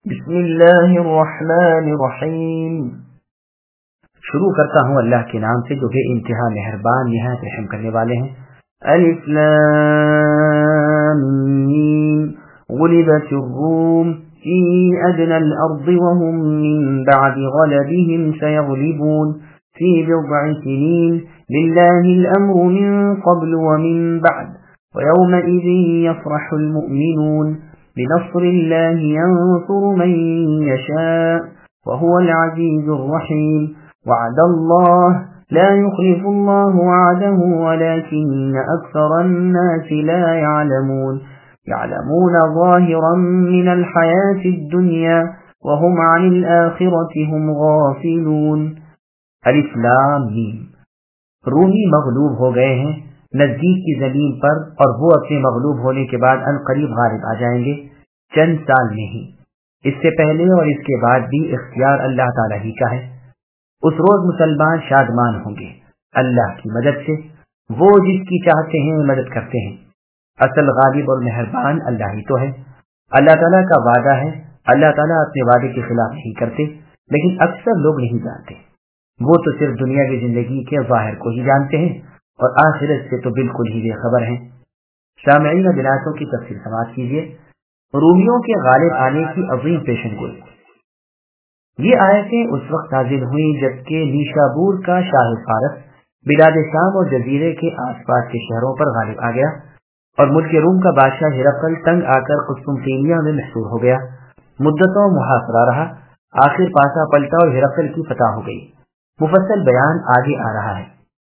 بسم اللہ الرحمن الرحیم۔ شروع کرتا ہوں اللہ کے نام سے جو بے انتہا مہربان نہایت رحم کرنے والے ہیں۔ الف لام میم غلبت الروم في أدنى الأرض وهم من بعد غلبهم سيغلبون في بضع سنين لله الأمر من قبل ومن بعد ويومئذ يفرح المؤمنون بنصر الله ينصر من يشاء وهو العزيز الرحيم وعد الله لا يخلف الله وعده ولكن أكثر الناس لا يعلمون ظاهرا من الحياة الدنيا وهم عن الآخرة هم غافلون۔ الف لام میم۔ رومی مغلوب ہو گئے ہیں نزدیک کی زمین پر، اور وہ اپنے مغلوب ہونے کے بعد ان قریب غالب آ جائیں گے، چند سال میں ہی۔ اس سے پہلے اور اس کے بعد بھی اختیار اللہ تعالیٰ ہی کا ہے۔ اس روز مسلمان شادمان ہوں گے اللہ کی مدد سے، وہ جس کی چاہتے ہیں مدد کرتے ہیں۔ اصل غالب اور مہربان اللہ ہی تو ہے۔ اللہ تعالیٰ کا وعدہ ہے، اللہ تعالیٰ اپنے وعدے کے خلاف نہیں کرتے، لیکن اکثر لوگ نہیں جانتے۔ وہ تو صرف دنیا کی زندگی کے ظاہر کو ہی جانتے ہیں اور آخرت سے تو بالکل ہی بے خبر ہیں۔ سامعین بناتوں کی تفصیل سماعت کیجیے۔ رومیوں کے غالب آنے کی عظیم پیشن گوئی۔ یہ آیتیں اس وقت نازل ہوئیں جبکہ نیشابور کا شاہ فارس بلاد شام اور جزیرے کے آس پاس کے شہروں پر غالب آ گیا، اور ملک روم کا بادشاہ ہرقل تنگ آ کر قسطنطنیہ میں محصور ہو گیا۔ مدتوں محاصرہ رہا، آخر پاسا پلٹا اور ہرقل کی فتح ہو گئی۔ مفصل بیان آگے آ رہا ہے۔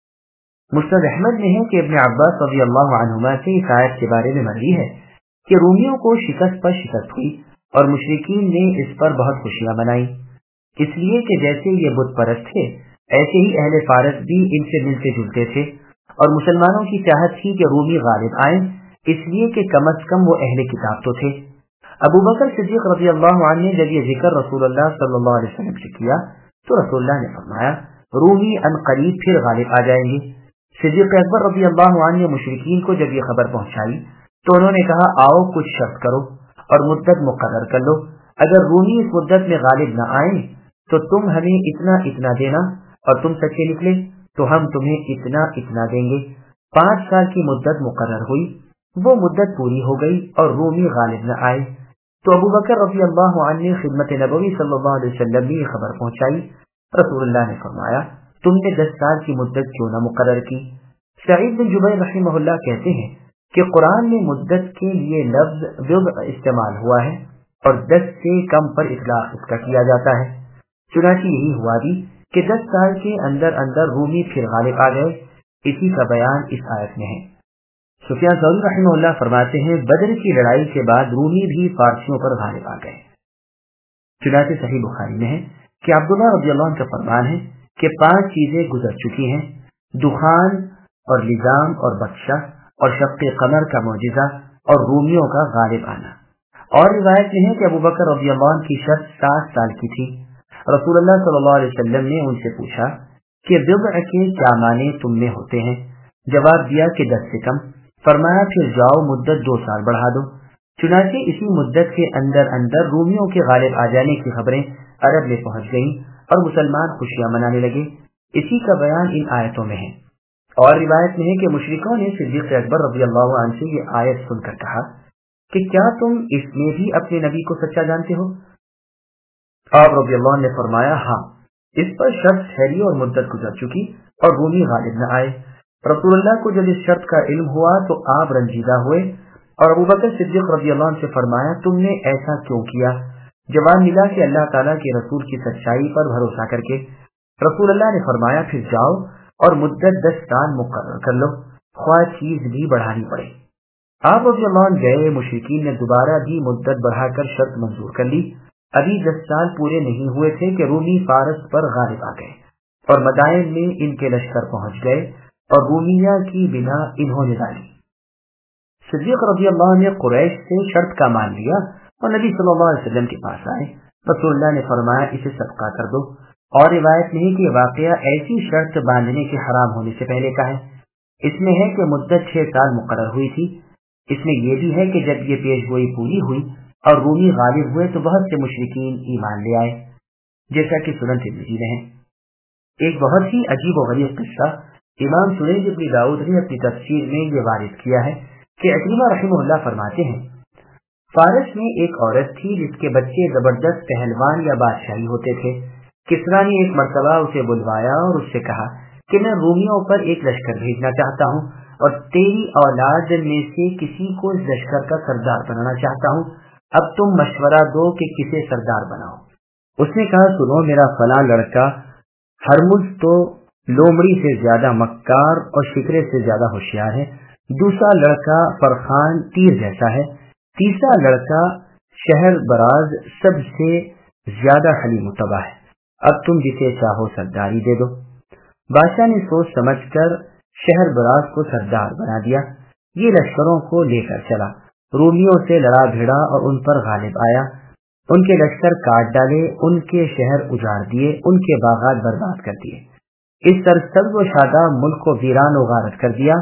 مسند احمد میں ہے کہ ابن عباس رضی اللہ عنہما سے اس آیت کے بارے میں مروی ہے کہ رومیوں کو شکست پر شکست ہوئی اور مشرکین نے اس پر بہت خوشیاں منائی، اس لیے کہ جیسے یہ بت پرست تھے ایسے ہی اہل فارس بھی ان سے ملتے جلتے تھے، اور مسلمانوں کی چاہت تھی کہ رومی غالب آئیں، اس لیے کہ کم از کم وہ اہل کتاب تو تھے۔ ابو بکر صدیق رضی اللہ عنہ نے جب یہ ذکر رسول اللہ صلی اللہ علیہ وسلم سے کیا تو رسول اللہ نے فرمایا رومی ان قریب پھر غالب آ جائیں گے۔ صدیق اکبر رضی اللہ عنہ نے مشرکین کو جب یہ خبر پہنچائی تو انہوں نے کہا آؤ کچھ شرط کرو اور مدت مقرر کر لو، اگر رومی اس مدت میں غالب نہ آئیں تو تم ہمیں اتنا اتنا دینا، اور تم سچے نکلے تو ہم تمہیں اتنا اتنا دیں گے۔ 5 سال کی مدت مقرر ہوئی، وہ مدت پوری ہو گئی اور رومی غالب نہ آئے تو ابو بکر رضی اللہ عنہ نے خدمت نبوی صلی اللہ علیہ وسلم میں یہ خبر پہنچائی۔ رسول اللہ نے فرمایا تم نے 10 سال کی مدت کیوں نہ مقرر کی؟ سعید بن جبیر رحمہ اللہ کہتے ہیں کہ قرآن میں مدت کے لیے لفظ وضع استعمال ہوا ہے اور 10 سے کم پر اطلاق اس کا کیا جاتا ہے۔ چنانچہ یہی ہوا بھی کہ 10 سال کے اندر اندر رومی پھر غالب آ گئے، اسی کا بیان اس آیت میں ہے۔ سفیان ثوری رحمہ اللہ فرماتے ہیں بدر کی لڑائی کے بعد رومی بھی فارسیوں پر غالب آ گئے۔ چنانچہ صحیح بخاری میں ہے کہ عبداللہ رضی اللہ عنہ کا فرمان ہے کہ 5 چیزیں گزر چکی ہیں، دخان اور لزام اور بخشا اور شق قمر کا معجزہ اور رومیوں کا غالب آنا۔ اور روایت میں ہے کہ ابو بکر رضی اللہ عنہ کی شرط 7 سال کی تھی۔ رسول اللہ صلی اللہ علیہ وسلم نے ان سے پوچھا کہ بضع کے کیا معنی تم میں ہوتے ہیں؟ جواب دیا کہ 10 سے کم۔ فرمایا پھر جاؤ مدت 2 سال بڑھا دو۔ چنانچہ اسی مدت کے اندر اندر رومیوں کے غالب آ جانے کی خبریں عرب میں پہنچ گئیں اور مسلمان خوشیاں منانے لگے، اسی کا بیان ان آیتوں میں ہے۔ اور روایت میں ہے کہ مشرکوں نے صدیق اکبر رضی اللہ عنہ سے یہ آیت سن کر کہا کہ کیا تم اس میں بھی اپنے نبی کو سچا جانتے ہو؟ آپ رضی اللہ عنہ نے فرمایا ہاں، اس پر شرط ٹھہری اور مدت گزر چکی اور رومی غالب نہ آئے۔ رسول اللہ کو جب اس شرط کا علم ہوا تو آپ رنجیدہ ہوئے اور ابو بکر صدیق رضی اللہ عنہ سے فرمایا تم نے ایسا کیوں کیا؟ جواب ملا کہ اللہ تعالیٰ کے رسول کی سچائی پر بھروسہ کر کے۔ رسول اللہ نے فرمایا پھر جاؤ اور مدت 10 سال مقرر کر لو، خواہ چیز بھی بڑھانی پڑے۔ آپ رضی اللہ عنہ گئے، مشرکین نے دوبارہ بھی مدت بڑھا کر شرط منظور کر لی۔ ابھی 10 سال پورے نہیں ہوئے تھے کہ رومی فارس پر غالب آ گئے اور مدائن میں ان کے لشکر پہنچ گئے اور رومیہ کی بنا انہوں نے ڈالی۔ صدیق رضی اللہ عنہ نے قریش سے شرط کا مان لیا اور نبی صلی اللہ علیہ وسلم کے پاس آئے۔ رسول اللہ نے فرمایا اسے صدقہ کر دو، اور روایت نہیں کہ واقعہ ایسی شرط باندھنے کے حرام ہونے سے پہلے کا ہے۔ اس میں ہے کہ مدت 6 سال مقرر ہوئی تھی۔ اس میں یہ بھی ہے کہ جب یہ پیش گوئی پوری ہوئی اور رومی غالب ہوئے تو بہت سے مشرکین ایمان لے آئے، جیسا کہ سنن ترمذی میں ہے۔ ایک بہت ہی عجیب و غریب قصہ امام سنید بن داؤد نے اپنی تفسیر میں یہ وارد کیا ہے کہ عکرمہ رحمہ اللہ فرماتے ہیں، فارس میں ایک عورت تھی جس کے بچے زبردست پہلوان یا بادشاہی ہوتے تھے۔ کسریٰ نے ایک مرتبہ اسے بلوایا اور اس سے کہا کہ میں رومیوں پر ایک لشکر بھیجنا چاہتا ہوں اور تیری اولاد میں سے کسی کو اس لشکر کا سردار بنانا چاہتا ہوں، اب تم مشورہ دو کہ کسے سردار بناؤ۔ اس نے کہا، سنو، میرا فلاں لڑکا ہرمز تو لومڑی سے زیادہ مکار اور شکرے سے زیادہ ہوشیار ہے، دوسرا لڑکا فرخان تیر جیسا ہے، تیسرا لڑکا شہر براز سب سے زیادہ حلیم و طبع ہے، اب تم جسے چاہو سرداری دے دو۔ بادشاہ نے سوچ سمجھ کر شہر براز کو سردار بنا دیا۔ یہ لشکروں کو لے کر چلا، رومیوں سے لڑا بھیڑا اور ان پر غالب آیا، ان کے لشکر کاٹ ڈالے، ان کے شہر اجاڑ دیے، ان کے باغات برباد کر دیے، اس سرسبز و شاداب ملک کو ویران و غارت کر دیا۔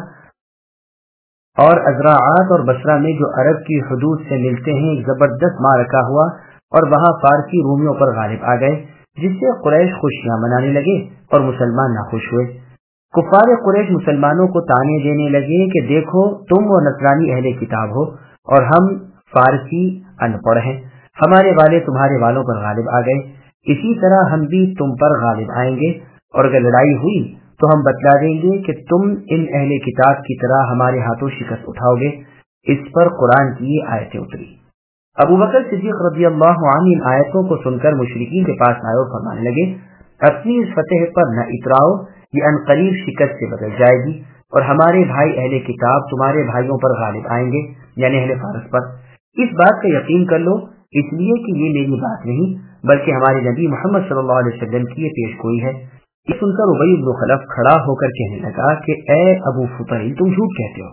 اور ازراعات اور بصرہ میں جو عرب کی حدود سے ملتے ہیں ایک زبردست معرکہ ہوا اور وہاں فارسی رومیوں پر غالب آ گئے، جس سے قریش خوشیاں منانے لگے اور مسلمان ناخوش ہوئے۔ کفار قریش مسلمانوں کو تانے دینے لگے کہ دیکھو تم وہ نصرانی اہل کتاب ہو اور ہم فارسی ان پڑھ ہیں، ہمارے والے تمہارے والوں پر غالب آ گئے، اسی طرح ہم بھی تم پر غالب آئیں گے، اور اگر لڑائی ہوئی تو ہم بتلا دیں گے کہ تم ان اہل کتاب کی طرح ہمارے ہاتھوں شکست اٹھاؤ گے۔ اس پر قرآن کی آیتیں اتری۔ ابو بکر صدیق رضی اللہ عنہ ان آیتوں کو سن کر مشرکین کے پاس آئے اور فرمانے لگے، اپنی اس فتح پر نہ اتراؤ، یہ عنقریب شکست سے بدل جائے گی اور ہمارے بھائی اہل کتاب تمہارے بھائیوں پر غالب آئیں گے، یعنی اہل فارس پر۔ اس بات کا یقین کر لو، اس لیے کہ یہ میری بات نہیں بلکہ ہمارے نبی محمد صلی اللہ علیہ وسلم کی یہ پیش گوئی ہے۔ یہ سن کر ابی بن خلف کھڑا ہو کر کہنے لگا کہ اے ابو فطیل، تم جھوٹ کہتے ہو۔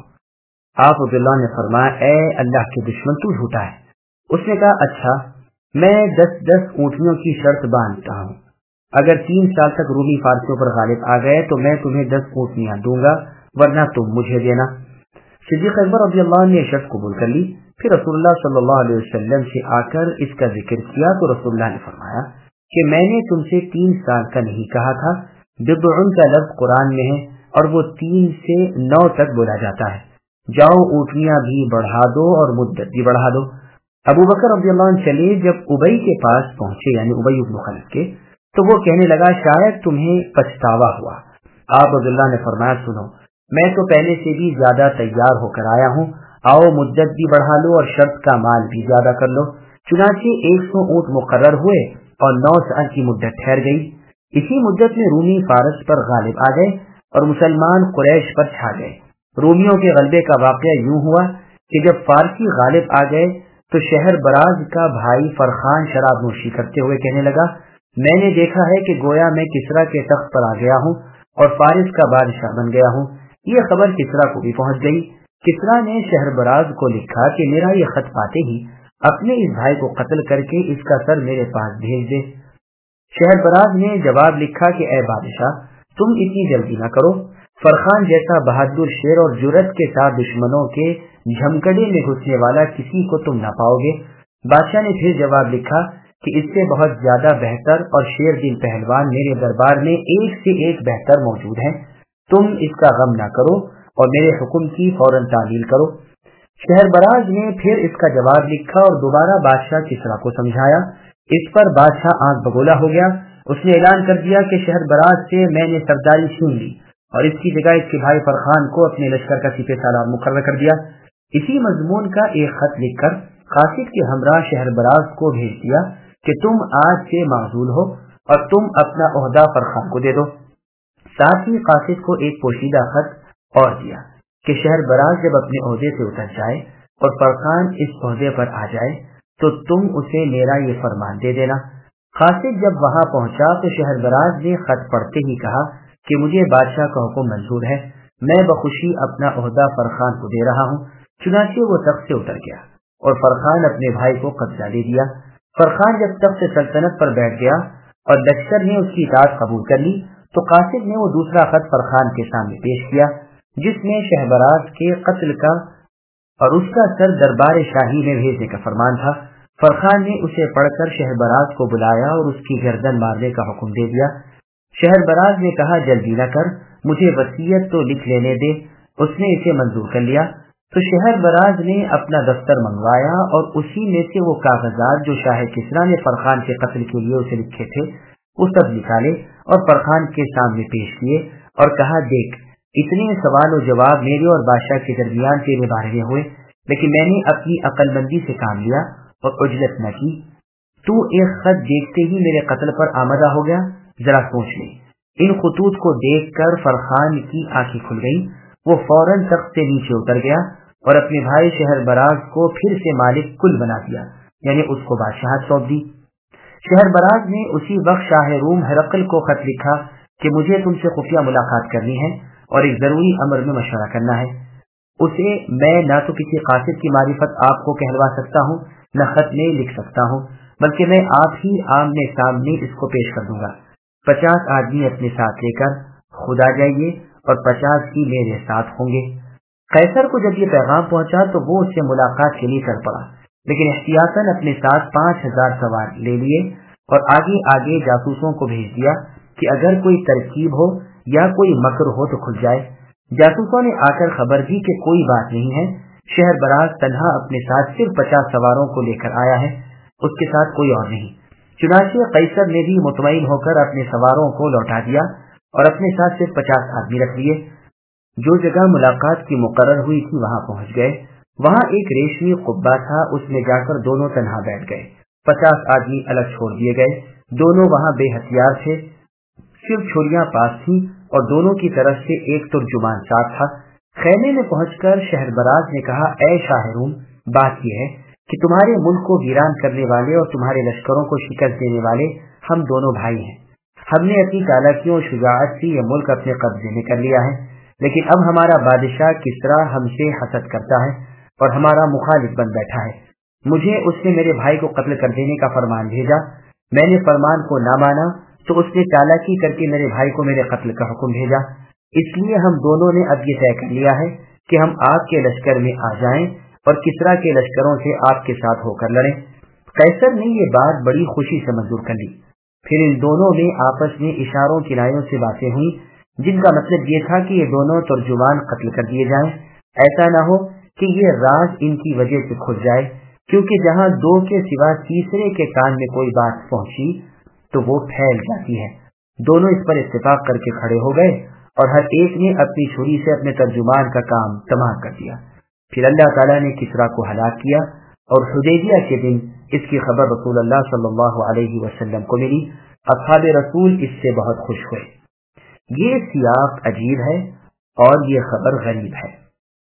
آپ رضی اللہ نے فرمایا، اے اللہ کے دشمن، تو جھوٹا ہے۔ اس نے کہا، اچھا، میں 10 اونٹنیوں کی شرط باندھتا ہوں، اگر 3 سال تک رومی فارسیوں پر غالب آ گئے تو میں تمہیں 10 اونٹنیاں دوں گا، ورنہ تم مجھے دینا۔ صدیق اکبر رضی اللہ عنہ نے شرط قبول کر لی۔ پھر رسول اللہ صلی اللہ علیہ وسلم سے آ کر اس کا ذکر کیا تو رسول اللہ نے فرمایا کہ میں نے تم سے 3 سال کا نہیں کہا تھا، بضع کا لفظ قرآن میں ہے اور وہ 3 سے 9 تک بولا جاتا ہے، جاؤ اونٹنیاں بھی بڑھا دو اور مدت بھی بڑھا دو۔ ابو بکر رضی اللہ عنہ چلے، جب ابی کے پاس پہنچے یعنی ابی بن خلف کے، تو وہ کہنے لگا، شاید تمہیں پچھتاوا ہوا۔ آپ رضی اللہ نے فرمایا، سنو، میں تو پہلے سے بھی زیادہ تیار ہو کر آیا ہوں، آؤ مدت بھی بڑھا لو اور شرط کا مال بھی زیادہ کر لو۔ چنانچہ 100 اونٹ مقرر ہوئے اور 9 سال کی مدت ٹھہر گئی۔ اسی مدت میں رومی فارس پر غالب آ گئے اور مسلمان قریش پر چھا گئے۔ رومیوں کے غلبے کا واقعہ یوں ہوا کہ جب فارسی غالب آ گئے تو شہر براز کا بھائی فرخان شراب نوشی کرتے ہوئے کہنے لگا، میں نے دیکھا ہے کہ گویا میں کسریٰ کے تخت پر آ گیا ہوں اور فارس کا بادشاہ بن گیا ہوں۔ یہ خبر کسریٰ کو بھی پہنچ گئی۔ کسریٰ نے شہر براز کو لکھا کہ میرا یہ خط پاتے ہی اپنے اس بھائی کو قتل کر کے اس کا سر میرے پاس بھیج دے۔ شہر براز نے جواب لکھا کہ اے بادشاہ، تم اتنی جلدی نہ کرو، فرخان جیسا بہادر شیر اور جرأت کے ساتھ دشمنوں کے جھمکڑے میں گھسنے والا کسی کو تم نہ پاؤ گے۔ بادشاہ نے پھر جواب لکھا کہ اس سے بہت زیادہ بہتر اور شیر دل پہلوان میرے دربار میں ایک سے ایک بہتر موجود ہیں، تم اس کا غم نہ کرو اور میرے حکم کی فوراً تعمیل کرو۔ شہر براز نے پھر اس کا جواب لکھا اور دوبارہ بادشاہ کسریٰ کو سمجھایا۔ اس پر بادشاہ آنکھ بگولا ہو گیا۔ اس نے اعلان کر دیا کہ شہر براز سے میں نے سرداری چھین لی اور اس کی جگہ اس کے بھائی فرخان کو اپنے لشکر کا سپہ سالار مقرر کر دیا۔ اسی مضمون کا ایک خط لکھ کر قاصد کے ہمراہ شہر براز کو بھیج دیا کہ تم آج سے معزول ہو اور تم اپنا عہدہ فرخان کو دے دو۔ ساتھ ہی قاصد کو ایک پوشیدہ خط اور دیا کہ شہر براز جب اپنے عہدے سے اتر جائے اور فرخان اس عہدے پر آ جائے تو تم اسے میرا یہ فرمان دے دینا۔ قاصد جب وہاں پہنچا تو شہر براز نے خط پڑھتے ہی کہا کہ مجھے بادشاہ کا حکم منظور ہے، میں بخوشی اپنا عہدہ فرخان کو دے رہا ہوں۔ چنانچہ وہ تخت سے اتر گیا اور فرخان اپنے بھائی کو قبضہ دے دیا۔ فرخان جب تخت سلطنت پر بیٹھ گیا اور لشکر نے اس کی اطاعت قبول کر لی تو قاصد نے وہ دوسرا خط فرخان کے سامنے پیش کیا جس میں شہبراز کے قتل کا اور اس کا سر دربار شاہی میں بھیجنے کا فرمان تھا۔ फरखान ने उसे पढ़कर शहरबराज को बुलाया और उसकी गर्दन मारने का हुक्म दे दिया। शहरबराज ने कहा, जल्दी न कर, मुझे वसीयत तो लिख लेने दे। उसने इसे मंजूर कर लिया तो शहरबराज ने अपना दफ्तर मंगवाया और उसी में से वो कागजात जो शाह किसरा ने फरखान के कत्ल के लिए उसे लिखे थे वो सब निकाले और फरखान के सामने पेश किए और कहा, देख, इतने सवाल और जवाब मेरे और बादशाह के दरमियान तेरे बारे में हुए, लेकिन मैंने अपनी अक्लमंदी से काम लिया और उजलत न की। तू एक खत देखते ही मेरे कत्ल पर आमदा हो गया। जरा सोच ले। इन खतूत को देखकर फरखान की आंखें खुल गईं। वो फौरन तख्त से नीचे उतर गया और अपने भाई शहरबराज को फिर से मालिक कुल बना दिया, यानी उसको बादशाहत सौंप दी। शहरबराज ने उसी वक्त शाह रूम हिरकल को खत लिखा कि मुझे तुमसे खुफिया मुलाकात करनी है और एक जरूरी अमर में मशवरा करना है। उसे मैं न तो किसी कासिद की मारिफत आपको कहलवा सकता हूँ, न खत में लिख सकता हूँ, बल्कि मैं आप ही आमने सामने इसको पेश कर दूंगा। 50 आदमी अपने साथ लेकर खुद आ जाइए और 50 ही मेरे साथ होंगे। कैसर को जब ये पैगाम पहुंचा तो वो उससे मुलाकात के लिए कर पड़ा, लेकिन एहतियातन अपने साथ 5000 सवार ले लिए और आगे आगे जासूसों को भेज दिया कि अगर कोई तरकीब हो या कोई मकर हो तो खुल जाए। जासूसों ने आकर खबर दी कि कोई बात नहीं है, शहरबराज तन्हा अपने साथ सिर्फ 50 सवारों को लेकर आया है, उसके साथ कोई और नहीं। चुनाचे कैसर ने भी मुतमईन होकर अपने सवारों को लौटा दिया और अपने साथ सिर्फ 50 आदमी रख लिए। जो जगह मुलाकात की मुकर्रर हुई थी वहां पहुंच गए। वहां एक रेशमी कुब्बा था, उसमें जाकर दोनों तन्हा बैठ गए। 50 आदमी अलग छोड़ दिए गए। दोनों वहां बेहथियार थे, सिर्फ छुरियां पास थी और दोनों की तरफ से एक तुर्जुमान साथ था। खैमे में पहुंचकर शहरबराज ने कहा, ऐ शाहरूम, बात यह है कि तुम्हारे मुल्क को वीरान करने वाले और तुम्हारे लश्करों को शिकस्त देने वाले हम दोनों भाई हैं। हमने अपनी चालाकियों और शुजाअत से यह मुल्क अपने कब्जे में कर लिया है, लेकिन अब हमारा बादशाह किसरा हमसे हसद करता है और हमारा मुखालिफ बन बैठा है। मुझे उसने मेरे भाई को कत्ल कर देने का फरमान भेजा। मैंने फरमान को ना माना तो उसने चालाकी करके मेरे भाई को मेरे कत्ल का हुक्म भेजा। इसलिए हम दोनों ने अब ये तय कर लिया है कि हम आपके लश्कर में आ जाएं और किसरा के लश्करों से आपके साथ होकर लड़ें। कैसर ने ये बात बड़ी खुशी से मंजूर कर ली। फिर इन दोनों में आपस में इशारों किनारों से बातें हुई, जिनका मतलब ये था कि ये दोनों तर्जुमान कत्ल कर दिए जाएं। ऐसा न हो कि ये राज इनकी वजह से खुल जाए, क्योंकि जहां दो के सिवा तीसरे के कान में कोई बात पहुंची तो वो फैल जाती है। दोनों इस पर इत्तेफाक करके खड़े हो गए और हर एक ने अपनी छुरी से अपने तर्जुमान का काम तमाम कर दिया। फिर अल्लाह ताला ने किसरा को हलाक किया और हुदैबिया के दिन इसकी खबर रसूलुल्लाह सल्लल्लाहु अलैहि वसल्लम को मिली। असहाब रसूल इससे बहुत खुश हुए। ये सियाक अजीब है और ये खबर गरीब है।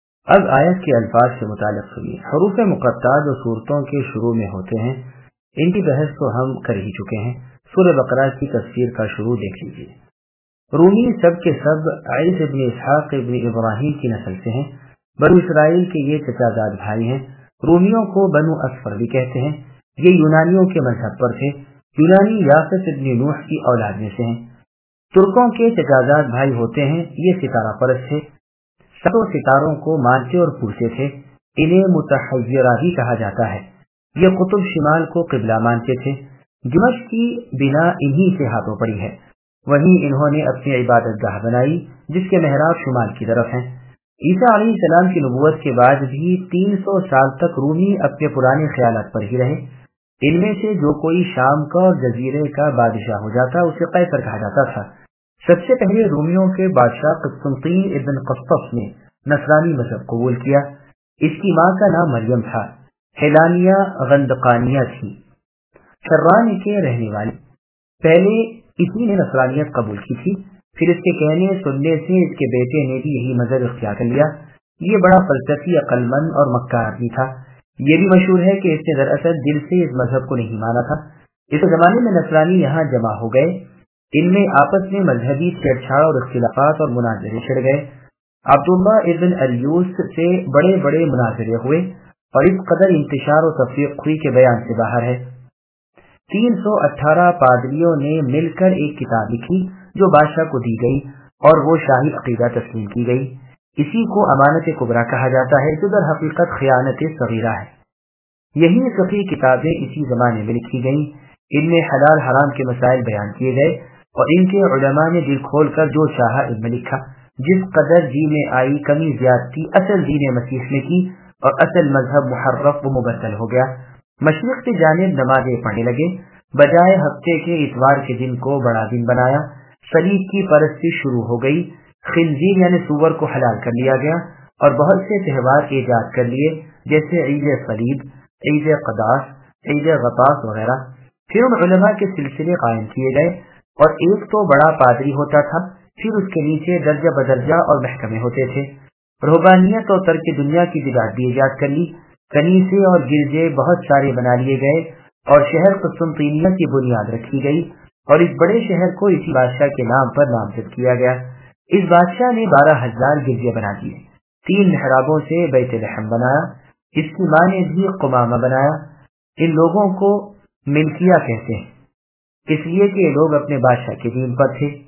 अब आयत के अल्फाज से मुताल्लिक़ सुनिए। हरूफ मुक़त्ता जो सूरतों के शुरू में होते हैं, इनकी बहस तो हम कर ही चुके हैं। सूरह बकरा की तफसीर का शुरू देख लीजिए। रूमी सब के सब आइस इब्न इसहाक इब्न इब्राहिम की नस्ल से हैं। बनु इसराइल के ये चचाजाद भाई हैं। रूमियों को बनु असफर भी कहते हैं। ये यूनानियों के मजहब पर थे। यूनानी याफस इब्न नूह की औलाद में से हैं। तुर्कों के चचाजाद भाई होते हैं। ये सितारा परस्त थे, सबों सितारों को मानते और पूजते थे। इन्हें मुतहय्यरा भी कहा जाता है। ये कुतुब शिमाल को किबला मानते थे। दिमश्क की बिना इन्हीं से हाथों पड़ी है। वहीं इन्होंने अपनी इबादतगाह बनाई जिसके मेहराब शुमाल की तरफ हैं। ईसा अलैहिस्सलाम की नबूवत के बाद भी 300 साल तक रूमी अपने पुराने ख्यालात पर ही रहे। इनमें से जो कोई शाम का और जजीरे का बादशाह हो जाता उसे कैसर कहा जाता था। सबसे पहले रूमियों के बादशाह क़ुस्तुनतीन इब्न क़स्तस ने नसरानी मजहब कबूल किया। इसकी मां का नाम मरियम था। हेलानिया गंदकानिया थी, शर्रान के रहने वाली। पहले इसी ने नसरानियत कबूल की थी, फिर इसके कहने सुनने से इसके बेटे ने भी यही मजहब इख्तियार कर लिया। ये बड़ा फलसफी, अक्लमंद और मक्कार आदमी था। ये भी मशहूर है कि इसने दरअसल दिल से इस मजहब को नहीं माना था। इस जमाने में नसरानी यहाँ जमा हो गए। इनमें आपस में मजहबी छेड़छाड़ और इख्तिलाफात और मुनाजरे छिड़ गए। अब्दुल्ला इब्न अल्यूस से बड़े बड़े मुनाजरे हुए और इस कदर इंतशार और तफरीक हुई के बयान से बाहर है। 318 पादरियों ने मिलकर एक किताब लिखी जो बादशाह को दी गई और वो शाही अकीदा तस्लीम की गई। इसी को अमानत कुबरा कहा जाता है, जो दर हकीकत खियानत सगीरा है। یہی فقہی کتابیں اسی زمانے میں لکھی گئیں، ان میں حلال حرام کے مسائل بیان کیے گئے اور ان کے علماء نے دل کھول کر جو چاہا ان میں لکھا۔ جس قدر دین میں آئی کمی زیادتی اصل دین مسیح نے کی اور اصل مذہب محرف و مبدل ہو گیا۔ مشرق کی جانب نمازیں پڑھنے لگے، بجائے ہفتے کے اتوار کے دن کو بڑا دن بنایا۔ صلیب کی پرستی شروع ہو گئی، خنزیر یعنی سور کو حلال کر لیا گیا اور بہت سے تہوار ایجاد کر لیے جیسے عید صلیب، عید قداس، عید غطاس وغیرہ۔ پھر ان علماء کے سلسلے قائم کیے گئے اور ایک تو بڑا پادری ہوتا تھا، پھر اس کے نیچے درجہ بدرجہ اور محکمے ہوتے تھے۔ رہبانیت اور ترک دنیا کی بگاڑ بھی ایجاد کر لی، کنیسے اور گرجے بہت سارے بنا لیے گئے اور شہر قسطنطنیہ کی بنیاد رکھی گئی اور اس بڑے شہر کو اسی بادشاہ کے نام پر نامزد کیا گیا۔ اس بادشاہ نے 12,000 گرجے بنا دیے، 3 محرابوں سے بیت لحم بنایا، اس کی ماں نے بھی قمامہ بنایا۔ ان لوگوں کو ملکیہ کہتے ہیں اس لیے کہ یہ لوگ اپنے بادشاہ کے دین پر تھے۔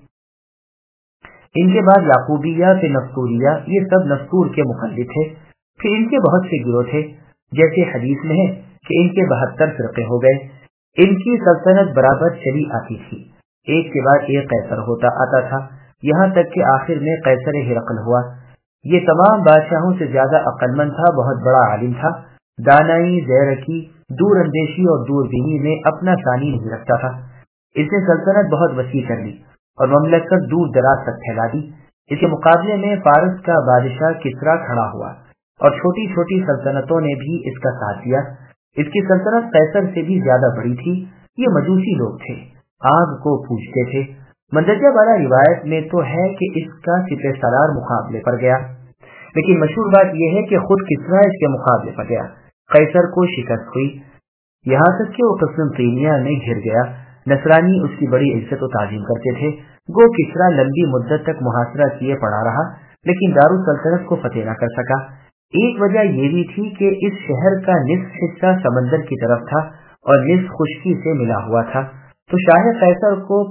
ان کے بعد یعقوبیہ، پھر نستوریہ، یہ سب نستور کے مقلد تھے۔ پھر ان کے بہت سے گروہ تھے، جیسے حدیث میں ہے کہ ان کے 72 فرقے ہو گئے۔ ان کی سلطنت برابر چلی آتی تھی، ایک کے بعد ایک قیصر ہوتا آتا تھا، یہاں تک کہ آخر میں قیصر ہرقل ہوا۔ یہ تمام بادشاہوں سے زیادہ عقل مند تھا، بہت بڑا عالم تھا، دانائی، زیرکی، دور اندیشی اور دور بینی میں اپنا ثانی نہیں رکھتا تھا۔ اس نے سلطنت بہت وسیع کر لی اور مملکت دور دراز تک پھیلا دی۔ اس کے مقابلے میں فارس کا بادشاہ کسرا کھڑا ہوا اور چھوٹی چھوٹی سلطنتوں نے بھی اس کا ساتھ دیا۔ اس کی سلطنت قیصر سے بھی زیادہ بڑی تھی۔ یہ مجوسی لوگ تھے، آگ کو پوجتے تھے۔ مندرجہ بالا روایت میں تو ہے کہ اس کا سپہ سالار مقابلے پر گیا، لیکن مشہور بات یہ ہے کہ خود کسرا اس کے مقابلے پر گیا۔ قیصر کو شکست ہوئی، یہاں تک کہ وہ قسطنطنیہ میں گھر گیا۔ نصرانی اس کی بڑی عزت و تعظیم کرتے تھے۔ گو کسرا لمبی مدت تک محاصرہ کیے پڑا رہا، لیکن دارالسلطنت کو فتح نہ کر سکا۔ ایک وجہ یہ بھی تھی کہ اس شہر کا نصف حصہ سمندر کی طرف تھا اور نصف خشکی سے ملا ہوا تھا، تو شاہ قیصر کو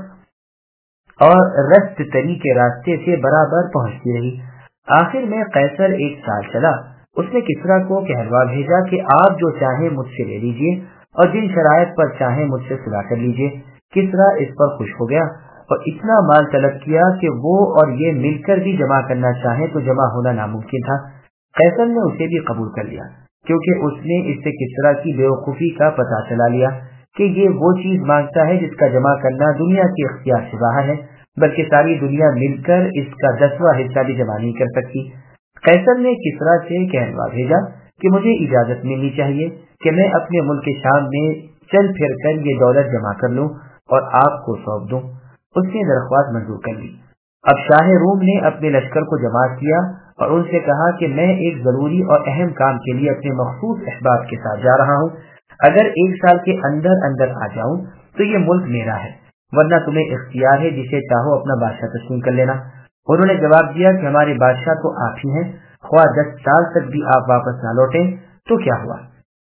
کمک اور رست تری کے راستے سے برابر پہنچتی رہی۔ آخر میں قیصر 1 سال چلا۔ اس نے کسرا کو کہلوا بھیجا کہ آپ جو چاہیں مجھ سے لے لیجئے اور جن شرائط پر چاہیں مجھ سے صلح کر لیجئے۔ کسرا اس پر خوش ہو گیا اور اتنا مال طلب کیا کہ وہ اور یہ مل کر بھی جمع کرنا چاہیں تو جمع ہونا ناممکن تھا۔ قیصر نے اسے بھی قبول کر لیا، کیونکہ اس نے اس سے کسرا کی بیوقوفی کا پتہ چلا لیا کہ یہ وہ چیز مانگتا ہے جس کا جمع کرنا دنیا کے اختیار سے باہر ہے، بلکہ ساری دنیا مل کر اس کا 10واں حصہ بھی جمع نہیں کر سکتی۔ قیصر نے کسرا سے کہلوا بھیجا کہ مجھے اجازت ملنی چاہیے کہ میں اپنے ملک شام میں چل پھر کر یہ دولت جمع کر لوں اور آپ کو سونپ دوں۔ اس نے درخواست منظور کر لی۔ اب شاہ روم نے اپنے لشکر کو جمع کیا اور ان سے کہا کہ میں ایک ضروری اور اہم کام کے لیے اپنے مخصوص احباب کے ساتھ جا رہا ہوں، اگر 1 سال کے اندر اندر آ جاؤں تو یہ ملک میرا ہے، ورنہ تمہیں اختیار ہے جسے چاہو اپنا بادشاہ تسلیم کر لینا۔ انہوں نے جواب دیا کہ ہمارے بادشاہ تو آپ ہی ہیں، خواہ 10 سال تک بھی آپ واپس نہ لوٹیں تو کیا ہوا۔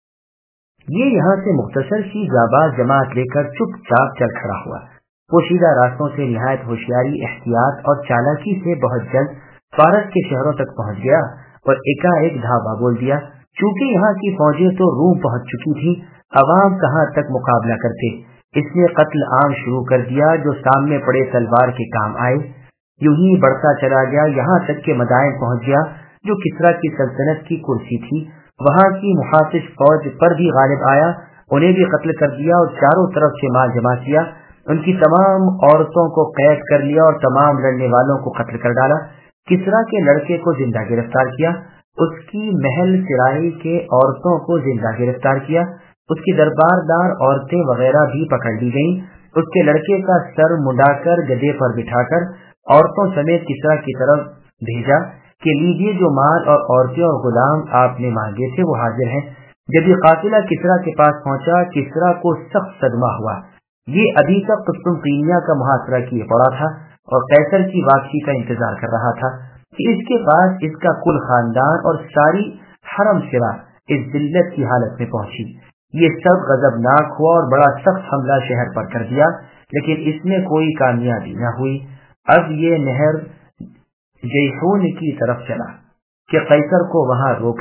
یہ یہاں سے مختصر سی جاباز جماعت لے کر چپ چاپ چل کھڑا ہوا۔ پوشیدہ راستوں سے نہایت ہوشیاری، احتیاط اور چالاکی سے بہت جلد فارس کے شہروں تک پہنچ گیا اور ایک دھاوا بول دیا۔ چونکہ یہاں کی فوجیں تو روم پہنچ چکی تھی، عوام کہاں تک مقابلہ کرتے، اس نے قتل عام شروع کر دیا جو سامنے پڑے تلوار کے کام آئے۔ یوں ہی بڑھتا چلا گیا یہاں تک کہ مدائن پہنچ گیا جو کسرا کی سلطنت کی کرسی تھی۔ وہاں کی محافظ فوج پر بھی غالب آیا، انہیں بھی قتل کر دیا اور چاروں طرف سے مال جمع کیا، ان کی تمام عورتوں کو قید کر لیا اور تمام لڑنے والوں کو قتل کر ڈالا۔ کسرا کے لڑکے کو زندہ گرفتار کیا، اس کی محل سرائی کے عورتوں کو زندہ گرفتار کیا، اس کی درباردار عورتیں وغیرہ بھی پکڑ لی گئیں۔ اس کے لڑکے کا سر منڈا کر گدے پر بٹھا کر عورتوں سمیت کسرا کی طرف بھیجا کہ لیجیے جو مال اور عورتیں اور غلام آپ نے مانگے تھے وہ حاضر ہیں۔ جب یہ قافلہ کسرا کے پاس پہنچا، کسرا کو سخت صدمہ ہوا۔ یہ ابھی تک قسطنطنیہ کا محاصرہ کیے پڑا تھا اور قیصر کی واپسی کا انتظار کر رہا تھا کہ اس کے پاس اس کا کل خاندان اور ساری حرم سرا اس ذلت کی حالت میں پہنچی۔ یہ سب غضبناک ہوا اور بڑا سخت حملہ شہر پر کر دیا، لیکن اس میں کوئی کامیابی نہ ہوئی۔ اب یہ نہر جیحون کی طرف چلا کہ قیصر کو وہاں روک لے،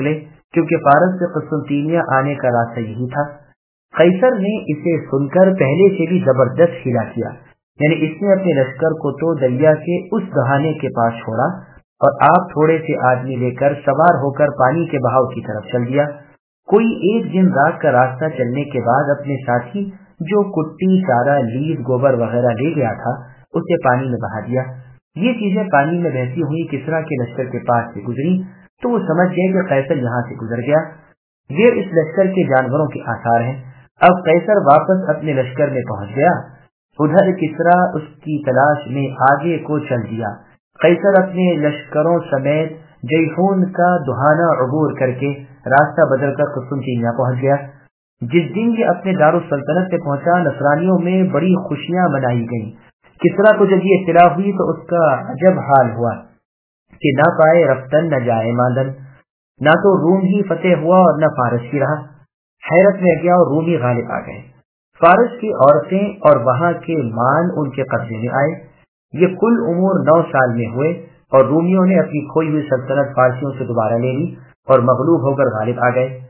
کیونکہ فارس سے قسطنطنیہ آنے کا راستہ یہی تھا۔ قیصر نے اسے سن کر پہلے سے بھی زبردست ہلا کیا، یعنی اس نے اپنے لشکر کو تو دریا کے اس دہانے کے پاس چھوڑا اور آپ تھوڑے سے آدمی لے کر سوار ہو کر پانی کے بہاؤ کی طرف چل دیا۔ کوئی ایک دن رات کا راستہ چلنے کے بعد اپنے ساتھی جو کٹی، چارہ، لیز، گوبر وغیرہ لے گیا تھا اسے پانی میں بہا دیا۔ یہ چیزیں پانی میں بہتی ہوئی کسریٰ کے لشکر کے پاس سے گزری تو وہ سمجھ گئے کہ قیصر یہاں سے گزر گیا۔ یہ اس لشکر کے جانوروں کے آثار ہیں۔ اب قیصر واپس اپنے لشکر میں پہنچ گیا۔ ادھر کسریٰ اس کی تلاش میں آگے کو چل دیا۔ قیصر اپنے لشکروں سمیت جیحون کا دہانہ عبور کر کے راستہ بدل کر قسطنطنیہ پہنچ گیا۔ جس دن یہ اپنے دارالسلطنت سے پہنچا، نصرانیوں میں بڑی خوشیاں منائی گئیں۔ کسریٰ کو جب یہ اطلاع ہوئی تو اس کا عجب حال ہوا کہ نہ پائے رفتن نہ جائے ماندن، نہ تو روم ہی فتح ہوا اور نہ فارس ہی رہا۔ حیرت میں گیا اور رومی غالب آ گئے۔ فارس کی عورتیں اور وہاں کے مال ان کے قبضے میں آئے۔ یہ کل امور 9 سال میں ہوئے اور رومیوں نے اپنی کھوئی ہوئی سلطنت فارسیوں سے دوبارہ لے لی اور مغلوب ہو کر غالب آ گئے۔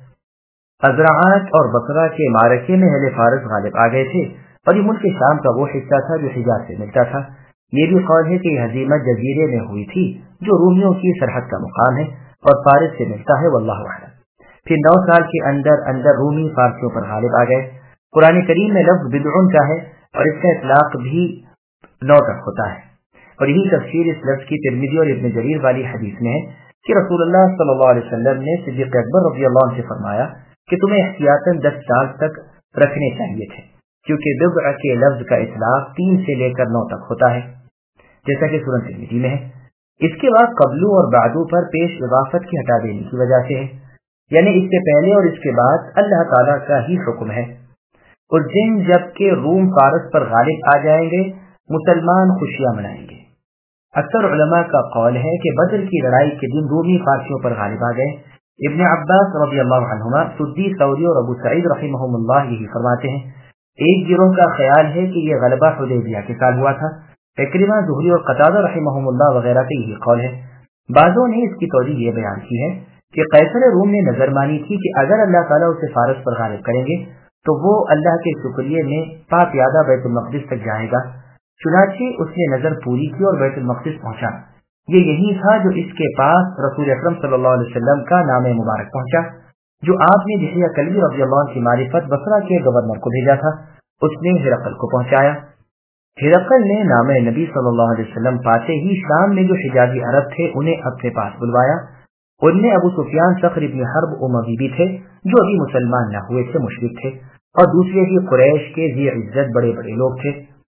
ازرعات اور بصرہ کے معرکے میں اہل فارس غالب آ گئے تھے اور یہ ملک شام کا وہ حصہ تھا جو حجاز سے ملتا تھا۔ یہ بھی قول ہے کہ یہ ہزیمت جزیرے میں ہوئی تھی جو رومیوں کی سرحد کا مقام ہے اور فارس سے ملتا ہے، واللہ اعلم۔ پھر 9 سال کے اندر اندر رومی فارسیوں پر غالب آ گئے۔ قرآن کریم میں لفظ بدعن کا ہے اور اس کا اطلاق بھی 9 تک ہوتا ہے، اور یہی تفسیر اس لفظ کی ترمذی اور ابن جریر والی حدیث میں ہے کہ رسول اللہ صلی اللہ علیہ وسلم نے صدیق اکبر رضی اللہ عنہ سے فرمایا کہ تمہیں احتیاطاً 10 سال تک رکھنے چاہیے تھے، کیونکہ بضع کے لفظ کا اطلاق 3 سے لے کر 9 تک ہوتا ہے، جیسا کہ سنن ترمذی میں ہے۔ اس کے بعد قبلو اور بعدو پر پیش اضافت کی ہٹا دینے کی وجہ سے ہے، یعنی اس سے پہلے اور اس کے بعد اللہ تعالیٰ کا ہی حکم ہے۔ اس دن جب کہ روم فارس پر غالب آ جائیں گے، مسلمان خوشیاں منائیں گے۔ اکثر علماء کا قول ہے کہ بدر کی لڑائی کے دن رومی فارسیوں پر غالب آ گئے۔ ابن عباس رضی اللہ عنہما، سدی ثوری اور ابو سعید رحمہم اللہ یہی فرماتے ہیں۔ ایک گروہ کا خیال ہے کہ یہ غلبہ حدیبیہ کے ساتھ ہوا تھا۔ اکرمہ، زہری اور قتادہ رحمہم اللہ وغیرہ کا یہی قول ہے۔ بعضوں نے اس کی توجیہ یہ بیان کی ہے کہ قیصر روم نے نظر مانی تھی کہ اگر اللہ تعالیٰ اسے فارس پر غالب کریں گے تو وہ اللہ کے شکریہ میں پا پیادہ بیت المقدس تک جائے گا۔ چنانچہ اس نے نظر پوری کی اور بیت المقدس پہنچا۔ یہ یہی تھا جو اس کے پاس رسول اکرم صلی اللہ علیہ وسلم کا نام مبارک پہنچا، جو آپ نے دحیہ کلبی رضی اللہ عنہ کی معرفت بصرہ کے گورنر کو بھیجا تھا۔ اس نے ہرقل کو پہنچایا۔ ہرقل نے نام نبی صلی اللہ علیہ وسلم پاتے ہی شام میں جو حجازی عرب تھے انہیں اپنے پاس بلوایا۔ ان میں ابو سفیان صخر ابن حرب اموی بھی تھے جو ابھی مسلمان نہ ہوئے تھے، مشرک تھے، اور دوسرے بھی قریش کے ذی عزت بڑے بڑے لوگ تھے۔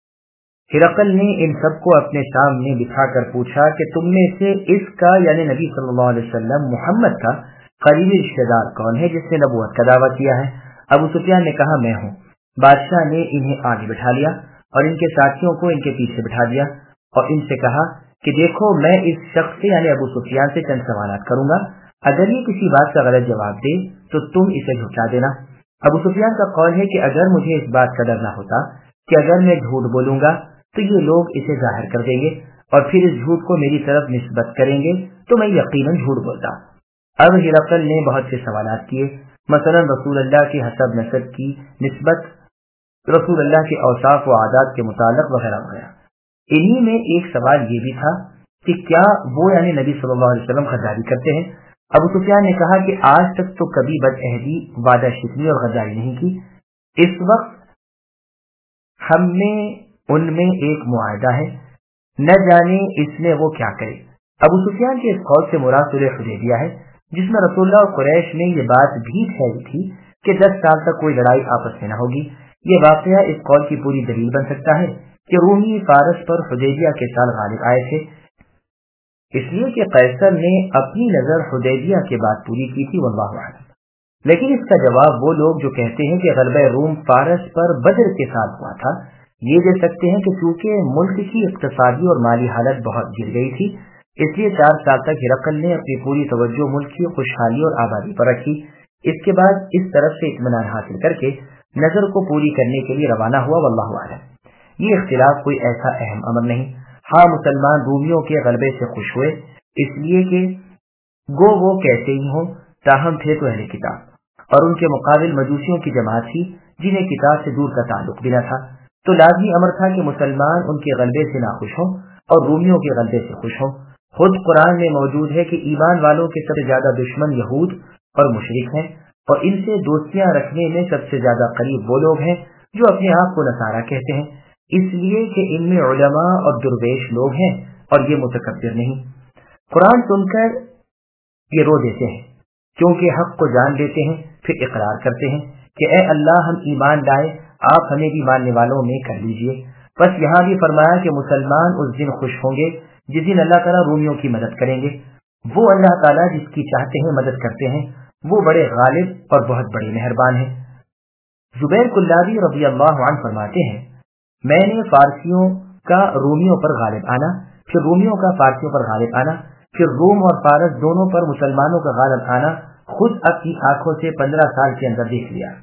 ہرقل نے ان سب کو اپنے سامنے بٹھا کر پوچھا کہ تم میں سے اس کا یعنی نبی صلی اللہ علیہ وسلم محمد کا قریبی رشتہ دار کون ہے جس نے نبوت کا دعویٰ کیا ہے؟ ابو سفیان نے کہا میں ہوں۔ بادشاہ نے انہیں آگے بٹھا لیا اور ان کے ساتھیوں کو ان کے پیچھے بٹھا دیا اور ان سے کہا کہ دیکھو میں اس شخص سے یعنی ابو سفیان سے چند سوالات کروں گا، اگر یہ کسی بات کا غلط جواب دے تو تم اسے جھٹلا دینا۔ ابو سفیان کا قول ہے کہ اگر مجھے اس بات کا ڈر نہ ہوتا کہ اگر میں جھوٹ بولوں گا تو یہ لوگ اسے ظاہر کر دیں گے اور پھر اس جھوٹ کو میری طرف نسبت کریں گے تو میں یقیناً جھوٹ بولتا۔ اب ہرقل نے بہت سے سوالات کیے، مثلا رسول اللہ کے حسب نسب کی نسبت، رسول اللہ کے اوصاف و عادات کے متعلق وغیرہ وغیرہ۔ انہی میں ایک سوال یہ بھی تھا کہ کیا وہ یعنی نبی صلی اللہ علیہ وسلم غداری کرتے ہیں؟ ابو سفیان نے کہا کہ آج تک تو کبھی بدعہدی، وعدہ شکنی اور غداری نہیں کی۔ اس وقت ہم میں ان میں ایک معاہدہ ہے، نہ جانے اس میں وہ کیا کرے۔ ابو سفیان کے اس قول سے مراد صلح حدیبیہ ہے، جس میں رسول اللہ اور قریش میں یہ بات بھی ٹھہری تھی کہ 10 سال تک کوئی لڑائی آپس میں نہ ہوگی۔ یہ واقعہ اس قول کی پوری دلیل بن سکتا ہے کہ رومی فارس پر حدیبیہ کے سال غالب آئے تھے، اس لیے کہ قیصر نے اپنی نظر حدیبیہ کے بعد پوری کی تھی، واللہ اعلم۔ لیکن اس کا جواب وہ لوگ جو کہتے ہیں کہ غلبہ روم فارس پر بدر کے ساتھ ہوا تھا، یہ دے سکتے ہیں کہ چونکہ ملک کی اقتصادی اور مالی حالت بہت گر گئی تھی، اس لیے 4 سال تک ہرقل نے اپنی پوری توجہ ملک کی خوشحالی اور آبادی پر رکھی۔ اس کے بعد اس طرف سے اطمینان حاصل کر کے نظر کو پوری کرنے کے لیے روانہ ہوا، واللہ اعلم۔ یہ اختلاف کوئی ایسا اہم امر نہیں۔ ہاں، مسلمان رومیوں کے غلبے سے خوش ہوئے، اس لیے کہ گو وہ کیسے ہی ہوں تاہم تھے تو اہل کتاب، اور ان کے مقابل مجوسیوں کی جماعت تھی جنہیں کتاب سے دور کا تعلق بھی نہ تھا، تو لازمی امر تھا کہ مسلمان ان کے غلبے سے ناخوش ہوں اور رومیوں کے غلبے سے خوش ہوں۔ خود قرآن میں موجود ہے کہ ایمان والوں کے سب سے زیادہ دشمن یہود اور مشرک ہیں، اور ان سے دوستیاں رکھنے میں سب سے زیادہ قریب وہ لوگ ہیں جو اپنے آپ کو نصارہ کہتے ہیں، اس لیے کہ ان میں علماء اور درویش لوگ ہیں اور یہ متکبر نہیں۔ قرآن سن کر یہ رو دیتے ہیں کیونکہ حق کو جان لیتے ہیں، پھر اقرار کرتے ہیں کہ اے اللہ ہم ایمان لائے، آپ ہمیں بھی ماننے والوں میں کر لیجئے۔ بس یہاں بھی فرمایا کہ مسلمان اس دن خوش ہوں گے جس دن اللہ تعالیٰ رومیوں کی مدد کریں گے۔ وہ اللہ تعالیٰ جس کی چاہتے ہیں مدد کرتے ہیں، وہ بڑے غالب اور بہت بڑے مہربان ہیں۔ زبیر کلابی رضی اللہ عنہ فرماتے ہیں، میں نے فارسیوں کا رومیوں پر غالب آنا، پھر رومیوں کا فارسیوں پر غالب آنا، پھر روم اور فارس دونوں پر مسلمانوں کا غالب آنا خود اپنی آنکھوں سے 15 سال کے اندر دیکھ لیا۔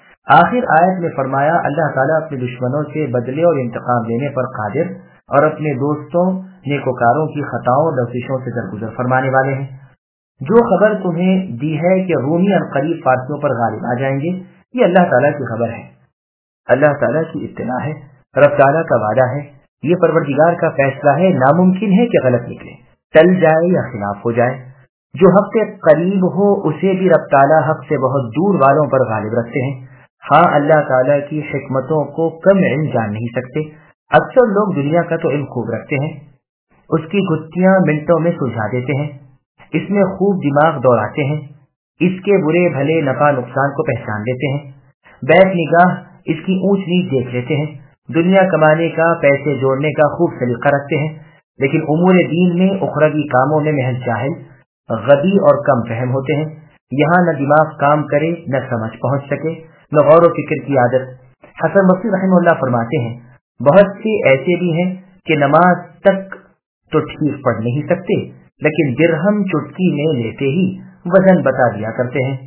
آخر آیت میں فرمایا اللہ تعالیٰ اپنے دشمنوں سے بدلے اور انتقام لینے پر قادر اور اپنے دوستوں نیکوکاروں کی خطاؤں لفظوں سے درگزر فرمانے والے ہیں۔ جو خبر تمہیں دی ہے کہ رومی عنقریب فارسیوں پر غالب آ جائیں گے، یہ اللہ تعالیٰ کی خبر ہے، اللہ تعالیٰ کی اطلاع ہے، رب تعالیٰ کا وعدہ ہے، یہ پروردگار کا فیصلہ ہے، ناممکن ہے کہ غلط نکلے، ٹل جائے یا خلاف ہو جائے۔ جو حق سے قریب ہو اسے بھی رب تعالیٰ حق سے بہت دور والوں پر غالب رکھتے ہیں۔ ہاں اللہ تعالیٰ کی حکمتوں کو کم علم جان نہیں سکتے۔ اکثر لوگ دنیا کا تو علم خوب رکھتے ہیں، اس کی گتھیاں منٹوں میں سلجھا دیتے ہیں، اس میں خوب دماغ دوڑاتے ہیں، اس کے برے بھلے نفع نقصان کو پہچان لیتے ہیں، بیک نگاہ اس کی اونچ نیچ دیکھ لیتے ہیں، دنیا کمانے کا پیسے جوڑنے کا خوب سلیقہ رکھتے ہیں، لیکن امور دین میں اخروی کاموں میں محض جاہل، غبی اور کم فہم ہوتے ہیں۔ یہاں نہ دماغ کام کرے، نہ سمجھ پہنچ سکے، نہ غور و فکر کی عادت۔ حسن بصری رحمہ اللہ فرماتے ہیں، بہت سے ایسے بھی ہیں کہ نماز تک تو ٹھیک پڑھ نہیں سکتے، لیکن درہم چٹکی میں لیتے ہی وزن بتا دیا کرتے ہیں۔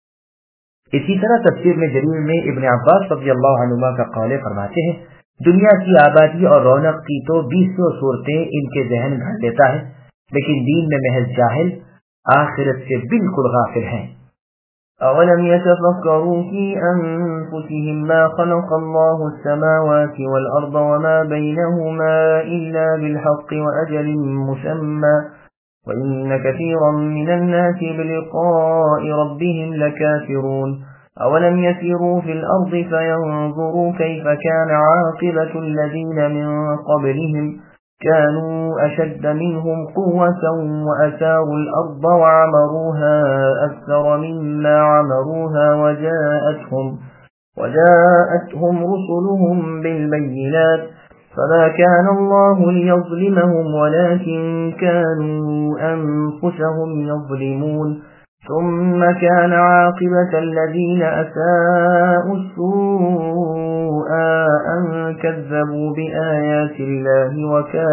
اسی طرح تفسیر میں جلیل میں ابن عباس رضی اللہ عنہما کا قول فرماتے ہیں، دنیا کی آبادی اور رونق کی تو 200 صورتیں ان کے ذہن گھڑ لیتا ہے، لیکن دین میں محض جاہل، آخرت سے بالکل غافل ہیں۔ أَوَلَمْ يَتَفَكَّرُوا فِي أَنفُسِهِمْ مَا خَلَقَ اللَّهُ السَّمَاوَاتِ وَالْأَرْضَ وَمَا بَيْنَهُمَا إِلَّا بِالْحَقِّ وَأَجَلٍ مُّسَمًّى وَإِنَّ كَثِيرًا مِّنَ النَّاسِ بِلِقَاءِ رَبِّهِمْ لَكَافِرُونَ أَوَلَمْ يَسِيرُوا فِي الْأَرْضِ فَيَنظُرُوا كَيْفَ كَانَ عَاقِبَةُ الَّذِينَ مِن قَبْلِهِمْ كانوا أشد منهم قوة وأثاروا الأرض وعمروها أكثر مما عمروها وجاءتهم رسلهم بالبينات فما كان الله ليظلمهم ولكن كانوا أنفسهم يظلمون ثم كان عاقبة الذين أساءوا السوء أن كذبوا بآيات الله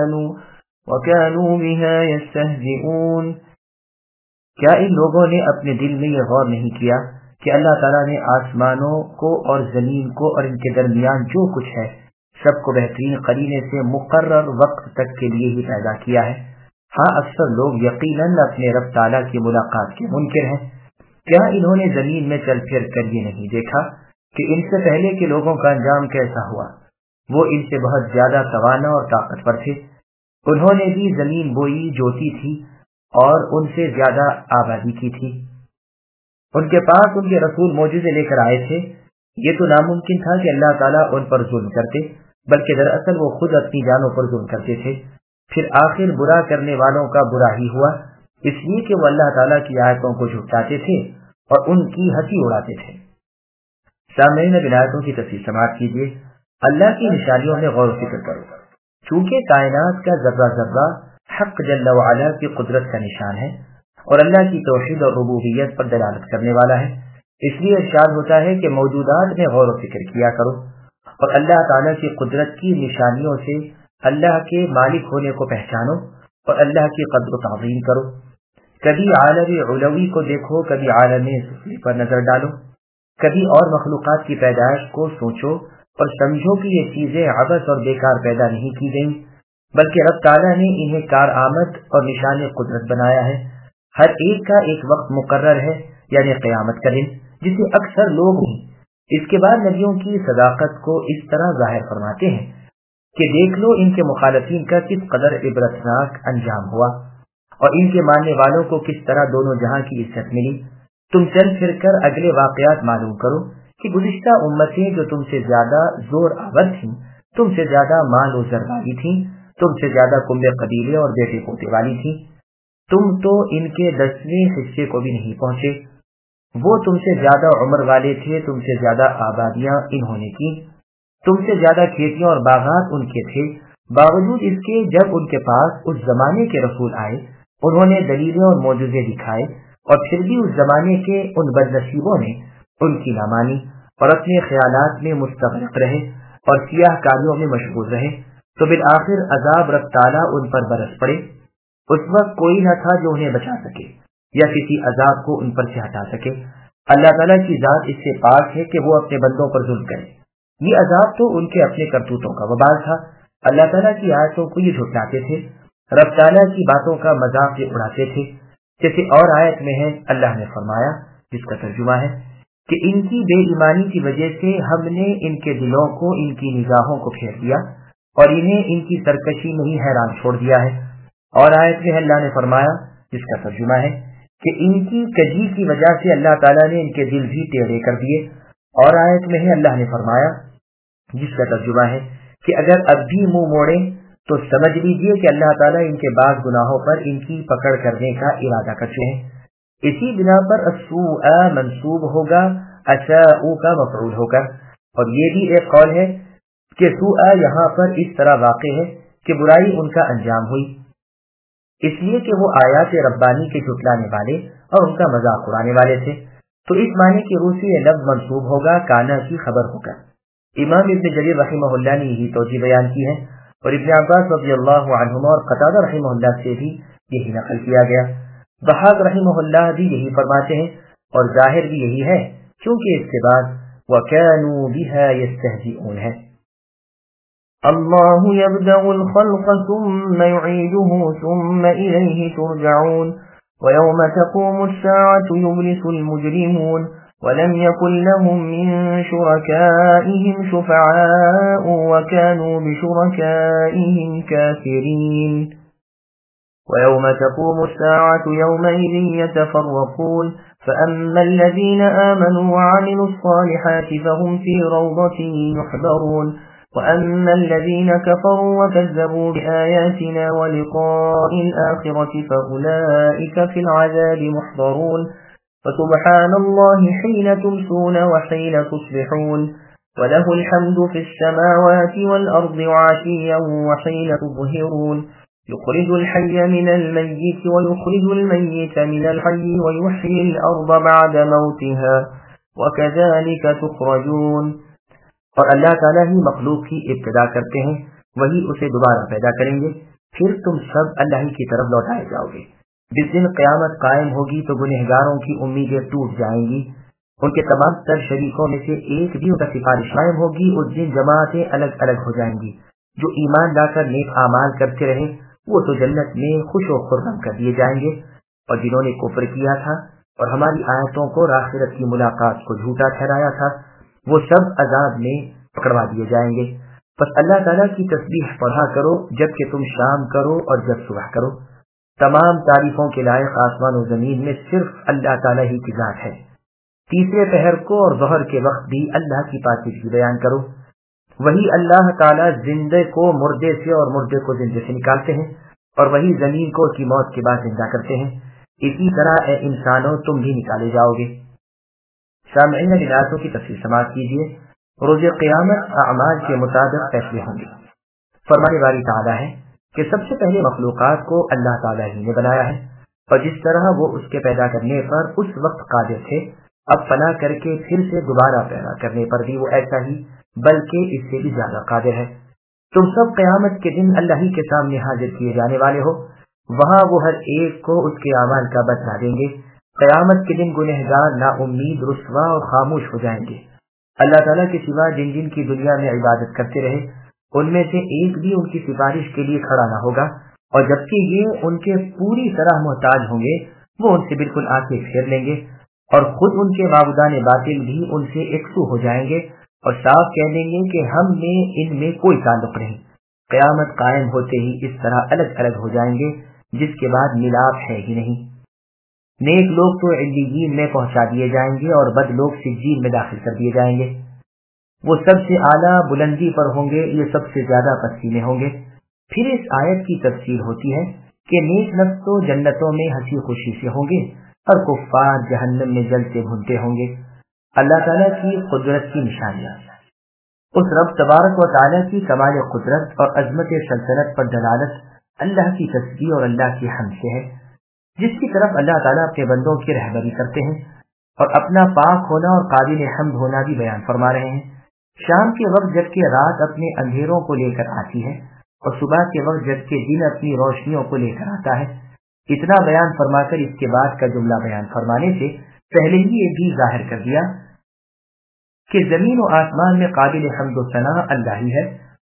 وكانوا بها يستهزئون۔ کیا ان لوگوں نے اپنے دل میں یہ غور نہیں کیا کہ اللہ تعالیٰ نے آسمانوں کو اور زمین کو اور ان کے درمیان جو کچھ ہے سب کو بہترین قرینے سے مقرر وقت تک کے لیے ہی پیدا کیا ہے۔ ہاں اکثر لوگ یقیناً اپنے رب تعالیٰ کی ملاقات کے منکر ہیں۔ کیا انہوں نے زمین میں چل پھر کر یہ نہیں دیکھا کہ ان سے پہلے کے لوگوں کا انجام کیسا ہوا؟ وہ ان سے بہت زیادہ توانا اور طاقتور تھے، انہوں نے بھی زمین بوئی جوتی تھی اور ان سے زیادہ آبادی کی تھی، ان کے پاس ان کے رسول معجزے لے کر آئے تھے۔ یہ تو ناممکن تھا کہ اللہ تعالیٰ ان پر ظلم کرتے، بلکہ دراصل وہ خود اپنی جانوں پر ظلم کرتے تھے۔ پھر آخر برا کرنے والوں کا برا ہی ہوا، اس لیے کہ وہ اللہ تعالیٰ کی آیتوں کو جھٹلاتے تھے اور ان کی ہنسی اڑاتے تھے۔ سامعین اب آیتوں کی تفصیل سماعت کیجیے۔ اللہ کی نشانیوں میں غور و فکر کرو۔ چونکہ کائنات کا ذرہ ذرہ حق جل وعلا کی قدرت کا نشان ہے اور اللہ کی توحید اور ربوبیت پر دلالت کرنے والا ہے، اس لیے ارشاد ہوتا ہے کہ موجودات میں غور و فکر کیا کرو اور اللہ تعالیٰ کی قدرت کی نشانیوں سے اللہ کے مالک ہونے کو پہچانو اور اللہ کی قدر و تعظیم کرو۔ کبھی عالم علوی کو دیکھو، کبھی عالم سفلی پر نظر ڈالو، کبھی اور مخلوقات کی پیدائش کو سوچو اور سمجھو کہ یہ چیزیں عبث اور بیکار پیدا نہیں کی گئیں، بلکہ رب تعالیٰ نے انہیں کارآمد اور نشان قدرت بنایا ہے۔ ہر ایک کا ایک وقت مقرر ہے، یعنی قیامت کا دن، جسے اکثر لوگ نہیں۔ اس کے بعد نبیوں کی صداقت کو اس طرح ظاہر فرماتے ہیں کہ دیکھ لو ان کے مخالفین کا کس قدر عبرتناک انجام ہوا اور ان کے ماننے والوں کو کس طرح دونوں جہاں کی عزت ملی۔ تم چل پھر کر اگلے واقعات معلوم کرو کہ گزشتہ امتیں جو تم سے زیادہ زور آور تھیں، تم سے زیادہ مال و زر والی تھیں، تم سے زیادہ کنبے قبیلے اور بیٹے پوتے والی تھیں، تم تو ان کے 10ویں حصے کو بھی نہیں پہنچے۔ وہ تم سے زیادہ عمر والے تھے، تم سے زیادہ آبادیاں انہوں نے کی، تم سے زیادہ کھیتیاں اور باغات ان کے تھے۔ باوجود اس کے جب ان کے پاس اس زمانے کے رسول آئے، انہوں نے دلیلیں اور معجزے دکھائے، اور پھر بھی اس زمانے کے ان بد نصیبوں نے ان کی نہ مانی اور اپنے خیالات میں مستغرق رہے اور سیاہ کاریوں میں مشغول رہے، تو بالآخر عذاب رب تعالیٰ ان پر برس پڑے۔ اس وقت کوئی نہ تھا جو انہیں بچا سکے یا کسی عذاب کو ان پر سے ہٹا سکے۔ اللہ تعالیٰ کی ذات اس سے پاک ہے کہ وہ اپنے بندوں پر ظلم کرے۔ یہ عذاب تو ان کے اپنے کرتوتوں کا وبال تھا۔ اللہ تعالیٰ کی آیتوں کو یہ جھٹلاتے تھے، رب تعالیٰ کی باتوں کا مذاق یہ اڑاتے تھے۔ جیسے اور آیت میں ہے، اللہ نے فرمایا، جس کا ترجمہ ہے کہ ان کی بے ایمانی کی وجہ سے ہم نے ان کے دلوں کو ان کی نگاہوں کو پھیر دیا اور انہیں ان کی سرکشی میں ہی حیران چھوڑ دیا ہے۔ اور آیت میں اللہ نے فرمایا، جس کا ترجمہ ہے کہ ان کی کجی کی وجہ سے اللہ تعالیٰ نے ان کے دل بھی ٹیڑھے کر دیے۔ اور آیت میں ہے اللہ نے فرمایا، جس کا ترجمہ ہے کہ اگر اب بھی منہ موڑیں تو سمجھ لیجئے کہ اللہ تعالیٰ ان کے بعض گناہوں پر ان کی پکڑ کرنے کا ارادہ کر چکے ہیں۔ اسی بنا پر السوء منصوب ہوگا اساء کا مفعول ہو کر، اور یہ بھی ایک قول ہے کہ سوء یہاں پر اس طرح واقع ہے کہ برائی ان کا انجام ہوئی، اس لیے کہ وہ آیات ربانی کے جھٹلانے والے اور ان کا مذاق اڑانے والے تھے، تو اس معنی کی روح سے یہ لفظ منصوب ہوگا کانا کی خبر ہو کر۔ امام ابن جریر رحمہ اللہ نے یہی توجہ بیان کی ہے، اور ابن عباس رضی اللہ عنہما اور قتادہ رحمہ اللہ سے بھی یہی نقل کیا گیا۔ ضحاک رحمہ اللہ بھی یہی فرماتے ہیں، اور ظاہر بھی یہی ہے کیونکہ اس کے بعد وَكَانُوا بِهَا يَسْتَهْزِئُونَ ہے۔ اللہ يبدأ الخلق ثم يعيده ثم إليه ترجعون ويوم تقوم الساعة يبلس المجرمون ولم يكن لهم من شركائهم شفعاء وكانوا بشركائهم كافرين ويوم تقوم الساعة يومئذ يتفرقون فأما الذين آمنوا وعملوا الصالحات فهم في روضة يحبرون وأما الذين كفروا وكذبوا بآياتنا ولقاء الآخرة فأولئك في العذاب محضرون فسبحان الله حين تمسون وحين تصبحون وله الحمد في السماوات والأرض وعشيا وحين تظهرون يخرج الحي من الميت ويخرج الميت من الحي ويحيي الأرض بعد موتها وكذلك تخرجون۔ اور اللہ تعالیٰ ہی مخلوق کی ابتدا کرتے ہیں، وہی اسے دوبارہ پیدا کریں گے، پھر تم سب اللہ ہی کی طرف لوٹائے جاؤ گے۔ جس دن قیامت قائم ہوگی تو گنہگاروں کی امیدیں ٹوٹ جائیں گی، ان کے تمام تر شریکوں میں سے ایک بھی ان کا سفارش قائم ہوگی۔ اس دن جماعتیں الگ الگ ہو جائیں گی، جو ایمان لا کر نیک اعمال کرتے رہے وہ تو جنت میں خوش و خرم کر دیے جائیں گے، اور جنہوں نے کفر کیا تھا اور ہماری آیتوں کو اور آخرت کی ملاقات کو جھوٹا ٹھہرایا تھا، وہ سب عذاب میں پکڑوا دیے جائیں گے۔ بس اللہ تعالیٰ کی تسبیح پڑھا کرو جب کہ تم شام کرو اور جب صبح کرو۔ تمام تعریفوں کے لائق آسمان و زمین میں صرف اللہ تعالیٰ ہی کی ذات ہے۔ تیسرے پہر کو اور ظہر کے وقت بھی اللہ کی پاکیزگی بیان کرو۔ وہی اللہ تعالیٰ زندے کو مردے سے اور مردے کو زندے سے نکالتے ہیں، اور وہی زمین کو اس کی موت کے بعد زندہ کرتے ہیں۔ اسی طرح اے انسانوں تم بھی نکالے جاؤ گے۔ سامعین اب آیاتوں کی تفصیل سماعت کیجیے۔ روز قیامت اعمال کے مطابق فیصلے ہوں گے۔ فرمانے والی تعالیٰ ہے کہ سب سے پہلے مخلوقات کو اللہ تعالیٰ ہی نے بنایا ہے، اور جس طرح وہ اس کے پیدا کرنے پر اس وقت قادر تھے، اب فنا کر کے پھر سے دوبارہ پیدا کرنے پر بھی وہ ایسا ہی بلکہ اس سے بھی زیادہ قادر ہے۔ تم سب قیامت کے دن اللہ ہی کے سامنے حاضر کیے جانے والے ہو، وہاں وہ ہر ایک کو اس کے اعمال کا بدلہ دیں گے۔ قیامت کے دن گنہگار نا امید، رسوا اور خاموش ہو جائیں گے۔ اللہ تعالیٰ کے سوا جن جن کی دنیا میں عبادت کرتے رہے ان میں سے ایک بھی ان کی سفارش کے لیے کھڑا نہ ہوگا، اور جبکہ یہ ان کے پوری طرح محتاج ہوں گے وہ ان سے بالکل آنکھیں پھیر لیں گے اور خود ان کے معبودان باطل بھی ان سے یکسو ہو جائیں گے اور صاف کہہ دیں گے کہ ہم نے ان میں کوئی تعلق نہیں. قیامت قائم ہوتے ہی اس طرح الگ الگ ہو جائیں گے جس کے بعد ملاپ ہے ہی نہیں. نیک لوگ تو علیین میں پہنچا دیے جائیں گے اور بد لوگ سجین میں داخل کر دیے جائیں گے. وہ سب سے اعلیٰ بلندی پر ہوں گے، یہ سب سے زیادہ پستی میں ہوں گے. پھر اس آیت کی تفسیر ہوتی ہے کہ نیک نفس تو جنتوں میں ہنسی خوشی سے ہوں گے اور کفار جہنم میں جلتے بھونتے ہوں گے. اللہ تعالیٰ کی قدرت کی نشانیاں. اس رب تبارک و تعالیٰ کی کمال قدرت اور عظمت سلطنت پر دلالت اللہ کی تسبیح اور اللہ کی حمد سے ہے، جس کی طرف اللہ تعالیٰ اپنے بندوں کی رہبری کرتے ہیں اور اپنا پاک ہونا اور قابل حمد ہونا بھی بیان فرما رہے ہیں. شام کے وقت جبکہ رات اپنے اندھیروں کو لے کر آتی ہے اور صبح کے وقت جبکہ دن اپنی روشنیوں کو لے کر آتا ہے. اتنا بیان فرما کر اس کے بعد کا جملہ بیان فرمانے سے پہلے ہی یہ بھی ظاہر کر دیا کہ زمین و آسمان میں قابل حمد و ثنا اللہ ہی ہے.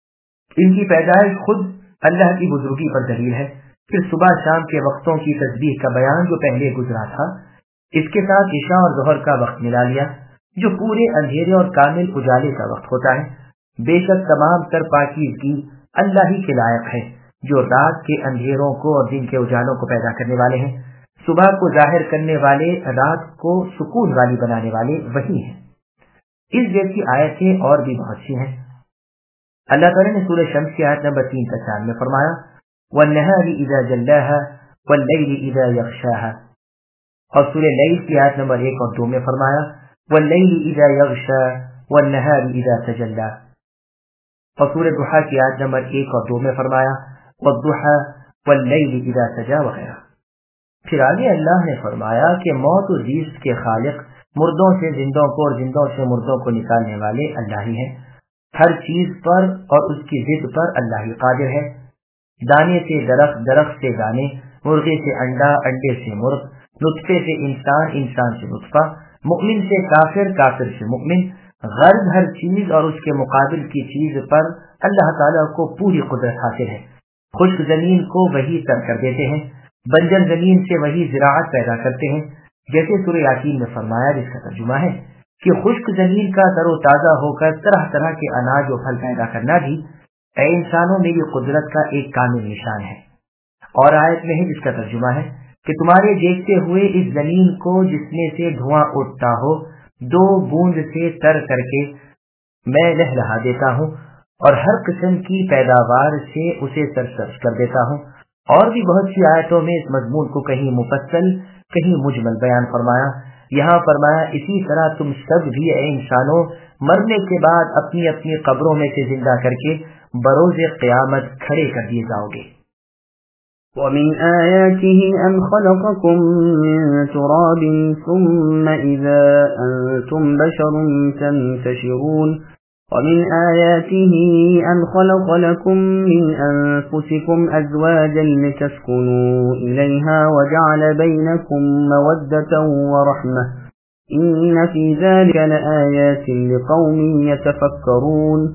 ان کی پیدائش خود اللہ کی بزرگی پر دلیل ہے. پھر صبح شام کے وقتوں کی تسبیح کا بیان جو پہلے گزرا تھا، اس کے ساتھ عشاء اور ظہر کا وقت ملا لیا جو پورے اندھیرے اور کامل اجالے کا وقت ہوتا ہے. بے شک تمام تر پاکیزگی اللہ ہی کے لائق ہے جو رات کے اندھیروں کو اور دن کے اجالوں کو پیدا کرنے والے ہیں. صبح کو ظاہر کرنے والے، رات کو سکون والی بنانے والے وہی ہیں. اس جیسی آیتیں اور بھی بہت سی ہیں. اللہ تعالیٰ نے سورہ شمس کی آیت نمبر 3 تا 4 میں فرمایا وَالنَّهَارِ إِذَا جَلَّاهَا وَاللَّيْلِ إِذَا يَغْشَاهَا، اور سورہ لیل کی آیت نمبر 1 اور 2 میں فرمایا وَاللَّيْلِ إِذَا يَغْشَا وَالنَّهَارِ إِذَا تَجَلَّا، اور سورہ ضحیٰ کی آیت نمبر 1 اور 2 میں فرمایا وَالضُّحَىٰ وَاللَّيْلِ إِذَا سَجَا وغیرہ. پھر آگے اللہ نے فرمایا کہ موت و زیست کے خالق، مردوں سے زندوں کو اور زندوں سے مردوں کو نکالنے والے اللہ ہی ہیں. ہر چیز پر اور اس کی ضد پر اللہ ہی قادر ہے. دانے سے درخت، درخت سے دانے، مرغے سے انڈا، انڈے سے مرغ، نطفے سے انسان، انسان سے نطفہ، مؤمن سے کافر، کافر سے مؤمن، غرض ہر چیز اور اس کے مقابل کی چیز پر اللہ تعالیٰ کو پوری قدرت حاصل ہے. خشک زمین کو وہی تر کر دیتے ہیں، بنجر زمین سے وہی زراعت پیدا کرتے ہیں، جیسے سورہ یاسین میں فرمایا، جس کا ترجمہ ہے کہ خشک زمین کا تر و تازہ ہو کر طرح طرح کے اناج و پھل پیدا کرنا بھی اے انسانوں میری قدرت کا ایک کامل نشان ہے. اور آیت میں ہے جس کا ترجمہ ہے کہ تمہارے دیکھتے ہوئے اس زمین کو جس میں سے دھواں اٹھتا ہو 2 بوند سے تر کر کے میں لہلہا دیتا ہوں اور ہر قسم کی پیداوار سے اسے سرسبز کر دیتا ہوں. اور بھی بہت سی آیتوں میں اس مضمون کو کہیں مفصل کہیں مجمل بیان فرمایا. یہاں فرمایا اسی طرح تم سب بھی اے انسانوں مرنے کے بعد اپنی اپنی قبروں میں سے زندہ کر کے بروز قیامت کھڑے کر دیے جاؤ گے. وَمِنْ آيَاتِهِ أَنْ خَلَقَكُم مِّن تُرَابٍ ثُمَّ إِذَا أَنْتُمْ بَشَرٌ تَنْتَشِرُونَ وَمِنْ آيَاتِهِ أَنْ خَلَقَ لَكُم مِّنْ أَنفُسِكُمْ أَزْوَاجًا لِتَسْكُنُوا إِلَيْهَا وَجَعَلَ بَيْنَكُم مَّوَدَّةً وَرَحْمَةً إِنَّ فِي ذَلِكَ لَآيَاتٍ لِقَوْمٍ يَتَفَكَّرُونَ.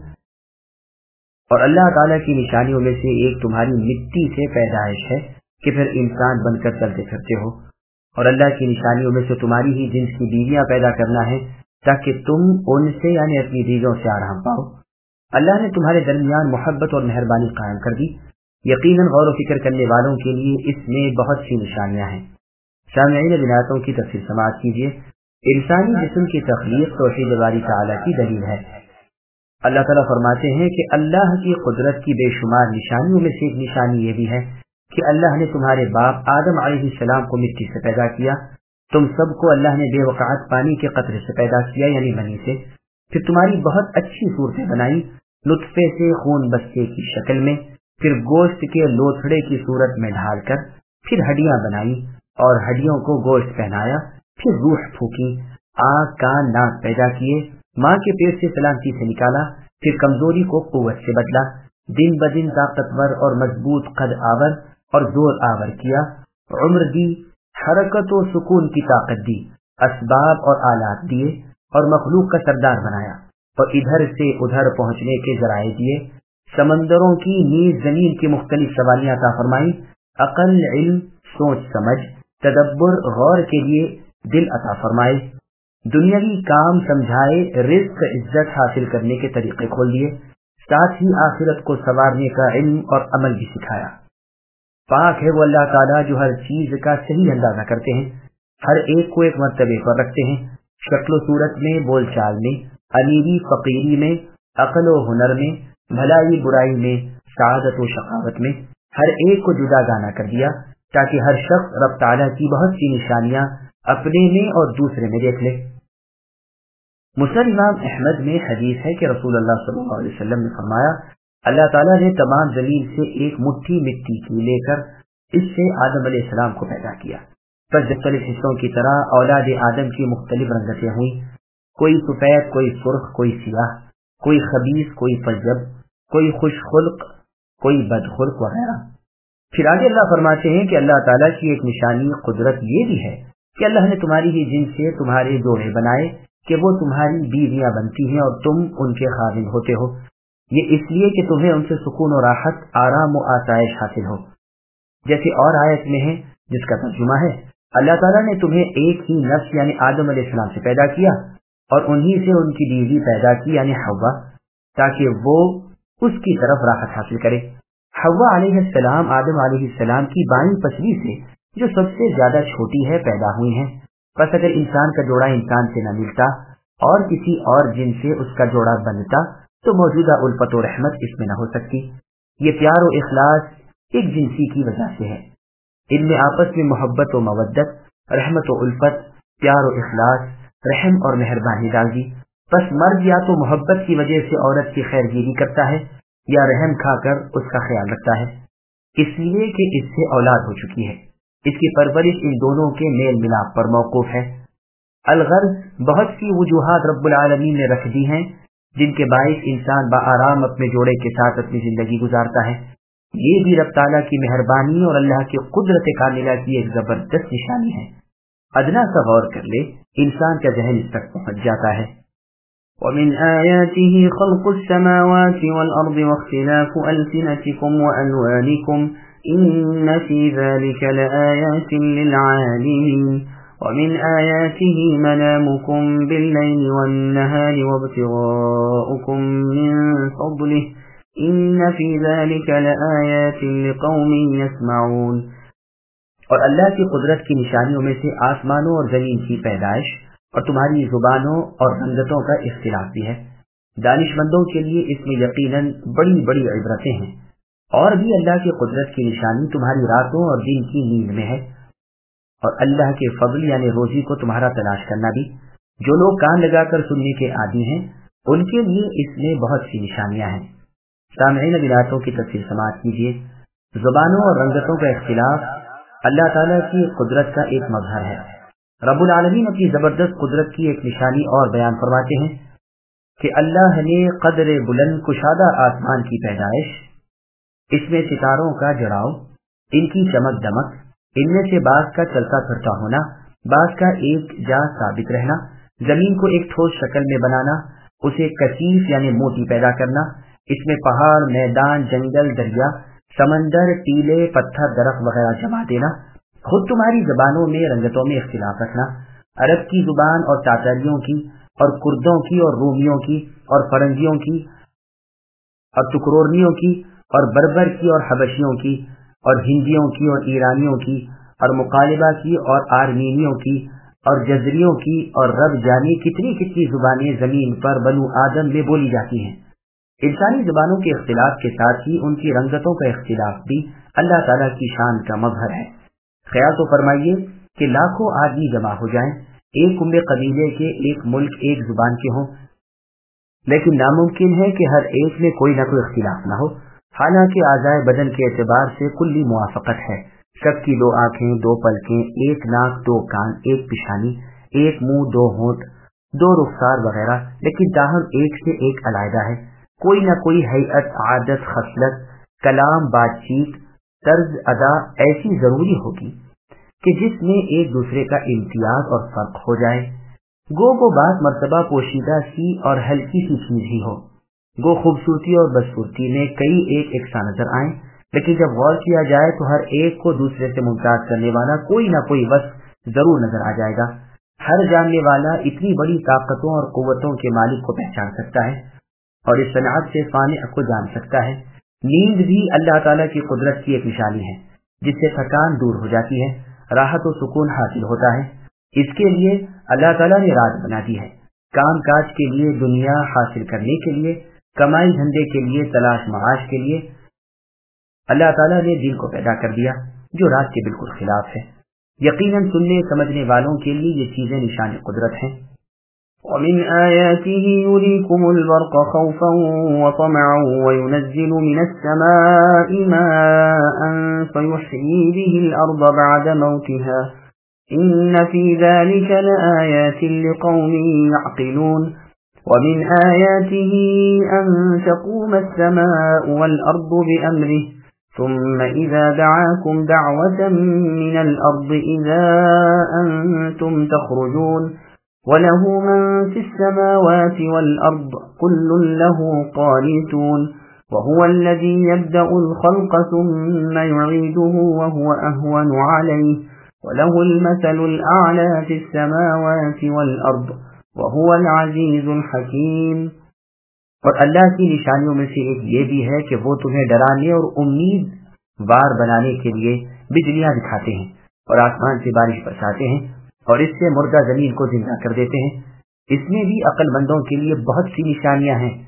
اور اللہ تعالیٰ کی نشانیوں میں سے ایک تمہاری مٹی سے پیدائش ہے کہ پھر انسان بن کر چلتے پھرتے ہو، اور اللہ کی نشانیوں میں سے تمہاری ہی جنس کی بیویاں پیدا کرنا ہے تاکہ تم ان سے یعنی اپنی بیویوں سے آرام پاؤ. اللہ نے تمہارے درمیان محبت اور مہربانی قائم کر دی. یقیناً غور و فکر کرنے والوں کے لیے اس میں بہت سی نشانیاں ہیں. سامعین بناتوں کی تفصیل سماعت کیجیے. انسانی جسم کی تخلیق توحید باری تعالیٰ کی دلیل ہے. اللہ تعالیٰ فرماتے ہیں کہ اللہ کی قدرت کی بے شمار نشانیوں میں سے ایک نشانی یہ بھی ہے کہ اللہ نے تمہارے باپ آدم علیہ السلام کو مٹی سے پیدا کیا. تم سب کو اللہ نے بے وقعت پانی کے قطرے سے پیدا کیا یعنی منی سے. پھر تمہاری بہت اچھی صورتیں بنائی، نطفے سے خون بستے کی شکل میں، پھر گوشت کے لوتھڑے کی صورت میں ڈھال کر، پھر ہڈیاں بنائی اور ہڈیوں کو گوشت پہنایا، پھر روح پھونکی، آنکھ کان ناک پیدا کیے، ماں کے پیٹ سے سلامتی سے نکالا، پھر کمزوری کو قوت سے بدلا، دن بدن طاقتور اور مضبوط قد آور اور زور آور کیا، عمر دی، حرکت و سکون کی طاقت دی، اسباب اور آلات دیے اور مخلوق کا سردار بنایا اور ادھر سے ادھر پہنچنے کے ذرائع دیے. سمندروں کی نیز زمین کی مختلف سواریاں عطا فرمائی، عقل، علم، سوچ سمجھ، تدبر غور کے لیے دل عطا فرمائے، دنیاوی کام سمجھائے، رزق عزت حاصل کرنے کے طریقے کھول دیے، ساتھ ہی آخرت کو سنوارنے کا علم اور عمل بھی سکھایا۔ پاک ہے وہ اللہ تعالیٰ جو ہر چیز کا صحیح اندازہ کرتے ہیں، ہر ایک کو ایک مرتبے پر رکھتے ہیں، شکل و صورت میں، بول چال میں، امیری فقیری میں، عقل و ہنر میں، بھلائی برائی میں، سعادت و شقاوت میں، ہر ایک کو جدا گانا کر دیا تاکہ ہر شخص رب تعالیٰ کی بہت سی نشانیاں اپنے میں اور دوسرے میں دیکھ لے۔ مسند امام احمد میں حدیث ہے کہ رسول اللہ صلی اللہ علیہ وسلم نے فرمایا، اللہ تعالیٰ نے تمام زمین سے ایک مٹھی مٹی کی لے کر اس سے آدم علیہ السلام کو پیدا کیا، بس مختلف حصوں کی طرح اولاد آدم کی مختلف رنگتیں ہوئیں، کوئی سفید، کوئی سرخ، کوئی سیاہ، کوئی خبیث، کوئی طیب، کوئی خوش خلق، کوئی بد خلق وغیرہ۔ پھر آگے اللہ فرماتے ہیں کہ اللہ تعالیٰ کی ایک نشانی قدرت یہ بھی ہے کہ اللہ نے تمہاری ہی جن سے تمہارے جوڑے بنائے کہ وہ تمہاری بیویاں بنتی ہیں اور تم ان کے خاوند ہوتے ہو، یہ اس لیے کہ تمہیں ان سے سکون و راحت، آرام و آسائش حاصل ہو۔ جیسے اور آیت میں ہے جس کا ترجمہ ہے، اللہ تعالیٰ نے تمہیں ایک ہی نفس یعنی آدم علیہ السلام سے پیدا کیا اور انہی سے ان کی بیوی پیدا کی یعنی حوا، تاکہ وہ اس کی طرف راحت حاصل کرے۔ حوا علیہ السلام آدم علیہ السلام کی بائیں پسلی سے جو سب سے زیادہ چھوٹی ہے پیدا ہوئی ہیں، بس اگر انسان کا جوڑا انسان سے نہ ملتا اور کسی اور جن سے اس کا جوڑا بنتا تو موجودہ الفت و رحمت اس میں نہ ہو سکتی۔ یہ پیار و اخلاص ایک جنسی کی وجہ سے ہے، ان میں آپس میں محبت و مودت، رحمت و الفت، پیار و اخلاص، رحم اور مہربانی ڈال دی۔ بس مرد یا تو محبت کی وجہ سے عورت کی خیر گیری کرتا ہے یا رحم کھا کر اس کا خیال رکھتا ہے، اس لیے کہ اس سے اولاد ہو چکی ہے، اس کی پرورش ان دونوں کے میل ملاپ پر موقوف ہے۔ الغرض بہت سی وجوہات رب العالمین نے رکھ دی ہیں جن کے باعث انسان بآرام اپنے جوڑے کے ساتھ اپنی زندگی گزارتا ہے۔ یہ بھی رب تعالیٰ کی مہربانی اور اللہ کی قدرت کاملہ کی ایک زبردست نشانی ہے۔ ادنا سا غور کر لے، انسان کا ذہن اس تک پہنچ جاتا ہے۔ وَمِنْ آيَاتِهِ خَلْقُ السَّمَاوَاتِ وَالْأَرْضِ وَاخْتِلَافُ أَلْسِنَتِكُمْ وَأَلْوَانِكُمْ إِنَّ فِي ذَلِكَ لَآيَاتٍ لِلْعَالِمِينَ وَمِنْ آيَاتِهِ مَنَامُكُمْ بِاللَّيْلِ وَالنَّهَارِ وَابْتِغَاؤُكُمْ مِنْ فَضْلِهِ إِنَّ فِي ذَلِكَ لَآيَاتٍ لِقَوْمٍ يَسْمَعُونَ۔ اور اللہ کی قدرت کی نشانیوں میں سے آسمانوں اور زمین کی پیدائش اور تمہاری زبانوں اور رنگتوں کا اختلاف بھی ہے، دانش مندوں کے لیے اس میں یقیناً بڑی بڑی عبرتیں ہیں۔ اور بھی اللہ کی قدرت کی نشانی تمہاری راتوں اور دن کی نیند میں ہے، اور اللہ کے فضل یعنی روزی کو تمہارا تلاش کرنا بھی۔ جو لوگ کان لگا کر سننے کے عادی ہیں ان کے لیے اس میں بہت سی نشانیاں ہیں۔ سامعین آیاتوں کی تفصیل سماعت کیجیے۔ زبانوں اور رنگتوں کا اختلاف اللہ تعالیٰ کی قدرت کا ایک مظہر ہے۔ رب العالمین اپنی زبردست قدرت کی ایک نشانی اور بیان فرماتے ہیں کہ اللہ نے قدر بلند کشادہ آسمان کی پیدائش، اس میں ستاروں کا جڑاؤ، ان کی چمک دمک، ان میں سے بعض کا چلتا پھرتا ہونا، بعض کا ایک جا ثابت رہنا، زمین کو ایک ٹھوس شکل میں بنانا، اسے کثیف یعنی موٹی پیدا کرنا، اس میں پہاڑ، میدان، جنگل، دریا، سمندر، ٹیلے، پتھر، درخت وغیرہ جما دینا، خود تمہاری زبانوں میں رنگتوں میں اختلاف رکھنا، عرب کی زبان اور تاتاریوں کی اور کردوں کی اور رومیوں کی اور فرنگیوں کی اور تکرورنیوں کی اور بربر کی اور حبشیوں کی اور ہندیوں کی اور ایرانیوں کی اور مقالبہ کی اور آرمینیوں کی اور جزریوں کی اور رب جانے کتنی کتنی زبانیں زمین پر بنو آدم میں بولی جاتی ہیں۔ انسانی زبانوں کے اختلاف کے ساتھ ہی ان کی رنگتوں کا اختلاف بھی اللہ تعالیٰ کی شان کا مظہر ہے۔ خیال تو فرمائیے کہ لاکھوں آدمی جمع ہو جائیں، ایک کنبے قبیلے کے، ایک ملک، ایک زبان کے ہوں، لیکن ناممکن ہے کہ ہر ایک میں کوئی نہ کوئی اختلاف نہ ہو، حالانکہ اعضائے بدن کے اعتبار سے کلی موافقت ہے۔ سب کی 2 آنکھیں، 2 پلکیں، 1 ناک، 2 کان، 1 پیشانی، 1 منہ، 2 ہونٹ، 2 رخسار وغیرہ، لیکن تاہم ایک سے ایک علیحدہ ہے۔ کوئی نہ کوئی ہیئت، عادت، خصلت، کلام، بات چیت، طرز ادا ایسی ضروری ہوگی کہ جس میں ایک دوسرے کا امتیاز اور فرق ہو جائے۔ گو بات مرتبہ پوشیدہ سی اور ہلکی سی چیز ہی ہو، گو خوبصورتی اور بدصورتی میں کئی ایک یکساں نظر آئیں، لیکن جب غور کیا جائے تو ہر ایک کو دوسرے سے ممتاز کرنے والا کوئی نہ کوئی وصف ضرور نظر آ جائے گا۔ ہر جاننے والا اتنی بڑی طاقتوں اور قوتوں کے مالک کو پہچان سکتا ہے اور اس صنعت سے فانع کو جان سکتا ہے۔ نیند بھی اللہ تعالیٰ کی قدرت کی ایک نشانی ہے جس سے تھکان دور ہو جاتی ہے، راحت و سکون حاصل ہوتا ہے۔ اس کے لیے اللہ تعالیٰ نے رات بنا دی ہے، کام کاج کے لیے، دنیا حاصل کرنے کے لیے، کمائی دھندے کے لیے، تلاش معاش کے لیے اللہ تعالیٰ نے دن کو پیدا کر دیا جو رات کے بالکل خلاف ہے۔ یقیناً سننے سمجھنے والوں کے لیے یہ چیزیں نشان قدرت ہیں۔ ومن آياته يريكم البرق خوفا وطمعا وينزل من السماء ماء فيحيي به الأرض بعد موتها إن في ذلك لآيات لقوم يعقلون ومن آياته أن تقوم السماء والأرض بأمره ثم إذا دعاكم دعوة من الأرض إذا أنتم تخرجون وله من في السماوات والأرض كل له قانتون وهو الذي يبدأ الخلق ثم يعيده وهو أهون عليه وله المثل الأعلى في السماوات والأرض وهو العزيز الحكيم۔ اور اللہ کی نشانیوں میں سے ایک یہ بھی ہے کہ وہ تمہیں ڈرانے اور امید وار بنانے کے لیے بجلیاں دکھاتے ہیں اور آسمان سے بارش برساتے ہیں اور اس سے مردہ زمین کو زندہ کر دیتے ہیں۔ اس میں بھی عقل مندوں کے لیے بہت سی نشانیاں ہیں۔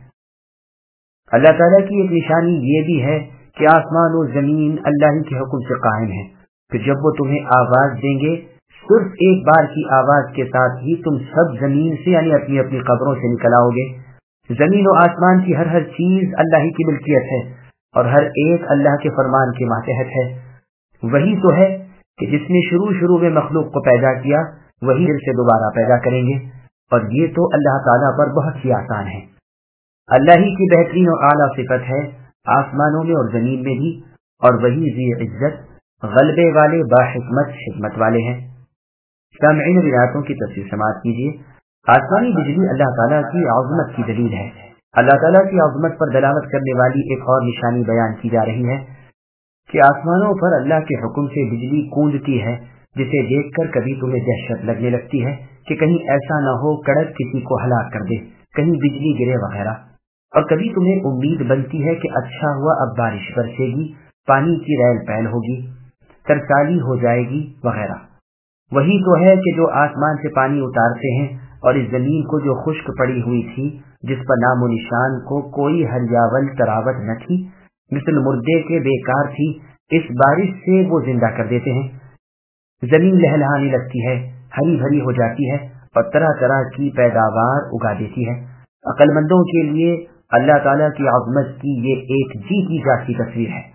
اللہ تعالیٰ کی ایک نشانی یہ بھی ہے کہ آسمان و زمین اللہ ہی کے حکم سے قائم ہیں۔ پھر جب وہ تمہیں آواز دیں گے، صرف ایک بار کی آواز کے ساتھ ہی تم سب زمین سے یعنی اپنی اپنی قبروں سے نکل آؤ گے۔ زمین و آسمان کی ہر چیز اللہ ہی کی ملکیت ہے اور ہر ایک اللہ کے فرمان کے ماتحت ہے۔ وہی تو ہے کہ جس نے شروع میں مخلوق کو پیدا کیا وہی پھر سے دوبارہ پیدا کریں گے، اور یہ تو اللہ تعالیٰ پر بہت ہی آسان ہے۔ اللہ ہی کی بہترین اور اعلیٰ صفت ہے آسمانوں میں اور زمین میں بھی، اور وہی ذی عزت غلبے والے باحکمت حکمت والے ہیں۔ سامعین روایتوں کی تفسیر سماعت کیجیے۔ آسمانی بجلی اللہ تعالیٰ کی عظمت کی دلیل ہے۔ اللہ تعالیٰ کی عظمت پر دلالت کرنے والی ایک اور نشانی بیان کی جا رہی ہے کہ آسمانوں پر اللہ کے حکم سے بجلی کوندتی ہے، جسے دیکھ کر کبھی تمہیں دہشت لگنے لگتی ہے کہ کہیں ایسا نہ ہو کڑک کسی کو ہلاک کر دے، کہیں بجلی گرے وغیرہ، اور کبھی تمہیں امید بنتی ہے کہ اچھا ہوا اب بارش برسے گی، پانی کی ریل پیل ہوگی، ترسالی ہو جائے گی وغیرہ۔ وہی تو ہے کہ جو آسمان سے پانی اتارتے ہیں اور اس زمین کو جو خشک پڑی ہوئی تھی، جس پر نام و نشان کو کوئی ہریاول تراوت نہ تھی، مثل مردے کے بیکار تھی، اس بارش سے وہ زندہ کر دیتے ہیں۔ زمین لہلہانے لگتی ہے، ہری بھری ہو جاتی ہے اور طرح طرح کی پیداوار اگا دیتی ہے۔ عقل مندوں کے لیے اللہ تعالیٰ کی عظمت کی یہ ایک جیتی جاتی تصویر ہے۔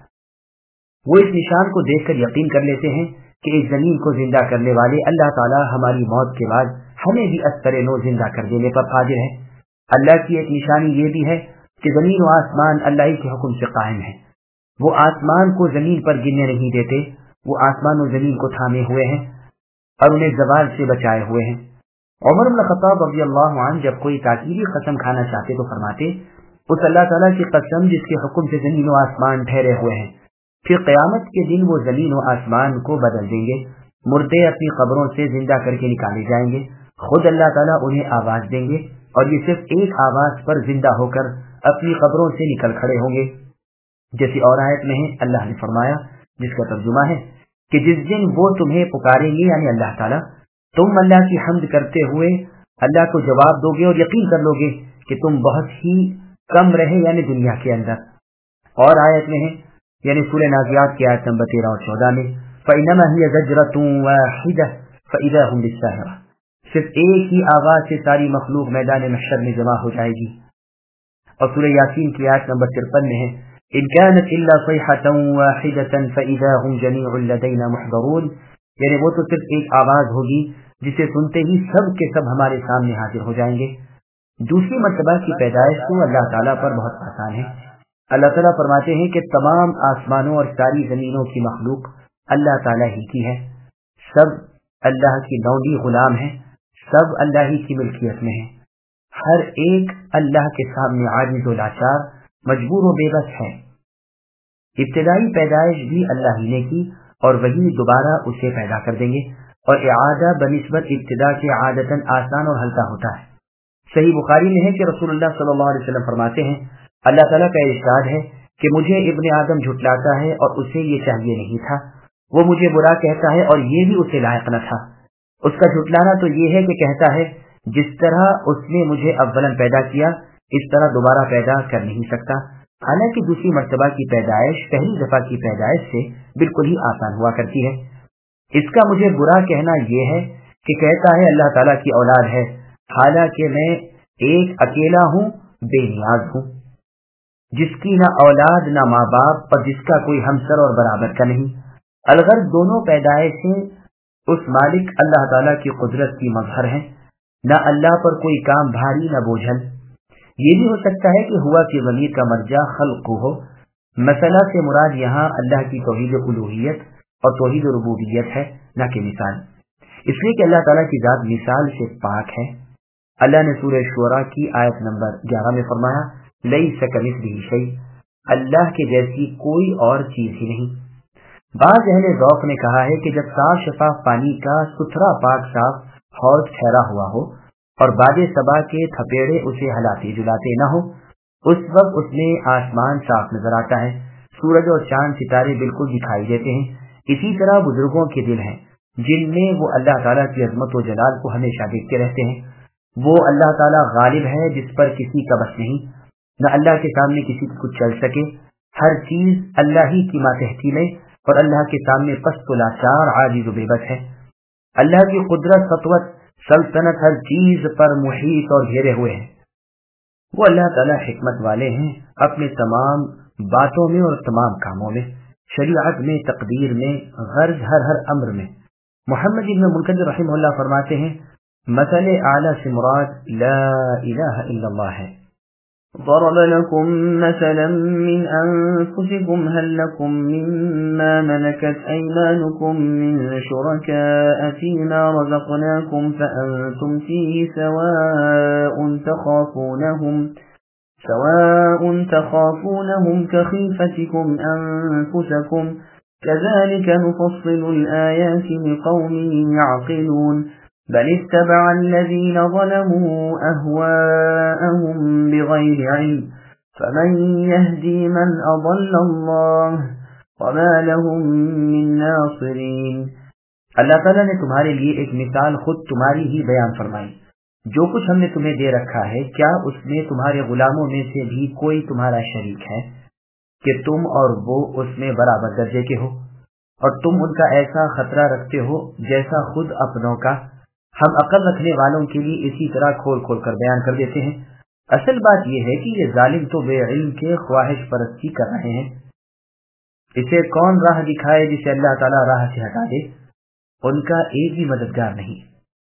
وہ اس نشان کو دیکھ کر یقین کر لیتے ہیں کہ اس زمین کو زندہ کرنے والے اللہ تعالیٰ ہماری موت کے بعد ہمیں بھی اثر نو زندہ کر دینے پر قادر ہے۔ اللہ کی ایک نشانی یہ بھی ہے کہ زمین و آسمان اللہ ہی کے حکم سے قائم ہے۔ وہ آسمان کو زمین پر گرنے نہیں دیتے، وہ آسمان و زمین کو تھامے ہوئے ہیں اور انہیں زوال سے بچائے ہوئے ہیں۔ عمر بن خطاب رضی اللہ عنہ جب کوئی تاکیدی قسم کھانا چاہتے تو فرماتے، اس اللہ تعالیٰ کی قسم جس کے حکم سے زمین و آسمان ٹھہرے ہوئے ہیں، پھر قیامت کے دن وہ زمین و آسمان کو بدل دیں گے، مردے اپنی قبروں سے زندہ کر کے نکالے جائیں گے، خود اللہ تعالیٰ انہیں آواز دیں گے اور یہ صرف ایک آواز پر زندہ ہو کر اپنی قبروں سے نکل کھڑے ہوں گے۔ جیسی اور آیت میں ہے، اللہ نے فرمایا، جس کا ترجمہ ہے کہ جس دن وہ تمہیں پکاریں گے یعنی اللہ تعالیٰ، تم اللہ کی حمد کرتے ہوئے اللہ کو جواب دو گے اور یقین کر لو گے کہ تم بہت ہی کم رہے یعنی دنیا کے اندر۔ اور آیت میں ہے یعنی سورہ نازعات کی آیت نمبر 13 اور 14 میں، فَإِنَّمَا هِيَ زَجْرَةٌ وَاحِدَةٌ فَإِذَا هُمْ بِالسَّاهِرَةِ، صرف ایک ہی آواز سے ساری مخلوق میدان محشر میں جمع ہو جائے گی۔ اور سورہ یاسین کی آیت نمبر 53 میں ہے، إِن كَانَتْ إِلَّا صَيْحَةً وَاحِدَةً فَإِذَا هُمْ جَمِيعٌ لَدَيْنَا مُحْضَرُونَ، یعنی وہ تو صرف ایک آواز ہوگی جسے سنتے ہی سب کے سب ہمارے سامنے حاضر ہو جائیں گے۔ دوسری مرتبہ کی پیدائش تو اللہ تعالیٰ پر بہت آسان ہے۔ اللہ تعالیٰ فرماتے ہیں کہ تمام آسمانوں اور ساری زمینوں کی مخلوق اللہ تعالیٰ ہی کی ہے، سب اللہ کی لونڈی غلام ہیں، سب اللہ ہی کی ملکیت میں ہیں، ہر ایک اللہ کے سامنے عاجز و لاچار، مجبور و بے بس ہے۔ ابتدائی پیدائش بھی اللہ ہی نے کی اور وہی دوبارہ اسے پیدا کر دیں گے، اور اعادہ بنسبت ابتدا کے عادتاً آسان اور ہلکا ہوتا ہے۔ صحیح بخاری میں ہے کہ رسول اللہ صلی اللہ علیہ وسلم فرماتے ہیں، اللہ تعالیٰ کا ارشاد ہے کہ مجھے ابن آدم جھٹلاتا ہے اور اسے یہ چاہیے نہیں تھا، وہ مجھے برا کہتا ہے اور یہ بھی اسے لائق نہ تھا۔ اس کا جھٹلانا تو یہ ہے کہ کہتا ہے جس طرح اس نے مجھے اولاً پیدا کیا اس طرح دوبارہ پیدا کر نہیں سکتا، حالانکہ دوسری مرتبہ کی پیدائش پہلی دفعہ کی پیدائش سے بالکل ہی آسان ہوا کرتی ہے۔ اس کا مجھے برا کہنا یہ ہے کہ کہتا ہے اللہ تعالیٰ کی اولاد ہے، حالانکہ میں ایک اکیلا ہوں، بے نیاز ہوں، جس کی نہ اولاد نہ ماں باپ اور جس کا کوئی ہمسر اور برابر کا نہیں۔ الغرض دونوں پیدائشیں اس مالک اللہ تعالیٰ کی قدرت کی مظہر ہیں، نہ اللہ پر کوئی کام بھاری نہ بوجھل۔ یہ بھی ہو سکتا ہے کہ ہوا کی ضمیر کا مرجع خلق ہو، مسئلہ سے مراد یہاں اللہ کی توحید الوہیت اور توحید ربوبیت ہے، نہ کہ مثال، اس لیے کہ اللہ تعالیٰ کی ذات مثال سے پاک ہے۔ اللہ نے سورہ شعراء کی آیت نمبر 11 میں فرمایا لیس کمثلہ شیء، اللہ کے جیسی کوئی اور چیز ہی نہیں۔ بعض اہل ذوق نے کہا ہے کہ جب صاف شفاف پانی کا ستھرا پاک صاف حوض ٹھہرا ہوا ہو اور باد صبا کے تھپیڑے اسے ہلاتے جلاتے نہ ہو، اس وقت اس میں آسمان صاف نظر آتا ہے، سورج اور چاند ستارے بالکل دکھائی دیتے ہیں۔ اسی طرح بزرگوں کے دل ہیں جن میں وہ اللہ تعالیٰ کی عظمت و جلال کو ہمیشہ دیکھتے رہتے ہیں۔ وہ اللہ تعالیٰ غالب ہے جس پر کسی کا بس نہیں، نہ اللہ کے سامنے کسی کو کچھ چل سکے، ہر چیز اللہ ہی کی ماتحتی میں اور اللہ کے سامنے پست و لاچار عاجز و بے بس ہے۔ اللہ کی قدرت، سطوت، سلطنت ہر چیز پر محیط اور گھیرے ہوئے ہیں۔ وہ اللہ تعالیٰ حکمت والے ہیں اپنے تمام باتوں میں اور تمام کاموں میں، شریعت میں، تقدیر میں، غرض ہر امر میں۔ محمد ابن منکدر رحمہ اللہ فرماتے ہیں مثل اعلیٰ سے مراد لا الہ الا اللہ ہے۔ ضرب لكم مثلا من أنفسكم هل لكم مما ملكت أيمانكم من شركاء فيما رزقناكم فأنتم فيه سواء تخافونهم كخيفتكم أنفسكم كذلك نفصل الآيات لقوم يعقلون بل اتبع الذين ظلموا أهواءهم بغير علم فمن يهدي من أضل الله وما لهم من ناصرين۔ اللہ تعالیٰ نے تمہارے لیے ایک مثال خود تمہاری ہی بیان فرمائی۔ جو کچھ ہم نے تمہیں دے رکھا ہے، کیا اس میں تمہارے غلاموں میں سے بھی کوئی تمہارا شریک ہے کہ تم اور وہ اس میں برابر درجے کے ہو، اور تم ان کا ایسا خطرہ رکھتے ہو جیسا خود اپنوں کا؟ ہم عقل رکھنے والوں کے لیے اسی طرح کھول کھول کر بیان کر دیتے ہیں۔ اصل بات یہ ہے کہ یہ ظالم تو بے علم کے خواہش پرستی کر رہے ہیں۔ اسے کون راہ دکھائے جسے اللہ تعالیٰ راہ سے ہٹا دے؟ ان کا ایک بھی مددگار نہیں۔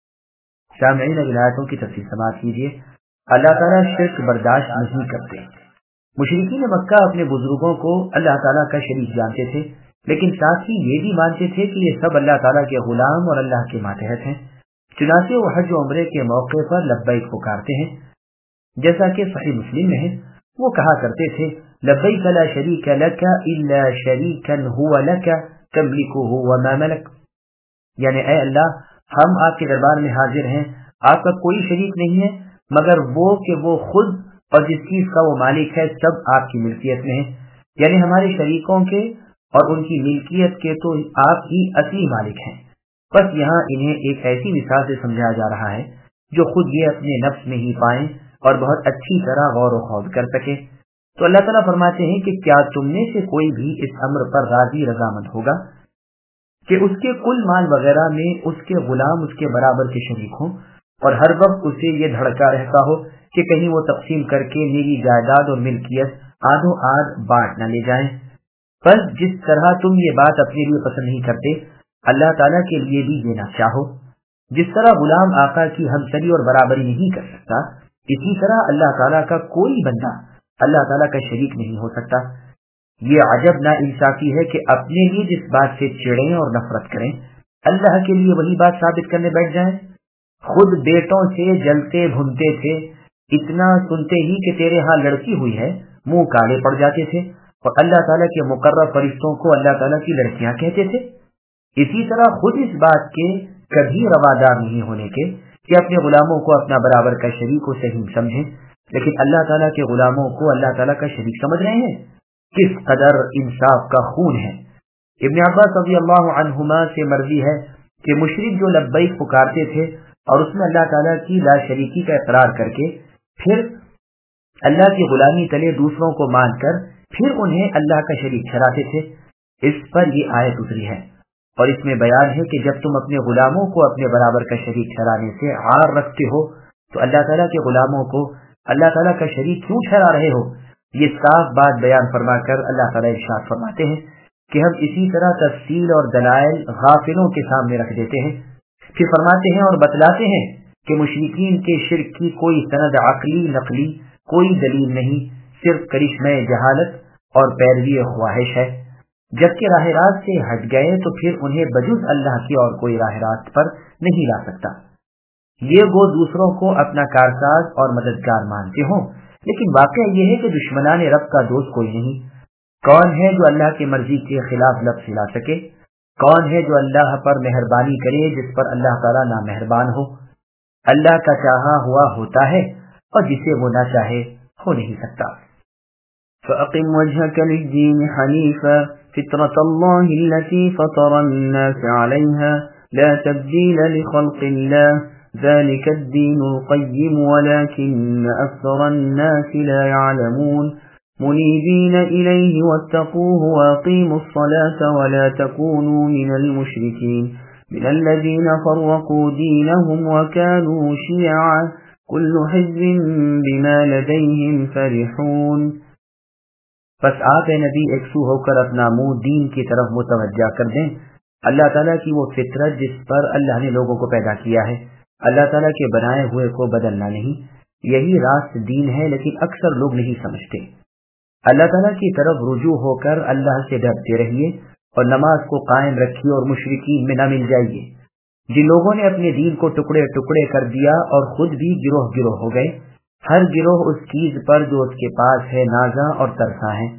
سامعین ولایتوں کی تفصیل سماعت کیجیے۔ اللہ تعالیٰ شرک برداشت نہیں کرتے۔ مشرکین مکہ اپنے بزرگوں کو اللہ تعالیٰ کا شریک جانتے تھے، لیکن ساتھ ہی یہ بھی مانتے تھے کہ یہ سب اللہ تعالیٰ کے غلام اور اللہ کے ماتحت ہیں۔ چنانچہ وہ حج و عمرے کے موقع پر لبیک پکارتے ہیں، جیسا کہ صحیح مسلم میں ہے۔ وہ کہا کرتے تھے لبیک لا شریک لک الا شریکا هو لک تملکه وما ملک، یعنی اے اللہ ہم آپ کے دربار میں حاضر ہیں، آپ کا کوئی شریک نہیں ہے مگر وہ کہ وہ خود اور جس چیز کا وہ مالک ہے سب آپ کی ملکیت میں ہے، یعنی ہمارے شریکوں کے اور ان کی ملکیت کے تو آپ ہی اصلی مالک ہیں۔ بس یہاں انہیں ایک ایسی مثال سے سمجھایا جا رہا ہے جو خود یہ اپنے نفس میں ہی پائیں اور بہت اچھی طرح غور و خوض کر سکے۔ تو اللہ تعالیٰ فرماتے ہیں کہ کیا تم میں سے کوئی بھی اس امر پر راضی رضامند ہوگا کہ اس کے کل مال وغیرہ میں اس کے غلام اس کے برابر کے شریک ہوں، اور ہر وقت اسے یہ دھڑکا رہتا ہو کہ کہیں وہ تقسیم کر کے میری جائیداد اور ملکیت آدھو آدھ بانٹ نہ لے جائیں۔ بس جس طرح تم یہ بات اپنے لیے پسند نہیں کرتے، اللہ تعالیٰ کے لیے بھی یہ نہ چاہو۔ جس طرح غلام آقا کی ہمسری اور برابری نہیں کر سکتا، اسی طرح اللہ تعالیٰ کا کوئی بندہ اللہ تعالیٰ کا شریک نہیں ہو سکتا۔ یہ عجب نا انصافی ہے کہ اپنے لیے جس بات سے چڑھیں اور نفرت کریں، اللہ کے لیے وہی بات ثابت کرنے بیٹھ جائیں۔ خود بیٹوں سے جلتے بھنتے تھے، اتنا سنتے ہی کہ تیرے ہاں لڑکی ہوئی ہے منہ کالے پڑ جاتے تھے، اور اللہ تعالیٰ کے مقرر فرشتوں کو اللہ تعالیٰ کی لڑکیاں کہتے تھے۔ اسی طرح خود اس بات کے کبھی روادار نہیں ہونے کے کہ اپنے غلاموں کو اپنا برابر کا شریک و صحیح سمجھیں، لیکن اللہ تعالیٰ کے غلاموں کو اللہ تعالیٰ کا شریک سمجھ رہے ہیں۔ کس قدر انصاف کا خون ہے۔ ابن عباس رضی اللہ عنہما سے مروی ہے کہ مشرک جو لبیک پکارتے تھے اور اس میں اللہ تعالیٰ کی لا شریکی کا اقرار کر کے پھر اللہ کی غلامی تلے دوسروں کو مان کر پھر انہیں اللہ کا شریک ٹھہراتے تھے، اس پر یہ آیت اتری ہے، اور اس میں بیان ہے کہ جب تم اپنے غلاموں کو اپنے برابر کا شریک ٹھہرانے سے عار رکھتے ہو تو اللہ تعالیٰ کے غلاموں کو اللہ تعالیٰ کا شریک کیوں ٹھہرا رہے ہو؟ یہ صاف بات بیان فرما کر اللہ تعالیٰ ارشاد فرماتے ہیں کہ ہم اسی طرح تفصیل اور دلائل غافلوں کے سامنے رکھ دیتے ہیں، پھر فرماتے ہیں اور بتلاتے ہیں کہ مشرکین کے شرک کی کوئی سند عقلی نقلی کوئی دلیل نہیں، صرف کرشمہ جہالت اور پیروی خواہش ہے۔ جبکہ راہ راست سے ہٹ گئے تو پھر انہیں بجز اللہ کی اور کوئی راہ راست پر نہیں لا سکتا۔ یہ وہ دوسروں کو اپنا کارساز اور مددگار مانتے ہوں، لیکن واقعہ یہ ہے کہ دشمنان رب کا دوست کوئی نہیں۔ کون ہے جو اللہ کی مرضی کے خلاف لفظ ہلا سکے؟ کون ہے جو اللہ پر مہربانی کرے جس پر اللہ تعالیٰ نہ مہربان ہو؟ اللہ کا چاہا ہوا ہوتا ہے اور جسے وہ نہ چاہے ہو نہیں سکتا۔ فَأَقِمْ وَجْهَكَ لِلدِّينِ حَنِيفًا فِطْرَةَ اللَّهِ الَّتِي فَطَرَ النَّاسَ عَلَيْهَا لَا تَبْدِيلَ لِخَلْقِ اللَّهِ ذلك الدين القيم ولكن أكثر الناس لا يعلمون منيبين إليه واتقوه وأقيموا الصلاة ولا تكونوا من المشركين من الذين فرقوا دينهم وكانوا شيعا كل حزب بما لديهم فرحون۔ پس آپ اے نبی یکسو ہو کر اپنا منہ دین کی طرف متوجہ کر دیں۔ اللہ تعالیٰ کی وہ فطرت جس پر اللہ نے لوگوں کو پیدا کیا ہے، اللہ تعالیٰ کے بنائے ہوئے کو بدلنا نہیں، یہی راست دین ہے، لیکن اکثر لوگ نہیں سمجھتے۔ اللہ تعالیٰ کی طرف رجوع ہو کر اللہ سے ڈرتے رہیے اور نماز کو قائم رکھیے اور مشرکین میں نہ مل جائیے۔ جن لوگوں نے اپنے دین کو ٹکڑے ٹکڑے کر دیا اور خود بھی گروہ گروہ ہو گئے، ہر گروہ اس چیز پر جو اس کے پاس ہے نازاں اور ترساں ہے۔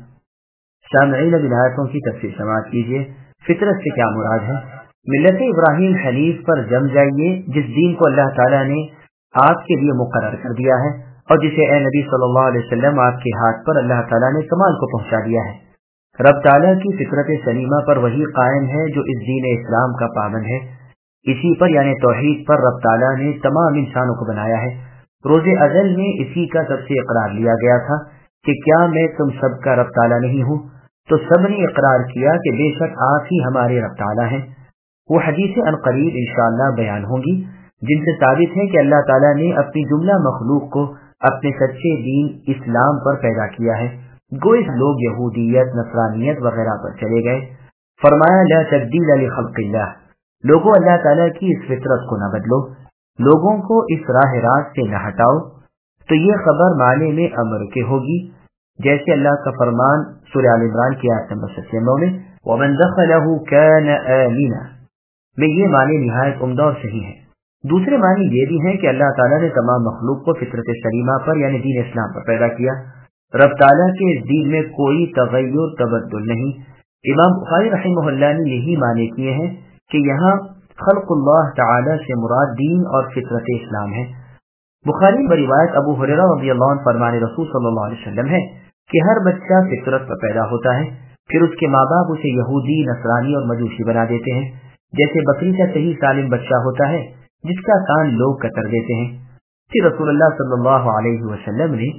سامعین اب آیتوں کی تفسیر سماعت کیجیے۔ فطرت سے کیا مراد ہے؟ ملت ابراہیم حنیف پر جم جائیے، جس دین کو اللہ تعالیٰ نے آپ کے لیے مقرر کر دیا ہے اور جسے اے نبی صلی اللہ علیہ وسلم آپ کے ہاتھ پر اللہ تعالیٰ نے کمال کو پہنچا دیا ہے۔ رب تعالیٰ کی فطرت سلیمہ پر وہی قائم ہے جو اس دین اسلام کا پابند ہے۔ اسی پر یعنی توحید پر رب تعالیٰ نے تمام انسانوں کو بنایا ہے۔ روز ازل میں اسی کا سب سے اقرار لیا گیا تھا کہ کیا میں تم سب کا رب تعالیٰ نہیں ہوں؟ تو سب نے اقرار کیا کہ بے شک آپ ہی ہمارے رب تعالیٰ ہیں۔ وہ حدیث عنقریب انشاءاللہ بیان ہوں گی جن سے ثابت ہے کہ اللہ تعالیٰ نے اپنی جملہ مخلوق کو اپنے سچے دین اسلام پر پیدا کیا ہے۔ گوئے لوگ یہودیت، نصرانیت وغیرہ پر چلے گئے۔ فرمایا لا تبدیل لخلق اللہ، لوگوں اللہ تعالیٰ کی اس فطرت کو نہ بدلو، لوگوں کو اس راہ راست سے نہ ہٹاؤ۔ تو یہ خبر معنی میں امر کے ہوگی، جیسے اللہ کا فرمان سورہ آل عمران کی آیت نمبر 97 میں وَمَنْ دَخَلَهُ كَانَ آمِنًا میں یہ معنی نہایت عمدہ اور صحیح ہے۔ دوسرے معنی یہ بھی ہیں کہ اللہ تعالیٰ نے تمام مخلوق کو فطرت سلیمہ پر یعنی دین اسلام پر پیدا کیا۔ رب تعالیٰ کے اس دین میں کوئی تغیر تبدل نہیں۔ امام بخاری رحمہ اللہ نے یہی معنی کیے ہیں کہ یہاں خلق اللہ تعالیٰ سے مراد دین اور فطرت اسلام ہے۔ بخاری میں روایت ابو ہریرہ رضی اللہ عنہ فرمان رسول صلی اللہ علیہ وسلم ہے کہ ہر بچہ فطرت پر پیدا ہوتا ہے، پھر اس کے ماں باپ اسے یہودی، نصرانی اور مجوسی بنا دیتے ہیں، جیسے بکری کا صحیح سالم بچہ ہوتا ہے جس کا کان لوگ کتر دیتے ہیں۔ پھر رسول اللہ صلی اللہ علیہ وسلم نے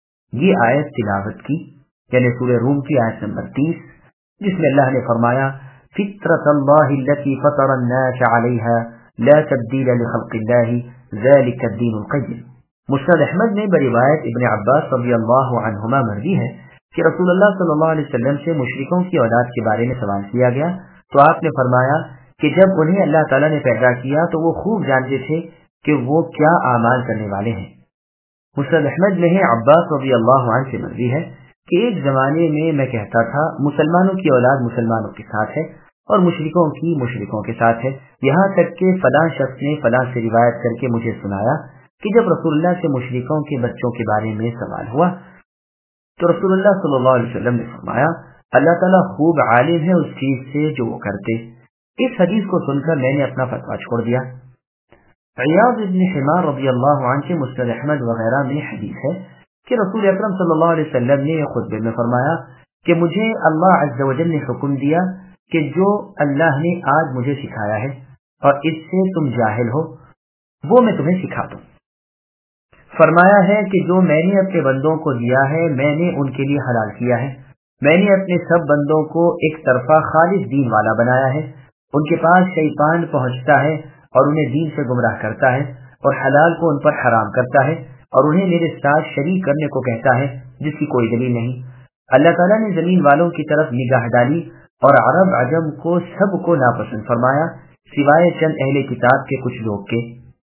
یہ آیت تلاوت کی، یعنی سورہ روم کی آیت نمبر 30، جس میں اللہ نے فرمایا فطرت اللہ التي فطر الناس عليها لا تبديل لخلق الله ذلك الدين القيم۔ مسند احمد میں بروایت ابن عباس رضی اللہ عنہما مروی ہے کہ رسول اللہ صلی اللہ علیہ وسلم سے مشرکوں کی اولاد کے بارے میں سوال کیا گیا تو آپ نے فرمایا کہ جب انہیں اللہ تعالیٰ نے پیدا کیا تو وہ خوب جانتے تھے کہ وہ کیا اعمال کرنے والے ہیں۔ مسند احمد میں ہے عباس رضی اللہ عنہ سے مروی ہے کہ ایک زمانے میں میں کہتا تھا مسلمانوں کی اولاد مسلمانوں کے ساتھ ہے اور مشرکوں کی مشرکوں کے ساتھ ہے، یہاں تک کہ فلاں شخص نے فلاں سے روایت کر کے مجھے سنایا کہ جب رسول اللہ سے مشرکوں کے بچوں کے بارے میں سوال ہوا تو رسول اللہ صلی اللہ علیہ وسلم نے فرمایا اللہ تعالیٰ خوب عالم ہے اس چیز سے جو وہ کرتے۔ اس حدیث کو سن کر میں نے اپنا فتویٰ چھوڑ دیا۔ عیاض بن حمار رضی اللہ عنہ سے مسند احمد وغیرہ میں حدیث ہے کہ رسول اکرم صلی اللہ علیہ وسلم نے خطبے میں فرمایا کہ مجھے اللہ عز و جل نے حکم دیا کہ جو اللہ نے آج مجھے سکھایا ہے اور اس سے تم جاہل ہو وہ میں تمہیں سکھا دوں۔ فرمایا ہے کہ جو میں نے اپنے بندوں کو دیا ہے میں نے ان کے لیے حلال کیا ہے، میں نے اپنے سب بندوں کو ایک طرفہ خالص دین والا بنایا ہے، ان کے پاس شیطان پہنچتا ہے اور انہیں دین سے گمراہ کرتا ہے اور حلال کو ان پر حرام کرتا ہے اور انہیں میرے ساتھ شریک کرنے کو کہتا ہے جس کی کوئی دلیل نہیں۔ اللہ تعالیٰ نے زمین والوں کی طرف نگاہ ڈالی اور عرب عجم کو سب کو ناپسند فرمایا سوائے چند اہل کتاب کے کچھ لوگ کے۔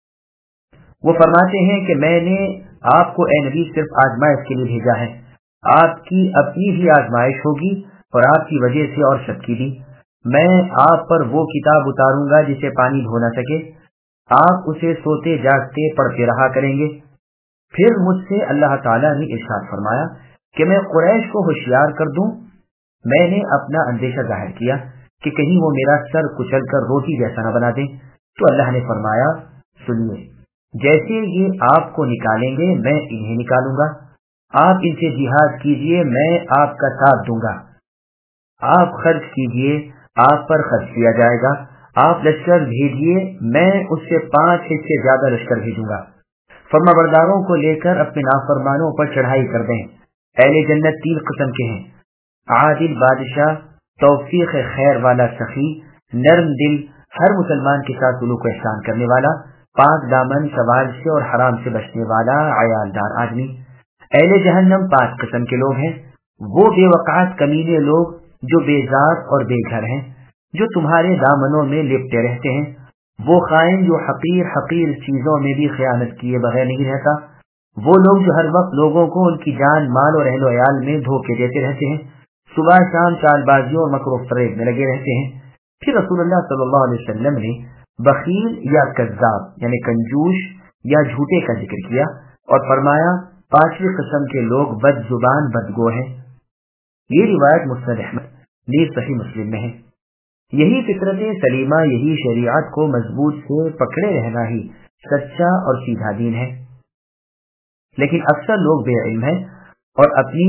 وہ فرماتے ہیں کہ میں نے آپ کو اے نبی صرف آزمائش کے لیے بھیجا ہے، آپ کی اپنی بھی آزمائش ہوگی اور آپ کی وجہ سے اور سب کی بھی۔ میں آپ پر وہ کتاب اتاروں گا جسے پانی دھو نہ سکے، آپ اسے سوتے جاگتے پڑھتے رہا کریں گے۔ پھر مجھ سے اللہ تعالیٰ نے ارشاد فرمایا کہ میں قریش کو ہوشیار کر دوں۔ میں نے اپنا اندیشہ ظاہر کیا کہ کہیں وہ میرا سر کچل کر روٹی جیسا نہ بنا دیں، تو اللہ نے فرمایا سنیے، جیسے یہ آپ کو نکالیں گے میں انہیں نکالوں گا، آپ ان سے جہاد کیجئے میں آپ کا ساتھ دوں گا، آپ خرچ کیجئے آپ پر خرچ کیا جائے گا، آپ لشکر بھیجئے میں اس سے 5 حصے زیادہ لشکر بھیجوں گا، فرما برداروں کو لے کر اپنے نافرمانوں پر چڑھائی کر دیں۔ اہل جنت 3 قسم کے ہیں، عادل بادشاہ، توفیق خیر والا سخی، نرم دل، ہر مسلمان کے ساتھ سلوک و احسان کرنے والا، پاک دامن سوال سے اور حرام سے بچنے والا عیالدار آدمی۔ اہل جہنم 5 قسم کے لوگ ہیں، وہ بے وقعت کمینے لوگ جو بیزار اور بے گھر ہیں، جو تمہارے دامنوں میں لپٹے رہتے ہیں، وہ خائن جو حقیر چیزوں میں بھی خیانت کیے بغیر نہیں رہتا، وہ لوگ جو ہر وقت لوگوں کو ان کی جان مال اور اہل و عیال میں دھوکے دیتے رہتے ہیں، صبح شام چال بازیوں اور مکر و فریب میں لگے رہتے ہیں۔ پھر رسول اللہ صلی اللہ علیہ وسلم نے بخیل یا کذاب یعنی کنجوش یا جھوٹے کا ذکر کیا اور فرمایا 5ویں قسم کے لوگ بد زبان بدگو ہیں۔ یہ روایت مسند احمد نیز صحیح مسلم میں ہے۔ یہی فطرت سلیمہ، یہی شریعت کو مضبوط سے پکڑے رہنا ہی سچا اور سیدھا دین ہے، لیکن اکثر لوگ بے علم ہیں اور اپنی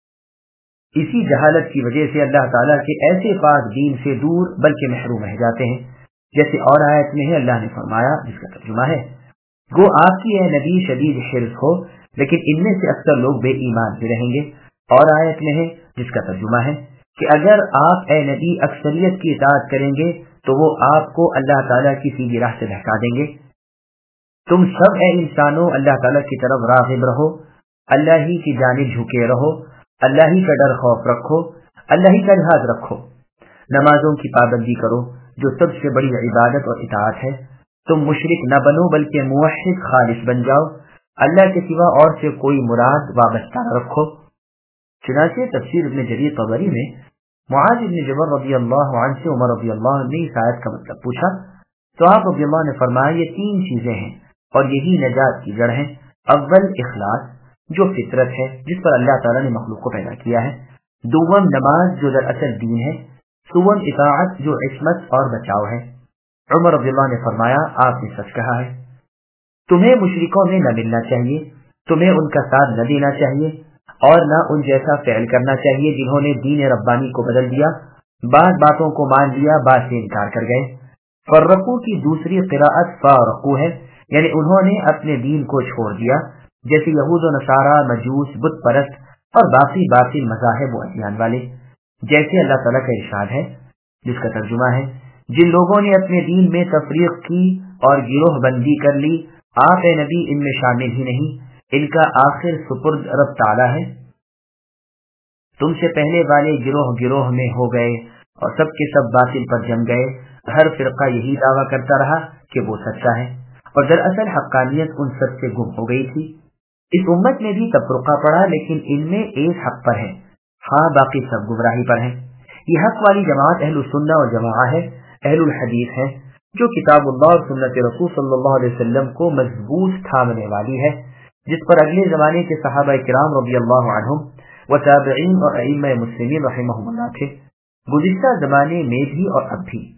اسی جہالت کی وجہ سے اللہ تعالیٰ کے ایسے پاک دین سے دور بلکہ محروم رہ جاتے ہیں، جیسے اور آیت میں ہے اللہ نے فرمایا جس کا ترجمہ ہے گو آپ کی اے نبی شدید حرص ہو لیکن ان میں سے اکثر لوگ بے ایمان سے رہیں گے، اور آیت میں ہے جس کا ترجمہ ہے کہ اگر آپ اے نبی اکثریت کی اطاعت کریں گے تو وہ آپ کو اللہ تعالیٰ کی سیدھی راہ سے بہکا دیں گے۔ تم سب اے انسانوں اللہ تعالیٰ کی طرف راغب رہو، اللہ ہی کی جانب جھکے رہو، اللہ ہی کا ڈر خوف رکھو، اللہ ہی کا لحاظ رکھو، نمازوں کی پابندی کرو جو سب سے بڑی عبادت اور اطاعت ہے، تم مشرک نہ بنو بلکہ موحد خالص بن جاؤ، اللہ کے سوا اور سے کوئی مراد وابستہ نہ رکھو۔ چنانچہ تفسیر ابن جریر طبری میں معاذ بن جبل رضی اللہ عنہ سے عمر رضی اللہ عنہ نے اس آیت کا مطلب پوچھا تو آپ رضی اللہ نے فرمایا یہ 3 چیزیں ہیں اور یہی نجات کی جڑ ہے۔ اول اخلاص جو فطرت ہے جس پر اللہ تعالیٰ نے مخلوق کو پیدا کیا ہے، دوم نماز جو دراصل دین ہے، سوم اطاعت جو عصمت اور بچاؤ ہے۔ عمر رضی اللہ نے فرمایا آپ نے سچ کہا ہے، تمہیں مشرکوں میں نہ ملنا چاہیے، تمہیں ان کا ساتھ نہ دینا چاہیے اور نہ ان جیسا فعل کرنا چاہیے جنہوں نے دین ربانی کو بدل دیا، بعض باتوں کو مان لیا بعض سے انکار کر گئے۔ فرقو کی دوسری قراءت فارقو ہے، یعنی انہوں نے اپنے دین کو چھوڑ دیا، جیسے یہود و نصارہ، مجوس، بت پرست اور باقی باطل مذاہب و ادیان والے، جیسے اللہ تعالیٰ کا ارشاد ہے جس کا ترجمہ ہے جن لوگوں نے اپنے دین میں تفریق کی اور گروہ بندی کر لی، آپ اے نبی ان میں شامل ہی نہیں، ان کا آخر سپرد رب تعالیٰ ہے۔ تم سے پہلے والے گروہ گروہ میں ہو گئے اور سب کے سب باطل پر جم گئے، ہر فرقہ یہی دعویٰ کرتا رہا کہ وہ سچا ہے، اور دراصل حقانیت ان سب سے گم ہو گئی تھی۔ اس امت میں بھی تفرقہ پڑا لیکن ان میں ایک حق پر ہے، ہاں باقی سب گمراہی پر ہیں۔ یہ حق والی جماعت اہل السنہ والجماعہ ہے، اہل الحدیث ہے، جو کتاب اللہ اور سنت رسول صلی اللہ علیہ وسلم کو مضبوط تھامنے والی ہے، جس پر اگلے زمانے کے صحابہ کرام رضی اللہ عنہم و تابعین اور ائمہ مسلمین رحمہم اللہ تھے، گزشتہ زمانے میں بھی اور اب بھی۔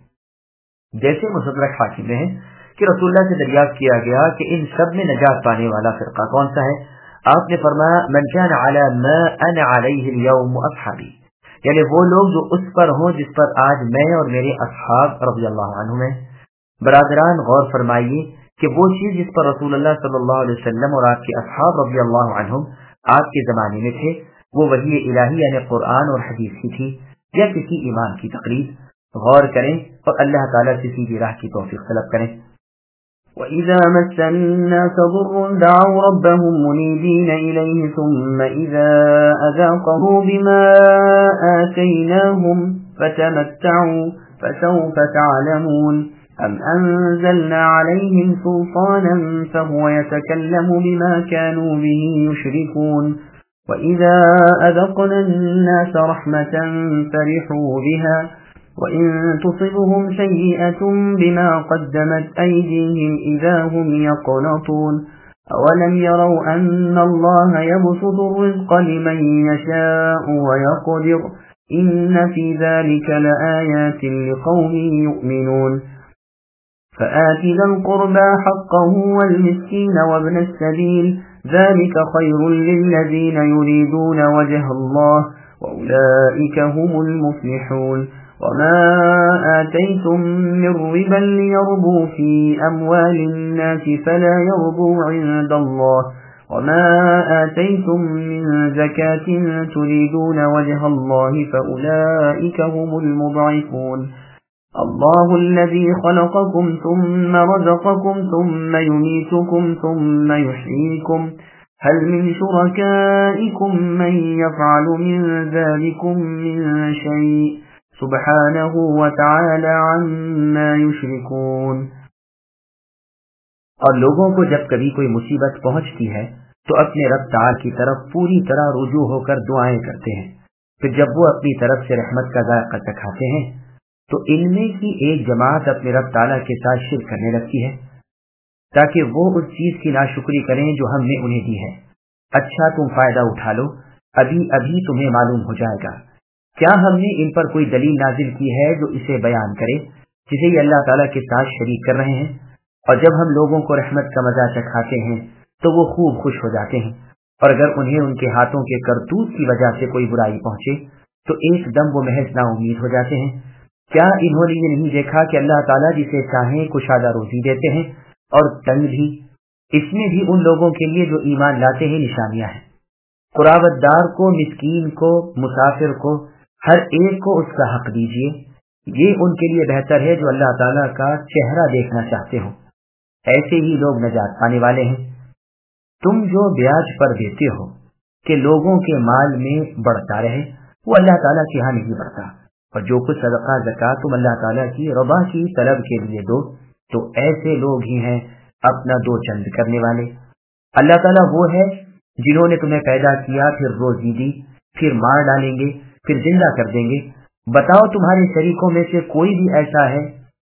جیسے مستدرک حاکم میں ہے کہ رسول اللہ سے دریافت کیا گیا کہ ان سب میں نجات پانے والا فرقہ کون سا ہے؟ آپ نے فرمایا من کان علی ما انا علیہ اليوم اصحابی، یعنی وہ لوگ جو اس پر ہوں جس پر آج میں اور میرے اصحاب رضی اللہ عنہم ہیں۔ برادران غور فرمائیے کہ وہ چیز جس پر رسول اللہ صلی اللہ علیہ وسلم اور آپ کے اصحاب رضی اللہ عنہم آپ کے زمانے میں تھے، وہ وحی الہی یعنی قرآن اور حدیث کی تھی یا کسی ایمان کی تقریر؟ غور کریں اور اللہ تعالیٰ سے سیدھی راہ کی توفیق طلب کریں۔ وَإِذَا مَسَّ النَّاسَ ضُرٌّ دَعَوْا رَبَّهُمْ مُنِيبِينَ إِلَيْهِ ثُمَّ إِذَا أَذَاقَهُ بِمَا آتَيْنَاهُمْ فَتَمَتَّعُوا فَسَوْفَ تَعْلَمُونَ أَمْ أَنزَلْنَا عَلَيْهِمْ سُلْطَانًا فَهُوَ يَتَكَلَّمُ بِمَا كَانُوا بِهِ يُشْرِكُونَ وَإِذَا أَذَقْنَا النَّاسَ رَحْمَةً فَرِحُوا بِهَا وَإِن تُصِبْهُمْ سَيِّئَةٌ بِمَا قَدَّمَتْ أَيْدِيهِمْ إِذَا هُمْ يَقْنَطُونَ أَوَلَمْ يَرَوْا أَنَّ اللَّهَ يَبْسُطُ الرِّزْقَ لِمَن يَشَاءُ وَيَقْدِرُ إِنَّ فِي ذَلِكَ لَآيَاتٍ لِقَوْمٍ يُؤْمِنُونَ فَآتِ ذَا الْقُرْبَى حَقَّهُ وَالْمِسْكِينَ وَابْنَ السَّبِيلِ ذَلِكَ خَيْرٌ لِّلَّذِينَ يُرِيدُونَ وَجْهَ اللَّهِ وَأُولَئِكَ هُمُ الْمُفْلِحُونَ وَمَا آتَيْتُم مِّن رِّبًا لِّيَرْبُوا فِي أَمْوَالِ النَّاسِ فَلَا يَرْبُو عِندَ اللَّهِ وَمَا آتَيْتُم مِّن زَكَاةٍ تُرِيدُونَ وَجْهَ اللَّهِ فَأُولَئِكَ هُمُ الْمُضْعِفُونَ اللَّهُ الَّذِي خَلَقَكُمْ ثُمَّ رَزَقَكُمْ ثُمَّ يُمِيتُكُمْ ثُمَّ يُحْيِيكُمْ هَلْ مِن شُرَكَائِكُم مَّن يَفْعَلُ مِن ذَلِكُم مِّن شَيْءٍ سبحانہ وتعالی عما یشرکون۔ اور لوگوں کو جب کبھی کوئی مصیبت پہنچتی ہے تو اپنے رب تعالی کی طرف پوری طرح رجوع ہو کر دعائیں کرتے ہیں، پھر جب وہ اپنی طرف سے رحمت کا ذائقہ چکھاتے ہیں تو ان میں کی ایک جماعت اپنے رب تعالی کے ساتھ شرک کرنے لگتی ہے تاکہ وہ اس چیز کی ناشکری کریں جو ہم نے انہیں دی ہے۔ اچھا تم فائدہ اٹھا لو، ابھی ابھی تمہیں معلوم ہو جائے گا۔ کیا ہم نے ان پر کوئی دلیل نازل کی ہے جو اسے بیان کرے جسے یہ اللہ تعالیٰ کے ساتھ شریک کر رہے ہیں؟ اور جب ہم لوگوں کو رحمت کا مزہ چکھاتے ہیں تو وہ خوب خوش ہو جاتے ہیں، اور اگر انہیں ان کے ہاتھوں کے کرتوت کی وجہ سے کوئی برائی پہنچے تو ایک دم وہ محض نا امید ہو جاتے ہیں۔ کیا انہوں نے یہ نہیں دیکھا کہ اللہ تعالیٰ جسے چاہیں کشادہ روزی دیتے ہیں اور تنگ بھی؟ اس میں بھی ان لوگوں کے لیے جو ایمان لاتے ہیں نشانیاں ہیں۔ قرابت دار کو، مسکین کو، مسافر کو، ہر ایک کو اس کا حق دیجیے، یہ ان کے لیے بہتر ہے جو اللہ تعالیٰ کا چہرہ دیکھنا چاہتے ہوں، ایسے ہی لوگ نجات پانے والے ہیں۔ تم جو بیاج پر دیتے ہو کہ لوگوں کے مال میں بڑھتا رہے، وہ اللہ تعالیٰ کے ہاں نہیں بڑھتا، اور جو کچھ صدقہ زکوٰۃ تم اللہ تعالیٰ کی رضا کی طلب کے لیے دو تو ایسے لوگ ہی ہیں اپنا دو چند کرنے والے۔ اللہ تعالیٰ وہ ہے جنہوں نے تمہیں پیدا کیا، پھر روزی دی، پھر مار ڈالیں گے، پھر زندہ کر دیں گے۔ بتاؤ تمہارے شریکوں میں سے کوئی بھی ایسا ہے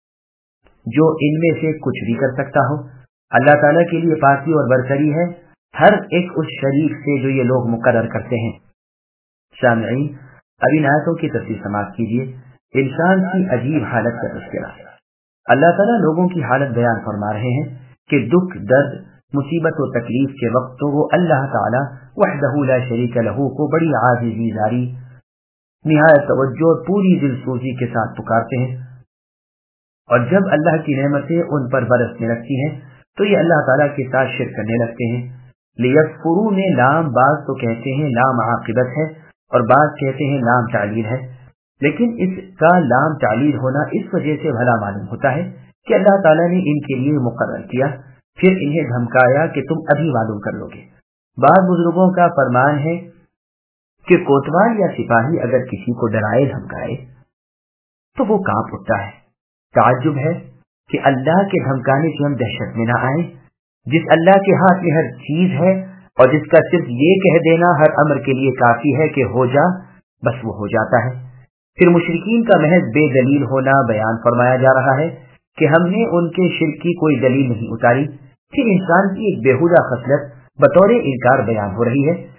جو ان میں سے کچھ بھی کر سکتا ہو؟ اللہ تعالیٰ کے لیے پاکی اور برتری ہے ہر ایک اس شریک سے جو یہ لوگ مقرر کرتے ہیں۔ سامعین، اب ان آیتوں کی تفصیل سماعت کیجیے۔ انسان کی عجیب حالت کا تذکرہ۔ اللہ تعالیٰ لوگوں کی حالت بیان فرما رہے ہیں کہ دکھ، درد، مصیبت و تکلیف کے وقت تو وہ اللہ تعالیٰ وحدہ لا شریک لہ کو بڑی عاجزی زاری، نہایت توجہ اور پوری دل سوزی کے ساتھ پکارتے ہیں، اور جب اللہ کی نعمتیں ان پر برسنے لگتی ہیں تو یہ اللہ تعالیٰ کے ساتھ شرک کرنے لگتے ہیں۔ لیکفروا میں لام بعض تو کہتے ہیں لام عاقبت ہے اور بعض کہتے ہیں لام تعلیل ہے، لیکن اس کا لام تعلیل ہونا اس وجہ سے بھلا معلوم ہوتا ہے کہ اللہ تعالیٰ نے ان کے لیے مقرر کیا، پھر انہیں دھمکایا کہ تم ابھی معلوم کر لو گے۔ بعض بزرگوں کا فرمان ہے کہ کوتوال یا سپاہی اگر کسی کو ڈرائے دھمکائے تو وہ کانپ اٹھتا ہے۔ تعجب ہے کہ اللہ کے دھمکانے سے ہم دہشت میں نہ آئیں۔ جس اللہ کے ہاتھ میں ہر چیز ہے اور جس کا صرف یہ کہہ دینا ہر امر کے لیے کافی ہے کہ ہو جا، بس وہ ہو جاتا ہے۔ پھر مشرکین کا محض بے دلیل ہونا بیان فرمایا جا رہا ہے کہ ہم نے ان کے شرک کی کوئی دلیل نہیں اتاری۔ پھر انسان کی ایک بےہودہ خصلت بطور انکار بیان ہو رہی ہے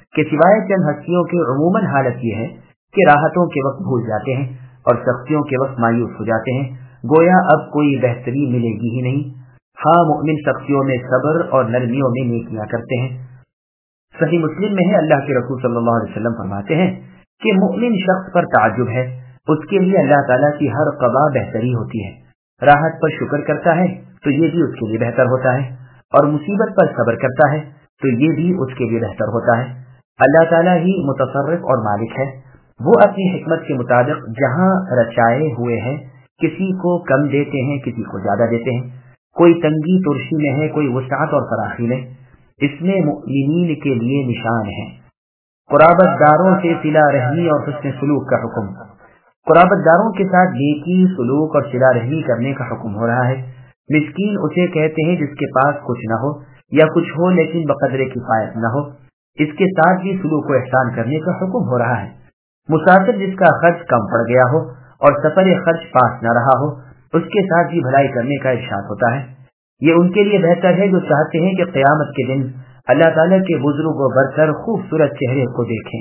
کہ سوائے چند ہستیوں کے عموماً حالت یہ ہے کہ راحتوں کے وقت بھول جاتے ہیں اور سختیوں کے وقت مایوس ہو جاتے ہیں، گویا اب کوئی بہتری ملے گی ہی نہیں۔ ہاں، مؤمن سختیوں میں صبر اور نرمیوں میں نیکیاں کرتے ہیں۔ صحیح مسلم میں ہے، اللہ کے رسول صلی اللہ علیہ وسلم فرماتے ہیں کہ مؤمن شخص پر تعجب ہے، اس کے لیے اللہ تعالیٰ کی ہر قضا بہتری ہوتی ہے۔ راحت پر شکر کرتا ہے تو یہ بھی اس کے لیے بہتر ہوتا ہے، اور مصیبت پر صبر کرتا ہے تو یہ بھی اس کے لیے بہتر ہوتا ہے۔ اللہ تعالیٰ ہی متصرف اور مالک ہے، وہ اپنی حکمت کے مطابق جہاں رچائے ہوئے ہیں کسی کو کم دیتے ہیں، کسی کو زیادہ دیتے ہیں، کوئی تنگی ترشی میں ہے، کوئی وسعت اور فراخی میں۔ اس میں مؤمنین کے لیے نشان ہے۔ قرابت داروں سے صلہ رحمی اور حسن سلوک کا حکم۔ قرابت داروں کے ساتھ نیکی، سلوک اور صلہ رحمی کرنے کا حکم ہو رہا ہے۔ مسکین اسے کہتے ہیں جس کے پاس کچھ نہ ہو یا کچھ ہو لیکن بقدر کفایت نہ ہو، اس کے ساتھ بھی سلوک و احسان کرنے کا حکم ہو رہا ہے۔ مسافر جس کا خرچ کم پڑ گیا ہو اور سفر خرچ پاس نہ رہا ہو، اس کے ساتھ بھی بھلائی کرنے کا ارشاد ہوتا ہے۔ یہ ان کے لیے بہتر ہے جو چاہتے ہیں کہ قیامت کے دن اللہ تعالیٰ کے بزرگ و برتر خوبصورت چہرے کو دیکھیں۔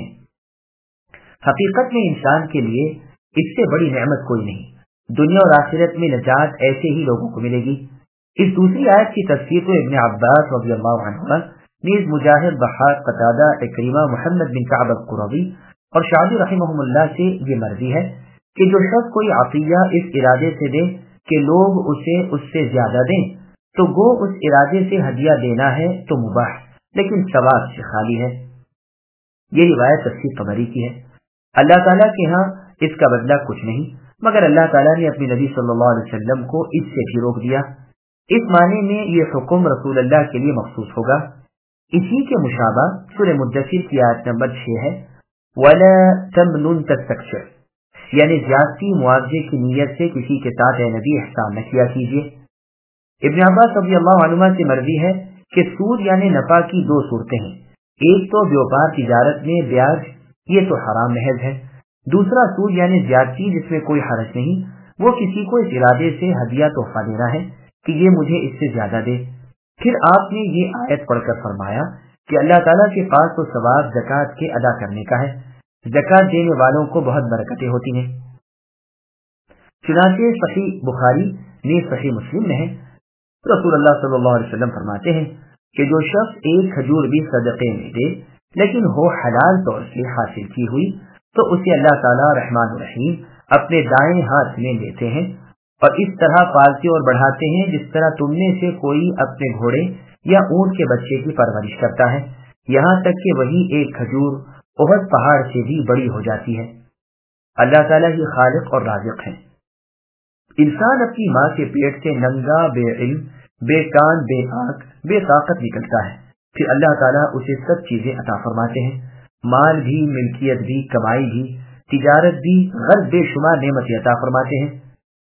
حقیقت میں انسان کے لیے اس سے بڑی نعمت کوئی نہیں۔ دنیا اور آخرت میں نجات ایسے ہی لوگوں کو ملے گی۔ اس دوسری آیت کی تفسیر تو ابن عباس رضی اللہ عنہ، نیز مجاہد، ضحاک، قتادہ، اکرمہ، محمد بن کعب القرظی اور شعبی رحمہم اللہ سے یہ مرضی ہے کہ جو شخص کوئی عطیہ اس ارادے سے دے کہ لوگ اسے اس سے زیادہ دیں تو گو اس ارادے سے ہدیہ دینا ہے تو مباح، لیکن ثواب سے خالی ہے۔ یہ روایت تفسیر طبری کی ہے۔ اللہ تعالیٰ کے ہاں اس کا بدلہ کچھ نہیں، مگر اللہ تعالیٰ نے اپنے نبی صلی اللہ علیہ وسلم کو اس سے بھی روک دیا۔ اس معنی میں یہ حکم رسول اللہ کے لیے مخصوص ہوگا۔ اسی کے مشابہ سورہ مدثر کی آیت نمبر 6 ہے، وَلَا تَمْنُن تَسْتَكْثِرْ، یعنی زیادتی معاوضے کی نیت سے کسی کے ساتھ اے نبی احسان نہ کیا کیجیے۔ ابن عباس رضی اللہ عنہ سے مروی ہے کہ سود یعنی نفع کی دو صورتیں ہیں، ایک تو بیوپار تجارت میں بیاج، یہ تو حرام محض ہے، دوسرا سود یعنی زیادتی جس میں کوئی حرج نہیں، وہ کسی کو اس ارادے سے ہدیہ تحفہ دینا ہے کہ یہ مجھے اس سے زیادہ دے۔ پھر آپ نے یہ آیت پڑھ کر فرمایا کہ اللہ تعالیٰ کے پاس تو ثواب زکوٰۃ کے ادا کرنے کا ہے، زکوٰۃ دینے والوں کو بہت برکتیں ہوتی ہیں۔ چنانچہ صحیح بخاری نے صحیح مسلم میں ہے، رسول اللہ صلی اللہ علیہ وسلم فرماتے ہیں کہ جو شخص ایک کھجور بھی صدقے میں دے لیکن ہو حلال طور سے حاصل کی ہوئی تو اسے اللہ تعالیٰ رحمان الرحیم اپنے دائیں ہاتھ میں لیتے ہیں اور اس طرح پالتے اور بڑھاتے ہیں جس طرح تم میں سے کوئی اپنے گھوڑے یا اونٹ کے بچے کی پرورش کرتا ہے، یہاں تک کہ وہی ایک کھجور احد پہاڑ سے بھی بڑی ہو جاتی ہے۔ اللہ تعالیٰ ہی خالق اور رازق ہے۔ انسان اپنی ماں کے پیٹ سے ننگا، بے علم، بے کان، بے آنکھ، بے طاقت نکلتا ہے، پھر اللہ تعالیٰ اسے سب چیزیں عطا فرماتے ہیں، مال بھی، ملکیت بھی، کمائی بھی، تجارت بھی، غرض بے شمار نعمت عطا فرماتے ہیں۔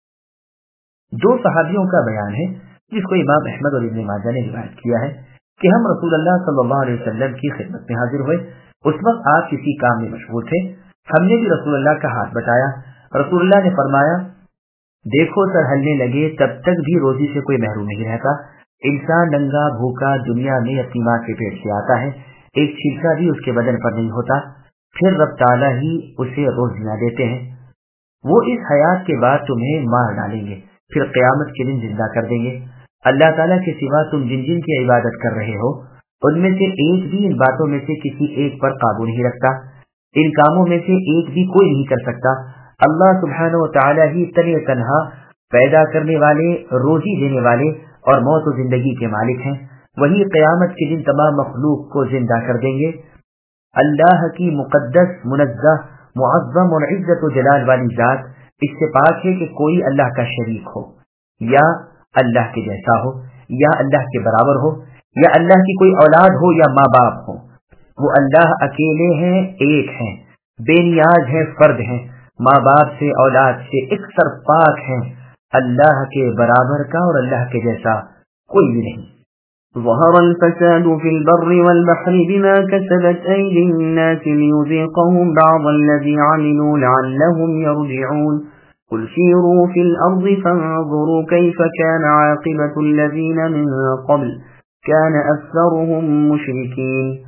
دو صحابیوں کا بیان ہے جس کو امام احمد اور ابن ماجہ نے روایت کیا ہے کہ ہم رسول اللہ صلی اللہ علیہ وسلم کی خدمت میں حاضر ہوئے، اس وقت آپ کسی کام میں مشغول تھے، ہم نے بھی رسول اللہ کا ہاتھ بٹایا، رسول اللہ نے فرمایا دیکھو سر ہلنے لگے تب تک بھی روزی سے کوئی محروم نہیں رہتا، انسان ننگا بھوکا دنیا میں اپنی ماں کے پیٹ سے آتا ہے، ایک چھلکا بھی اس کے بدن پر نہیں ہوتا، پھر رب تعالیٰ ہی اسے روزیاں دیتے ہیں، وہ اس حیات کے بعد تمہیں مار ڈالیں گے، پھر قیامت کے دن زندہ کر دیں گے۔ اللہ تعالیٰ کے سوا تم جن جن کی عبادت کر رہے ہو ان میں سے ایک بھی ان باتوں میں سے کسی ایک پر قابو نہیں رکھتا، ان کاموں میں سے ایک بھی کوئی نہیں کر سکتا۔ اللہ سبحانہ و تعالیٰ ہی تنہا تنہا پیدا کرنے والے، روزی دینے والے اور موت و زندگی کے مالک ہیں، وہی قیامت کے دن تمام مخلوق کو زندہ کر دیں گے۔ اللہ کی مقدس، منزہ، معظم اور عزت و جلال والی ذات اس سے پاک ہے کہ کوئی اللہ کا شریک ہو، یا اللہ کے جیسا ہو، یا اللہ کے برابر ہو، یا اللہ کی کوئی اولاد ہو یا ماں باپ ہو۔ وہ اللہ اکیلے ہیں، ایک ہیں، بے نیاز ہیں، فرد ہیں، ماں باپ سے، اولاد سے اکثر پاک ہیں، اللہ کے برابر کا اور اللہ کے جیسا کوئی بھی نہیں۔ ظهر الفساد في البر والبحر بما كسبت أيدي الناس ليذيقهم بعض الذي عملوا لعلهم يرجعون قل سيروا في الأرض فانظروا كيف كان عاقبة الذين من قبل كان أكثرهم مشركين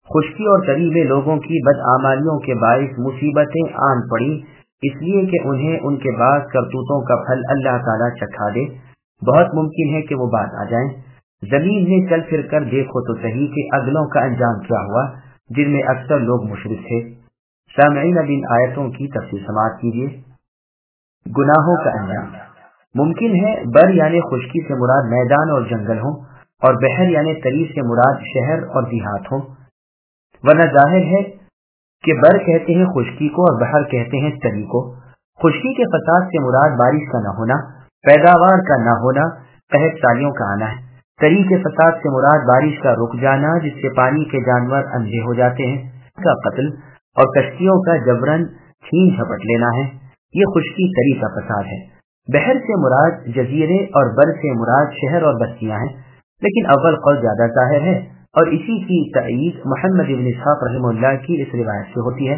خشکی اور تری میں لوگوں کی بدعمالیوں کے باعث مصیبتیں آن پڑی، اس لیے کہ انہیں ان کے بعض کرتوتوں کا پھل اللہ تعالیٰ چکھا دے۔ بہت ممکن ہے کہ وہ بات آ جائیں، زمین میں چل پھر کر دیکھو تو صحیح کہ اگلوں کا انجام کیا ہوا جن میں اکثر لوگ مشرک تھے۔ سامعین، اب ان آیتوں کی تفصیل سماعت کیجیے۔ گناہوں کا انجام۔ ممکن ہے بر یعنی خشکی سے مراد میدان اور جنگل ہوں، اور بحر یعنی تری سے مراد شہر اور دیہات ہوں، ورنہ ظاہر ہے کہ بر کہتے ہیں خشکی کو اور بحر کہتے ہیں تری کو۔ خشکی کے فساد سے مراد بارش کا نہ ہونا، پیداوار کا نہ ہونا، قحط سالیوں کا آنا ہے۔ تری کے فساد سے مراد بارش کا رک جانا جس سے پانی کے جانور اندھے ہو جاتے ہیں، کا قتل اور کشتیوں کا جبرن چھین جھپٹ لینا ہے، یہ خشکی تری کا فساد ہے۔ بحر سے مراد جزیرے اور بر سے مراد شہر اور بستیاں ہیں، لیکن اول قول زیادہ ظاہر ہے، اور اسی کی تائید محمد بن اسحاق رحمہ اللہ کی اس روایت سے ہوتی ہے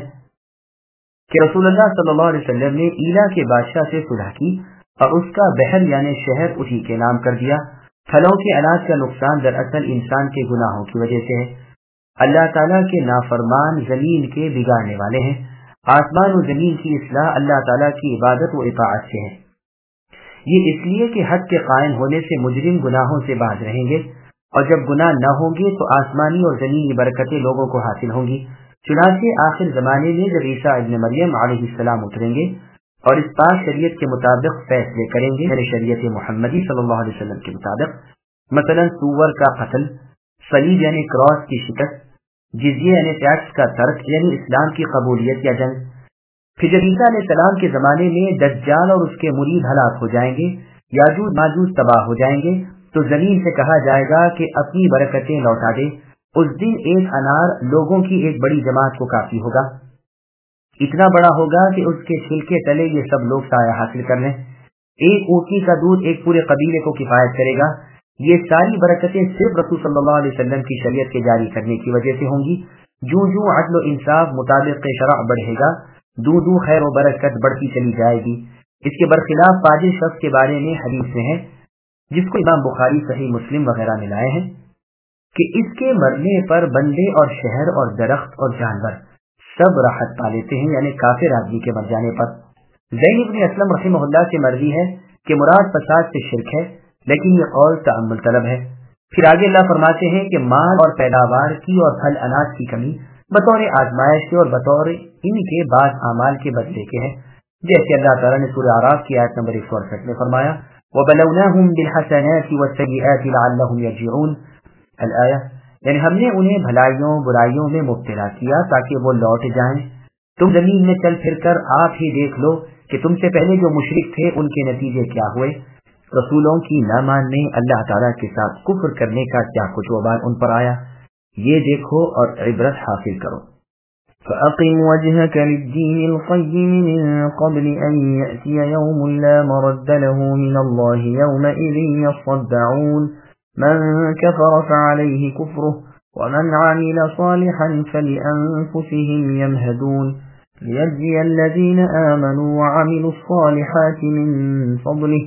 کہ رسول اللہ صلی اللہ علیہ وسلم نے ایلا کے بادشاہ سے صلح کی اور اس کا بحر یعنی شہر اسی کے نام کر دیا۔ پھلوں کے اناج کا نقصان دراصل انسان کے گناہوں کی وجہ سے ہے۔ اللہ تعالیٰ کے نافرمان زمین کے بگاڑنے والے ہیں۔ آسمان و زمین کی اصلاح اللہ تعالیٰ کی عبادت و اطاعت سے ہے۔ یہ اس لیے کہ حد کے قائم ہونے سے مجرم گناہوں سے باز رہیں گے، اور جب گناہ نہ ہوں گے تو آسمانی اور زمینی برکتیں لوگوں کو حاصل ہوں گی۔ چنانچہ آخر زمانے میں جب عیسیٰ ابن مریم علیہ السلام اتریں گے اور اس پاک شریعت کے مطابق فیصلے کریں گے، یعنی شریعت محمدی صلی اللہ علیہ وسلم کے مطابق، مثلا سور کا قتل، صلیب یعنی کراس کی شکست، جزیہ یعنی ٹیکس کا ترک یعنی اسلام کی قبولیت یا جنگ۔ پھر جب عیسیٰ علیہ السلام کے زمانے میں دجال اور اس کے مرید ہلاک ہو جائیں گے، یاجوج ماجوج تباہ ہو جائیں گے، تو زمین سے کہا جائے گا کہ اپنی برکتیں لوٹا دے۔ اس دن ایک انار لوگوں کی ایک بڑی جماعت کو کافی ہوگا، اتنا بڑا ہوگا کہ اس کے چھلکے تلے یہ سب لوگ سایہ حاصل کر لیں۔ ایک اونٹنی کا دودھ ایک پورے قبیلے کو کفایت کرے گا۔ یہ ساری برکتیں صرف رسول صلی اللہ علیہ وسلم کی شریعت کے جاری کرنے کی وجہ سے ہوں گی۔ جو عدل و انصاف مطابق شرع بڑھے گا، دو خیر و برکت بڑھتی چلی جائے گی۔ اس کے برخلاف فاجر شخص کے بارے میں حدیث میں ہے، جس کو امام بخاری صحیح مسلم وغیرہ میں لائے ہیں، کہ اس کے مرنے پر بندے اور شہر اور درخت اور جانور سب راحت پا لیتے ہیں، یعنی کافر آدمی کے مر جانے پر۔ زید بن اسلم رحمہ اللہ سے مروی ہے کہ مراد فساد سے شرک ہے، لیکن یہ قول تأمل طلب ہے۔ پھر آگے اللہ فرماتے ہیں کہ مال اور پیداوار کی اور پھل اناج کی کمی بطور آزمائش کے اور بطور ان کے بعض اعمال کے بدلے کے ہے، جیسے اللہ تعالیٰ نے سورہ اعراف کی آیت نمبر 168 میں فرمایا وَبَلَوْنَاهُمْ بِالْحَسَنَاتِ وَالسَّيِّئَاتِ لَعَلَّهُمْ يَرْجِعُونَ الآیہ، یعنی ہم نے انہیں بھلائیوں برائیوں میں مبتلا کیا تاکہ وہ لوٹ جائیں۔ تم زمین میں چل پھر کر آپ ہی دیکھ لو کہ تم سے پہلے جو مشرک تھے ان کے نتیجے کیا ہوئے۔ رسولوں کی نہ ماننے، اللہ تعالیٰ کے ساتھ کفر کرنے کا کیا کچھ وبال ان پر آیا، یہ دیکھو اور عبرت حاصل کرو۔ فأقم وجهك للدين القيم من قبل أن يأتي يوم لا مرد له من الله يومئذ يصدعون من كفر فعليه كفره ومن عمل صالحا فلأنفسهم يمهدون ليجزي الذين آمنوا وعملوا الصالحات من فضله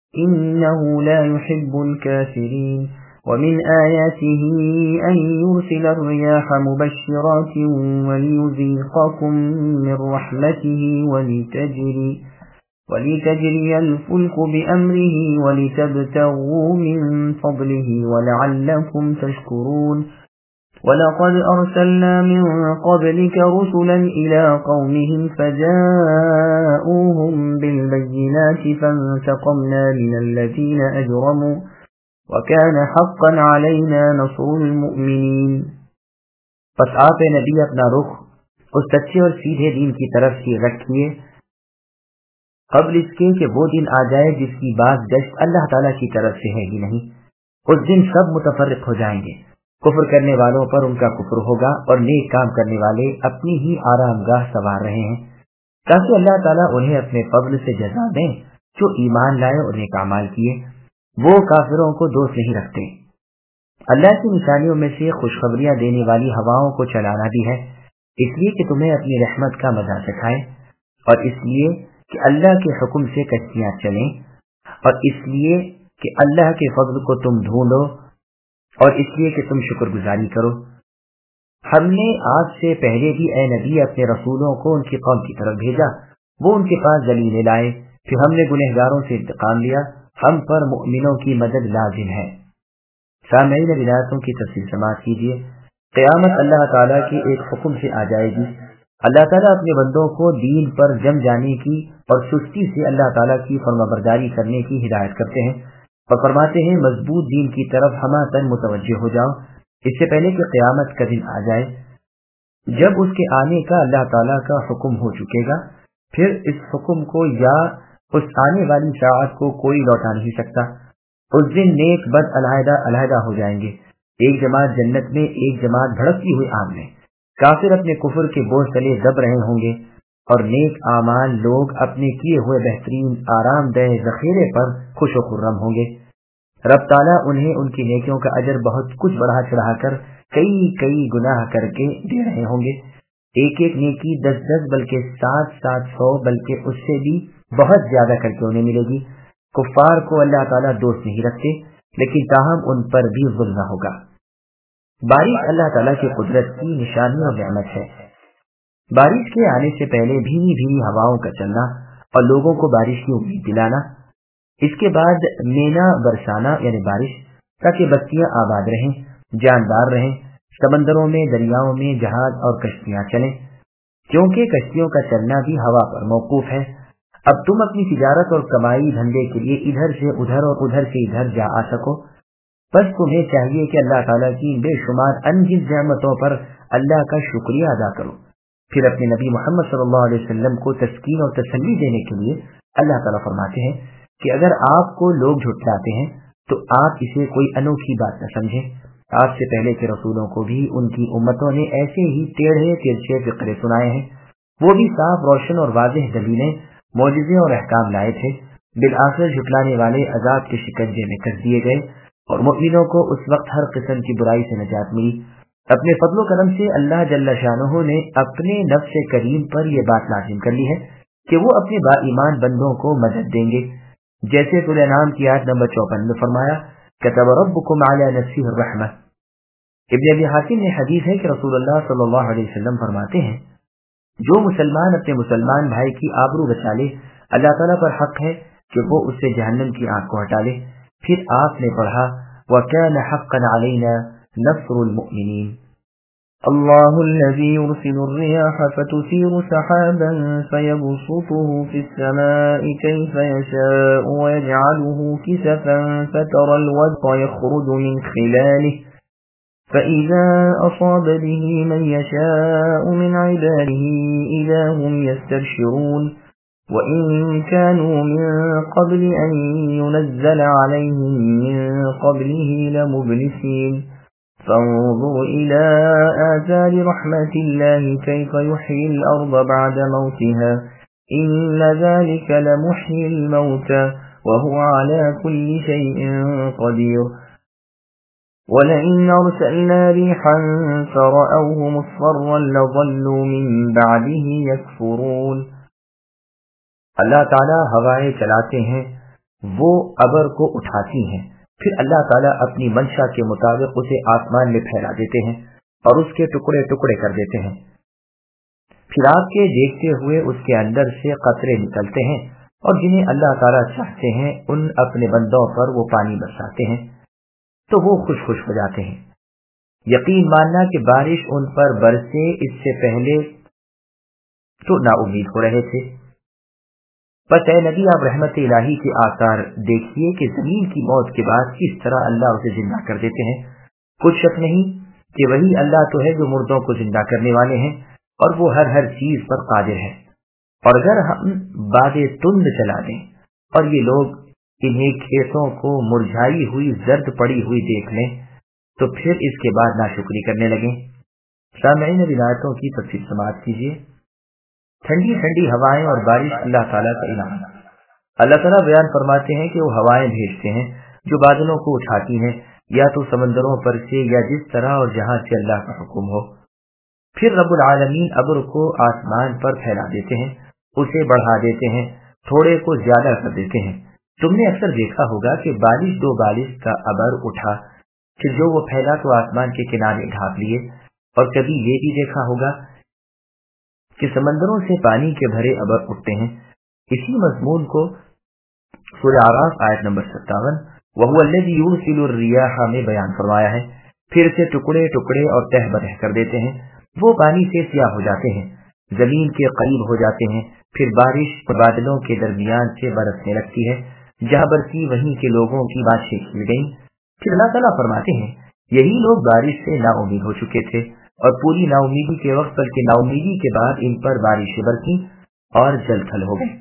إنه لا يحب الكافرين ومن آياته أن يرسل الرياح مبشرات وليذيقكم من رحمته ولتجري الفلك بأمره ولتبتغوا من فضله ولعلكم تشكرون ولقد أرسلنا من قبلك رسلا إلى قومهم فجاءوهم بالبينات فانتقمنا من الذين أجرموا وَكَانَ حَقًّا عَلَيْنَا نَصْرُ الْمُؤْمِنِينَ۔ پس آپ نبی اپنا رخ اس سچے اور سیدھے دین کی طرف ہی رکھیے قبل اس کے کہ وہ دن آ جائے جس کی باز گشت اللہ تعالیٰ کی طرف سے ہے ہی نہیں۔ اس دن سب متفرق ہو جائیں گے، کفر کرنے والوں پر ان کا کفر ہوگا اور نیک کام کرنے والے اپنی ہی آرام گاہ سنوار رہے ہیں، تاکہ اللہ تعالیٰ انہیں اپنے فضل سے جزا دیں جو ایمان لائے اور نیک اعمال کیے۔ وہ کافروں کو دوست نہیں رکھتے۔ اللہ کی نشانیوں میں سے خوشخبریاں دینے والی ہواؤں کو چلانا بھی ہے، اس لیے کہ تمہیں اپنی رحمت کا مزہ چکھائے، اور اس لیے کہ اللہ کے حکم سے کشتیاں چلیں، اور اس لیے کہ اللہ کے فضل کو تم ڈھونڈو، اور اس لیے کہ تم شکر گزاری کرو۔ ہم نے آج سے پہلے بھی اے نبی اپنے رسولوں کو ان کی قوم کی طرف بھیجا، وہ ان کے پاس دلیلیں لائے، پھر ہم نے گنہگاروں سے انتقام لیا، ہم پر مؤمنوں کی مدد لازم ہے۔ سامعین روایتوں کی تفصیل سماعت کیجیے۔ قیامت اللہ تعالیٰ کے ایک حکم سے آ جائے گی۔ اللہ تعالیٰ اپنے بندوں کو دین پر جم جانے کی اور سستی سے اللہ تعالیٰ کی فرمانبرداری کرنے کی ہدایت کرتے ہیں اور فرماتے ہیں مضبوط دین کی طرف ہمہ متوجہ ہو جاؤ، اس سے پہلے کہ قیامت کا دن آ جائے جب اس کے آنے کا اللہ تعالیٰ کا حکم ہو چکے گا۔ پھر اس حکم کو یا اس آنے والی ساعت کو کوئی لوٹا نہیں سکتا۔ اس دن نیک بد علیحدہ علیحدہ ہو جائیں گے، ایک جماعت جنت میں، ایک جماعت بھڑکتی ہوئی آگ میں۔ کافر اپنے کفر کے بوجھ تلے دب رہے ہوں گے اور نیک اعمال لوگ اپنے کیے ہوئے بہترین آرام دہ ذخیرے پر خوش و خرم ہوں گے۔ رب تعالیٰ انہیں ان کی نیکیوں کا اجر بہت کچھ بڑھا چڑھا کر کئی گناہ کر کے دے رہے ہوں گے، ایک ایک نیکی 10 بلکہ 700 بلکہ اس سے بھی بہت زیادہ کر کے انہیں ملے گی۔ کفار کو اللہ تعالیٰ دوست نہیں رکھتے، لیکن تاہم ان پر بھی ظلم ہوگا۔ بارش اللہ تعالیٰ کی قدرت کی نشانی اور نعمت ہے۔ بارش کے آنے سے پہلے بھینی بھینی ہواؤں کا چلنا اور لوگوں کو بارش کی امید دلانا، اس کے بعد مینا برسانا یعنی بارش، تاکہ بستیاں آباد رہیں، جاندار رہیں، سمندروں میں، دریاؤں میں جہاز اور کشتیاں چلیں، کیونکہ کشتیوں کا چلنا بھی ہوا پر موقوف ہے۔ اب تم اپنی تجارت اور کمائی دھندے کے لیے ادھر سے ادھر اور ادھر سے ادھر جا آ سکو، بس تمہیں چاہیے کہ اللہ تعالیٰ کی بے شمار انگن نعمتوں پر اللہ کا شکریہ ادا کرو۔ پھر اپنے نبی محمد صلی اللہ علیہ وسلم کو تسکین اور تسلی دینے کے لیے اللہ تعالیٰ فرماتے ہیں کہ اگر آپ کو لوگ جھٹلاتے ہیں تو آپ اسے کوئی انوکھی بات نہ سمجھیں، آپ سے پہلے کے رسولوں کو بھی ان کی امتوں نے ایسے ہی ٹیڑھے ترچھے فقرے سنائے ہیں، وہ بھی صاف روشن اور واضح دلیلیں، معجزے اور احکام لائے تھے۔ بالآخر جھٹلانے والے عذاب کے شکنجے میں کر دیے گئے اور مؤمنوں کو اس وقت ہر قسم کی برائی سے نجات ملی۔ اپنے فضل و کرم سے اللہ جل شانہ نے اپنے نفس کریم پر یہ بات لازم کر لی ہے کہ وہ اپنے با ایمان بندوں کو مدد دیں گے، جیسے سورہ انعام کی آیت نمبر 54 میں فرمایا كتب ربكم على نفسه الرحمة۔ ابن ابی حاتم نے حدیث ہے کہ رسول اللہ صلی اللہ علیہ وسلم فرماتے ہیں جو مسلمان اپنے مسلمان بھائی کی آبرو بچا لے، اللہ تعالیٰ پر حق ہے کہ وہ اس سے جہنم کی آگ کو ہٹا لے۔ پھر آپ نے پڑھا وَكَانَ حَقًّا عَلَيْنَا نَصْرُ الْمُؤْمِنِينَ۔ الله الذي يرسل الرياح فتثير سحابا فيبسطه في السماء كيف يشاء ويجعله كسفا فترى الودق يخرج من خلاله فإذا أصاب به من يشاء من عباده إذا هم يستبشرون وإن كانوا من قبل أن ينزل عليهم من قبله لمبلسين فانظر إلى آثار رحمة الله كيف يحيي الأرض بعد موتها إن ذلك لمحيي الموتى وهو على كل شيء قدير ولئن أرسلنا ريحا فرأوه مصفرا لظلوا من بعده يكفرون۔ اللہ تعالیٰ ہوائیں چلاتے ہیں، وہ ابر کو اٹھاتی ہیں، پھر اللہ تعالیٰ اپنی منشا کے مطابق اسے آسمان میں پھیلا دیتے ہیں اور اس کے ٹکڑے ٹکڑے کر دیتے ہیں، پھر آپ کے دیکھتے ہوئے اس کے اندر سے قطرے نکلتے ہیں اور جنہیں اللہ تعالیٰ چاہتے ہیں ان اپنے بندوں پر وہ پانی برساتے ہیں تو وہ خوش ہو جاتے ہیں۔ یقین ماننا کہ بارش ان پر برسے اس سے پہلے تو نا امید ہو رہے تھے، بس اے نبی آپ رحمت الہی کے آثار دیکھیے کہ زمین کی موت کے بعد کس طرح اللہ اسے زندہ کر دیتے ہیں۔ کچھ شک نہیں کہ وہی اللہ تو ہے جو مردوں کو زندہ کرنے والے ہیں اور وہ ہر چیز پر قادر ہے۔ اور اگر ہم بادیں تند چلا دیں اور یہ لوگ انہیں کھیتوں کو مرجھائی ہوئی زرد پڑی ہوئی دیکھ لیں تو پھر اس کے بعد ناشکری کرنے لگیں۔ سامعین روایتوں کی تفصیل سماعت کیجیے۔ ٹھنڈی ٹھنڈی ہوائیں اور بارش اللہ تعالیٰ کا انعام۔ اللہ تعالیٰ بیان فرماتے ہیں کہ وہ ہوائیں بھیجتے ہیں جو بادلوں کو اٹھاتی ہیں یا تو سمندروں پر سے یا جس طرح اور جہاں سے اللہ کا حکم ہو، پھر رب العالمین ابر کو آسمان پر پھیلا دیتے ہیں، اسے بڑھا دیتے ہیں، تھوڑے کو زیادہ کر دیتے ہیں۔ تم نے اکثر دیکھا ہوگا کہ بارش دو بالش کا ابر اٹھا، پھر جو وہ پھیلا تو آسمان کے کنارے ڈھانپ لیے اور کبھی یہ بھی دیکھا ہوگا کہ سمندروں سے پانی کے بھرے ابر اٹھتے ہیں۔ اسی مضمون کو سورہ اعراف آیت نمبر 57 وَهُوَ الَّذِي يُرْسِلُ الرِّيَاحَ میں بیان فرمایا ہے، پھر سے ٹکڑے ٹکڑے اور تہ بتہ کر دیتے ہیں، وہ پانی سے سیاہ ہو جاتے ہیں، زمین کے قریب ہو جاتے ہیں، پھر بارش بادلوں کے درمیان سے برسنے لگتی ہے، جہاں برسی وہیں کے لوگوں کی باتیں کھل گئیں۔ پھر اللہ تعالیٰ فرماتے ہیں یہی لوگ بارش سے نا امید ہو چکے تھے اور پوری نا امیدی کے وقت بلکہ نا امیدی کے بعد ان پر بارشیں برسی اور جل تھل ہو گئے۔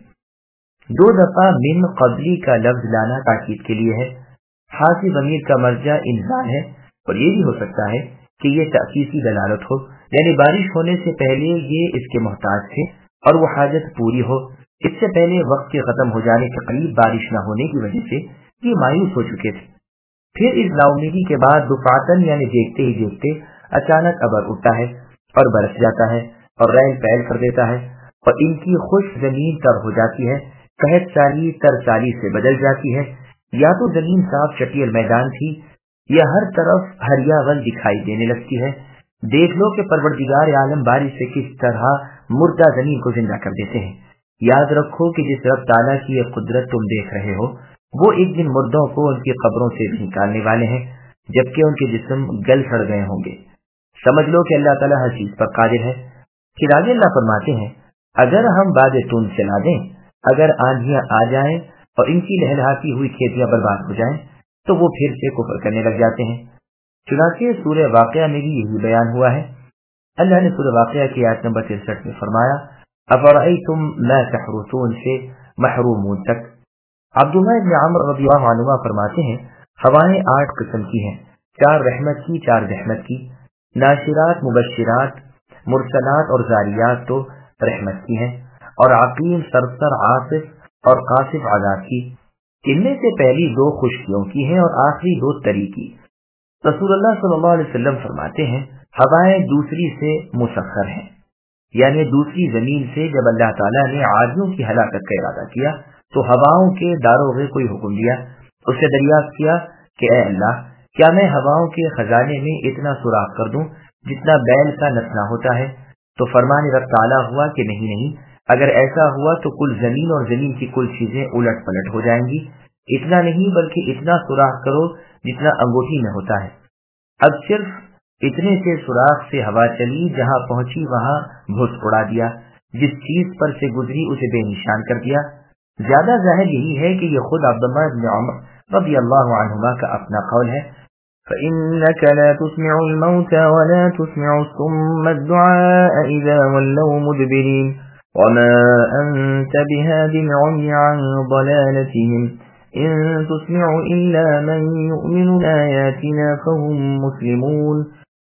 2 دفعہ من قبلی کا لفظ لانا تاکید کے لیے ہے۔ حاصل ضمیر کا مرجع انزال ہے، اور یہ بھی ہو سکتا ہے کہ یہ تأسیسی دلالت ہو، یعنی بارش ہونے سے پہلے یہ اس کے محتاج تھے اور وہ حاجت پوری ہو، اس سے پہلے وقت کے ختم ہو جانے کے قریب بارش نہ ہونے کی وجہ سے یہ مایوس ہو چکے تھے۔ پھر اس نا امیدی کے بعد دفعتاً یعنی دیکھتے ہی دیکھتے اچانک ابر اٹھتا ہے اور برس جاتا ہے اور ریل پیل کر دیتا ہے، اور ان کی خشک زمین تر ہو جاتی ہے، قحط سالی تر سالی سے بدل جاتی ہے، یا تو زمین صاف چٹیل میدان تھی یا ہر طرف ہریاول دکھائی دینے لگتی ہے۔ دیکھ لو کہ پروردگار عالم بارش سے کس طرح مردہ زمین کو زندہ کر دیتے ہیں۔ یاد رکھو کہ جس رب تعالیٰ کی یہ قدرت تم دیکھ رہے ہو وہ ایک دن مردوں کو ان کی قبروں سے بھی نکالنے والے ہیں، جبکہ ان کے جسم گل سڑ گئے ہوں گے۔ سمجھ لو کہ اللہ تعالیٰ ہر چیز پر قادر ہے۔ پھر آگے اللہ فرماتے ہیں اگر ہم باد تون چلا دیں، اگر آندھیاں آ جائیں اور ان کی لہلہاتی ہوئی کھیتیاں برباد ہو جائیں تو وہ پھر سے کفر کرنے لگ جاتے ہیں۔ چنانچہ سورہ واقعہ میں بھی یہی بیان ہوا ہے۔ اللہ نے سورہ واقعہ کی آیت نمبر 63 میں فرمایا افرأیتم ما تحرثون سے محرومون تک۔ عبداللہ ابن عمر رضی اللہ عنہ فرماتے ہیں ہوائیں 8 قسم کی ہیں، 4 رحمت کی 4 رحمت کی، ناشرات مبشرات مرسلات اور زاریات تو رحمت کی ہیں، اور عقیم سرسر عاصف اور قاصف عذاب کی۔ ان میں سے پہلی 2 خشکیوں کی ہیں اور آخری 2 تری کی۔ رسول اللہ صلی اللہ علیہ وسلم فرماتے ہیں ہوائیں دوسری سے مسخر ہیں، یعنی دوسری زمین سے جب اللہ تعالیٰ نے عادیوں کی ہلاکت کا ارادہ کیا تو ہواؤں کے داروغے کو حکم دیا، اس سے دریافت کیا کہ اے اللہ کیا میں ہواؤں کے خزانے میں اتنا سوراخ کر دوں جتنا بیل کا نتنا ہوتا ہے؟ تو فرمان رب تعالیٰ ہوا کہ نہیں، اگر ایسا ہوا تو کل زمین اور زمین کی کل چیزیں الٹ پلٹ ہو جائیں گی۔ اتنا نہیں بلکہ اتنا سوراخ کرو جتنا انگوٹھی میں ہوتا ہے۔ اب صرف اتنے سے سوراخ سے ہوا چلی، جہاں پہنچی وہاں بھس اڑا دیا، جس چیز پر سے گزری اسے بے نشان کر دیا۔ زیادہ ظاہر یہی ہے کہ یہ خود عبداللہ بن عمر رضی اللہ عنہما کا اپنا قول ہے فَإِنَّكَ لَا تُسْمِعُ الْمَوْتَى وَلَا تُسْمِعُ الصُّمَّ الدُّعَاءَ إِذَا وَلَّوْا مُدْبِرِينَ وَمَا أَنْتَ بِهَادِ الْعُمْيِ عَنْ ضَلَالَتِهِمْ إِن تُسْمِعُ إِلَّا مَن يُؤْمِنُ بِآيَاتِنَا فَهُمْ مُسْلِمُونَ۔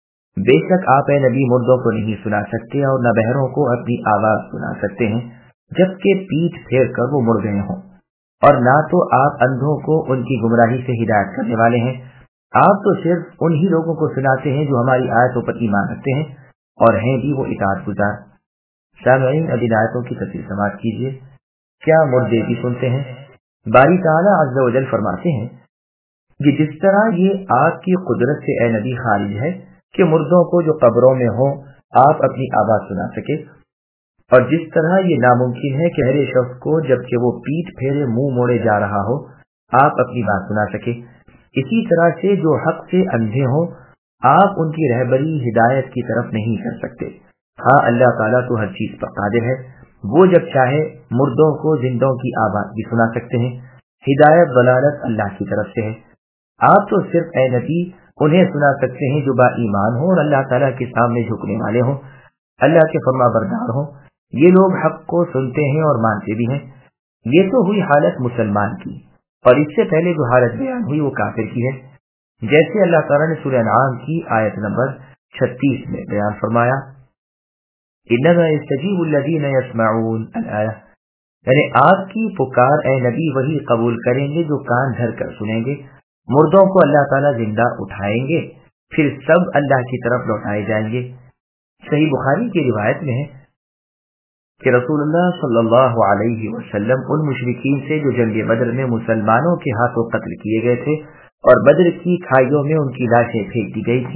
بے شک آپ اے نبی مردوں کو نہیں سنا سکتے اور نہ بہروں کو اپنی آواز سنا سکتے ہیں جبکہ پیٹھ پھیر کر وہ مڑ گئے ہوں، اور نہ تو آپ اندھوں کو ان کی گمراہی سے ہدایت کرنے والے ہیں، آپ تو صرف انہی لوگوں کو سناتے ہیں جو ہماری آیتوں پر ایمان رکھتے ہیں اور ہیں بھی وہ اطاعت گزار۔ سامعین اب ان آیتوں کی تفصیل سماعت کیجیے، کیا مردے بھی سنتے ہیں؟ باری تعالیٰ عز و جل فرماتے ہیں کہ جس طرح یہ آپ کی قدرت سے اے نبی خارج ہے کہ مردوں کو جو قبروں میں ہوں آپ اپنی آواز سنا سکے، اور جس طرح یہ ناممکن ہے کہ ہر شخص کو جبکہ وہ پیٹھ پھیرے منہ موڑے جا رہا ہو آپ اپنی بات سنا سکے، اسی طرح سے جو حق سے اندھے ہوں آپ ان کی رہبری ہدایت کی طرف نہیں کر سکتے۔ ہاں اللہ تعالیٰ تو ہر چیز پر قادر ہے، وہ جب چاہے مردوں کو زندوں کی آواز بھی سنا سکتے ہیں۔ ہدایت ضلالت اللہ کی طرف سے ہے، آپ تو صرف اے نبی انہیں سنا سکتے ہیں جو با ایمان ہوں اور اللہ تعالیٰ کے سامنے جھکنے والے ہوں، اللہ کے فرما بردار ہوں۔ یہ لوگ حق کو سنتے ہیں اور مانتے بھی ہیں۔ یہ تو ہوئی حالت مسلمان کی، اور اس سے پہلے جو حالت بیان ہوئی وہ کافر کی ہے، جیسے اللہ تعالیٰ نے سورہ انعام کی آیت نمبر 36 میں بیان فرمایا انما یستجیب الذین یسمعون الآیہ، یعنی آپ کی پکار اے نبی وہی قبول کریں گے جو کان دھر کر سنیں گے۔ مردوں کو اللہ تعالیٰ زندہ اٹھائیں گے، پھر سب اللہ کی طرف لوٹائے جائیں گے۔ صحیح بخاری کی روایت میں ہے کہ رسول اللہ صلی اللہ علیہ وسلم ان مشرکین سے جو جنگ بدر میں مسلمانوں کے ہاتھوں قتل کیے گئے تھے اور بدر کی کھائیوں میں ان کی لاشیں پھینک دی گئی تھیں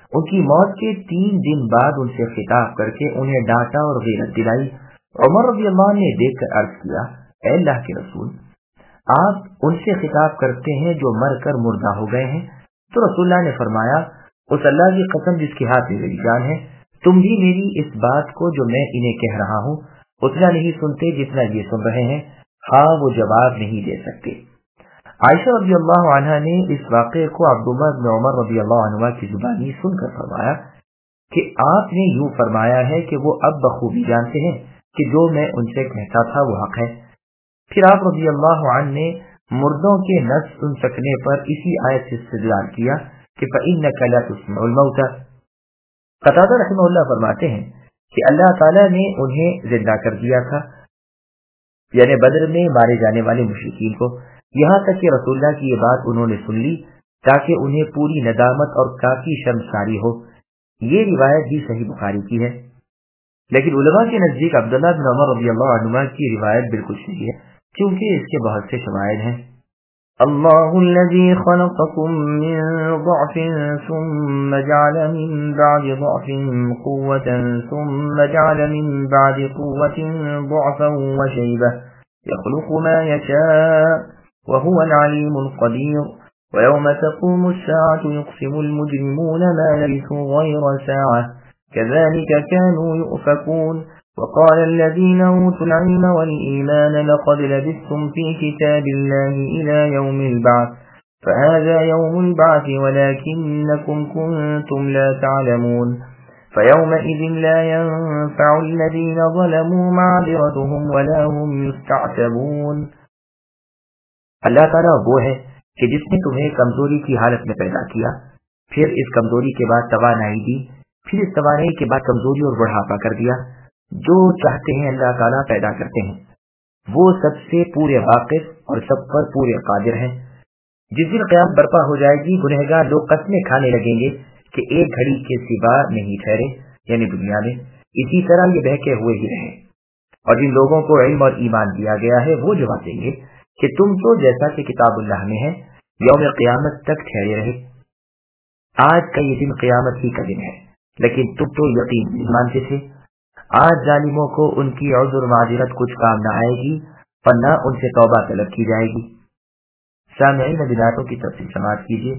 उनकी मौत के 3 दिन बाद उनसे खिताब करके उन्हें डांटा और गैरत दिलाई। उमर रज़ियल्लाहु अन्हु ने देखकर अर्ज किया, ऐ अल्लाह के रसूल, आप उनसे खिताब करते हैं जो मर कर मुर्दा हो गए हैं। तो रसूलुल्लाह ने फरमाया, उस अल्लाह की कसम जिसके हाथ में मेरी जान है, तुम भी मेरी इस बात को जो मैं इन्हें कह रहा हूँ उतना नहीं सुनते जितना ये सुन रहे हैं। हाँ, वो जवाब नहीं दे सकते। आयशा रज़ियल्लाहु अन्हा ने इस वाक़े को अब्दुल्लाह इब्न उमर रज़ियल्लाहु अन्हुमा की जुबानी सुनकर फरमाया कि आपने यूं फरमाया है कि वो अब बखूबी जानते हैं कि जो मैं उनसे कहता था वो हक है। फिर आप रज़ियल्लाहु अन्हु ने मुर्दों के नस सुन सकने पर इसी आयत से इस्तिदलाल किया कि फ़इन्नका ला तुस्मिउल मौता। क़तादा रहमहुल्लाह फरमाते हैं कि अल्लाह ताला ने उन्हें जिंदा कर दिया था, यानी बदर में मारे जाने वाले मुशरिकीन को, यहाँ तक कि रसूलुल्लाह की ये बात उन्होंने सुन ली ताकि उन्हें पूरी नदामत और काफी शर्मसारी हो। ये रिवायत भी सही बुखारी की है, लेकिन उलमा के नजदीक अब्दुल्लाह बिन उमर रज़ियल्लाहु अन्हुमा की रिवायत बिल्कुल सही है, क्योंकि इसके बहुत से शवाहिद हैं। अल्लाहुल्लज़ी खलक़कुम मिन ज़अफ़िन सुम्मा जअल मिन बअदि ज़अफ़िन क़ुव्वतन सुम्मा जअल मिन बअदि क़ुव्वतिन ज़अफ़न व शैबह यख़्लुक़ु मा यशाअ व हुवल अलीमुल क़दीर व यौम तक़ूमु अस्साअतु युक़सिमुल मुजरिमूना मा लबिथू ग़ैरा साअह कज़ालिक कानू युफ़कून وقال الذين أوتوا العلم والإيمان لقد لبثتم في كتاب الله إلى يوم البعث فهذا يوم البعث ولكنكم كنتم لا تعلمون فيومئذ لا ينفع الذين ظلموا معذرتهم ولا هم يستعتبون۔ اللہ تعالیٰ وہ ہے کہ جس نے تمہیں کمزوری کی حالت میں پیدا کیا، پھر اس کمزوری کے بعد توانائی دی، پھر اس توانائی کے بعد کمزوری اور بڑھاپا کر دیا۔ جو چاہتے ہیں اللہ تعالیٰ پیدا کرتے ہیں، وہ سب سے پورے واقف اور سب پر پورے قادر ہیں۔ جس دن قیامت برپا ہو جائے گی، گنہگار لوگ قسمیں کھانے لگیں گے کہ ایک گھڑی کے سوا نہیں ٹھہرے، یعنی دنیا میں اسی طرح یہ بہکے ہوئے ہی رہے۔ اور جن لوگوں کو علم اور ایمان دیا گیا ہے وہ جواب دیں گے کہ تم تو جیسا کہ کتاب اللہ میں ہے یوم قیامت تک ٹھہرے رہے۔ آج کا یہ دن قیامت ہی کا دن ہے، لیکن تم تو یقین نہیں مانتے تھے۔ آج ظالموں کو ان کی عذر معذرت کچھ کام نہ آئے گی اور نہ ان سے توبہ طلب کی جائے گی۔ سامعین بدایتوں کی تفصیل سماعت کیجیے۔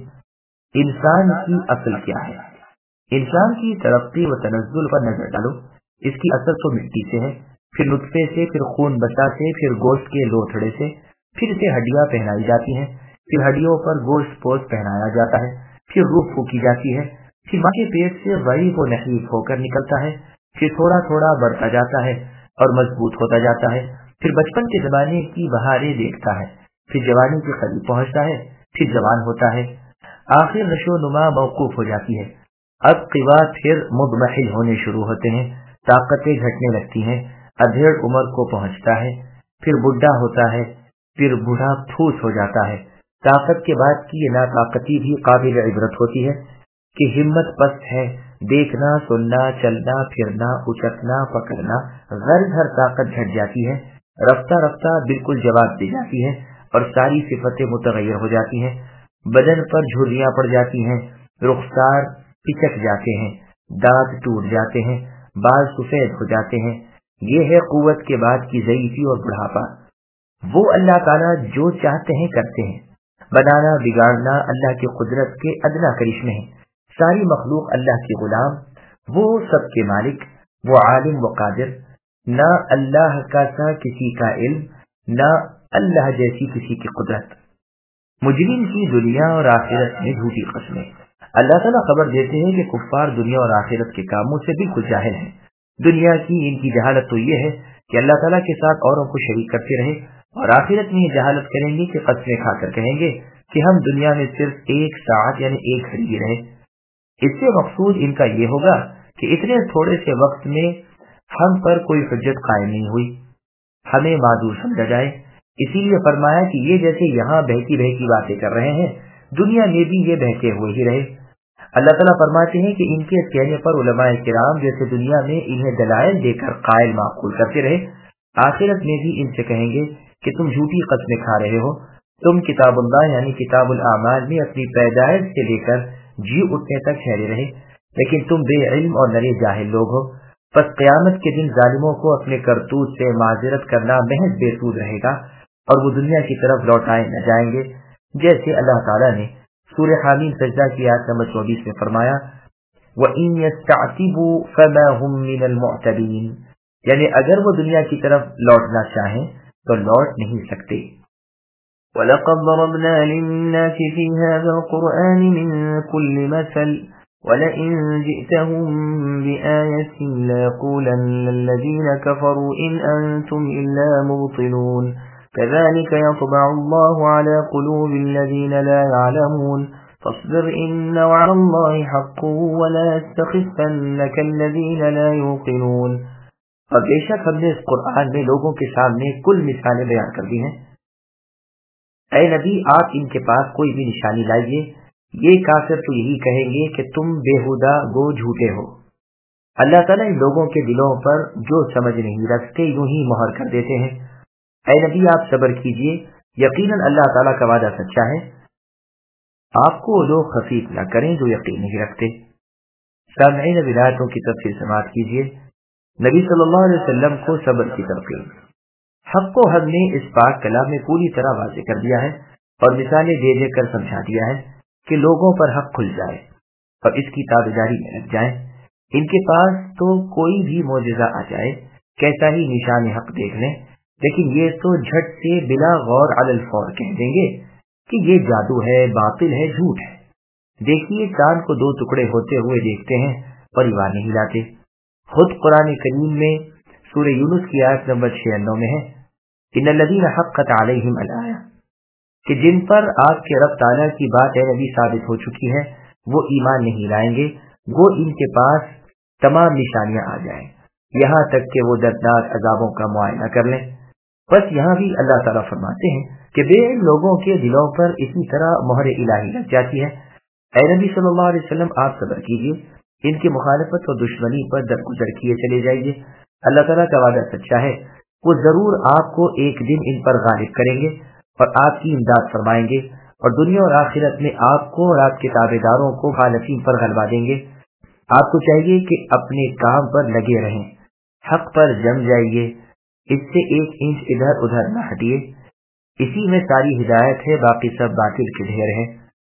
انسان کی اصل کیا ہے؟ انسان کی ترقی و تنزل پر نظر ڈالو۔ اس کی اصل تو مٹی سے ہے، پھر نطفے سے، پھر خون بسا سے، پھر گوشت کے لوتھڑے سے، پھر اسے ہڈیاں پہنائی جاتی ہیں، پھر ہڈیوں پر گوشت پوش پہنایا جاتا ہے، پھر روح پھونکی جاتی ہے، پھر ماں کے پیٹ سے ضعیف و نحیف ہو کر نکلتا ہے، پھر تھوڑا تھوڑا بڑھتا جاتا ہے اور مضبوط ہوتا جاتا ہے، پھر بچپن کے زمانے کی بہاریں دیکھتا ہے، پھر جوانی کے قریب پہنچتا ہے، پھر جوان ہوتا ہے، آخر نشو و نما موقوف ہو جاتی ہے۔ اب قوا پھر مضمحل ہونے شروع ہوتے ہیں، طاقتیں گھٹنے لگتی ہیں، ادھیڑ عمر کو پہنچتا ہے، پھر بڈھا ہوتا ہے، پھر بوڑھا پھوس ہو جاتا ہے۔ طاقت کے بعد کی یہ ناطاقتی بھی قابل عبرت ہوتی ہے کہ ہمت پست ہے، دیکھنا، سننا، چلنا، پھرنا، اچکنا، پکڑنا، غرض ہر طاقت گھٹ جاتی ہے، رفتہ رفتہ بالکل جواب دے جاتی ہے اور ساری صفتیں متغیر ہو جاتی ہیں، بدن پر جھریاں پڑ جاتی ہیں، رخسار پچک جاتے ہیں، دانت ٹوٹ جاتے ہیں، بال سفید ہو جاتے ہیں۔ یہ ہے قوت کے بعد کی ضعیفی اور بڑھاپا۔ وہ اللہ تعالیٰ جو چاہتے ہیں کرتے ہیں، بنانا بگاڑنا اللہ کی قدرت کے ادنا کرشمے ہیں۔ ساری مخلوق اللہ کے غلام، وہ سب کے مالک، وہ عالم و قادر، نہ اللہ کا سا کسی کا علم، نہ اللہ جیسی کسی کی قدرت۔ مجرم کی دنیا اور آخرت میں جھوٹی قسمیں۔ اللہ تعالیٰ خبر دیتے ہیں کہ کفار دنیا اور آخرت کے کاموں سے بالکل جاہل ہیں۔ دنیا کی ان کی جہالت تو یہ ہے کہ اللہ تعالیٰ کے ساتھ اوروں کو شریک کرتے رہے، اور آخرت میں یہ جہالت کریں گے کہ قسمیں کھا کر کہیں گے کہ ہم دنیا میں صرف 1 ساعت یعنی 1 گھڑی رہے۔ اس سے مقصود ان کا یہ ہوگا کہ اتنے تھوڑے سے وقت میں ہم پر کوئی حجت قائم نہیں ہوئی، ہمیں معذور سمجھا جائے۔ اسی لیے فرمایا کہ یہ جیسے یہاں بہتی بہتی باتیں کر رہے ہیں، دنیا میں بھی یہ بہتے ہوئے ہی رہے۔ اللہ تعالیٰ فرماتے ہیں کہ ان کے کہنے پر علماء کرام جیسے دنیا میں انہیں دلائل دے کر قائل معقول کرتے رہے، آخرت میں بھی ان سے کہیں گے کہ تم جھوٹی قسمیں کھا رہے ہو، تم کتاب اللہ یعنی کتاب الاعمال میں اپنی پیدائش سے لے کر جی اٹھنے تک ٹھہرے رہے، لیکن تم بے علم اور نرے جاہل لوگ ہو. پس قیامت کے دن ظالموں کو اپنے کرتوت سے معذرت کرنا محض بے سود رہے گا اور وہ دنیا کی طرف لوٹائے نہ جائیں گے. جیسے اللہ تعالیٰ نے سورہ حامیم سجدہ کی آیت نمبر 24 میں فرمایا وَإِن يَسْتَعْتِبُوا فَمَا هُمْ مِنَ الْمُعْتَبِينَ، یعنی اگر وہ دنیا کی طرف لوٹنا چاہیں تو لوٹ نہیں سکتے. وَلَقَدْ ضَرَبْنَا لِلنَّاسِ فِي هَذَا الْقُرْآنِ مِنْ كُلِّ مَثَلٍ وَلَئِنْ جِئْتَهُمْ بِآيَةٍ لَيَقُولَنَّ الَّذِينَ كَفَرُوا إِنْ أَنْتُمْ إِلَّا مُبْطِلُونَ كَذَلِكَ يَطْبَعُ اللَّهُ عَلَى قُلُوبِ الَّذِينَ لَا يَعْلَمُونَ فاصبر إن وعد الله حق ولا يستخفنك الذين لا يوقنون. اور بے شک ہم نے اس قرآن میں لوگوں کے سامنے کل مثالیں بیان کر دی ہیں. اے نبی آپ ان کے پاس کوئی بھی نشانی لائیے، یہ کافر تو یہی کہیں گے کہ تم بےہودہ گو جھوٹے ہو. اللہ تعالیٰ ان لوگوں کے دلوں پر جو سمجھ نہیں رکھتے یوں ہی مہر کر دیتے ہیں. اے نبی آپ صبر کیجئے، یقیناً اللہ تعالیٰ کا وعدہ سچا ہے. آپ کو وہ لوگ خفیف نہ کریں جو یقین نہیں رکھتے. سامعین ولایتوں کی تفصیل سماعت کیجیے. نبی صلی اللہ علیہ وسلم کو صبر کی ترغیب. حق کو ہم نے اس پاک کلام میں پوری طرح واضح کر دیا ہے اور مثالیں دے دے کر سمجھا دیا ہے کہ لوگوں پر حق کھل جائے اور اس کی تابعداری میں لگ جائیں. ان کے پاس تو کوئی بھی معجزہ آ جائے، کیسا ہی نشان حق دیکھ لیں، لیکن یہ تو جھٹ سے بلا غور علی الفور کہہ دیں گے کہ یہ جادو ہے، باطل ہے، جھوٹ ہے. دیکھیے چاند کو 2 ٹکڑے ہوتے ہوئے دیکھتے ہیں اور ایمان نہیں لاتے. خود قرآن کریم میں سورہ یونس کی آیت نمبر 96 میں ہے ان الذین حقت علیہم الآیہ، کہ جن پر آپ کے رب تعالیٰ کی بات اے نبی ثابت ہو چکی ہے وہ ایمان نہیں لائیں گے، وہ ان کے پاس تمام نشانیاں آ جائیں یہاں تک کہ وہ دردناک عذابوں کا معائنہ کر لیں. بس یہاں بھی اللہ تعالیٰ فرماتے ہیں کہ بے علم لوگوں کے دلوں پر اسی طرح مہر الہی لگ جاتی ہے. اے نبی صلی اللہ علیہ وسلم آپ صبر کیجیے، ان کی مخالفت اور دشمنی پر درگزر کیے چلے جائیے. اللہ تعالیٰ کا وعدہ سچا ہے، وہ ضرور آپ کو ایک دن ان پر غالب کریں گے اور آپ کی امداد فرمائیں گے اور دنیا اور آخرت میں آپ کو اور آپ کے تابع داروں کو مخالفین پر غلبہ دیں گے. آپ کو چاہیے کہ اپنے کام پر لگے رہیں، حق پر جم جائیے، اس سے 1 انچ ادھر ادھر نہ ہٹیے. اسی میں ساری ہدایت ہے، باقی سب باطل کے ڈھیر ہیں.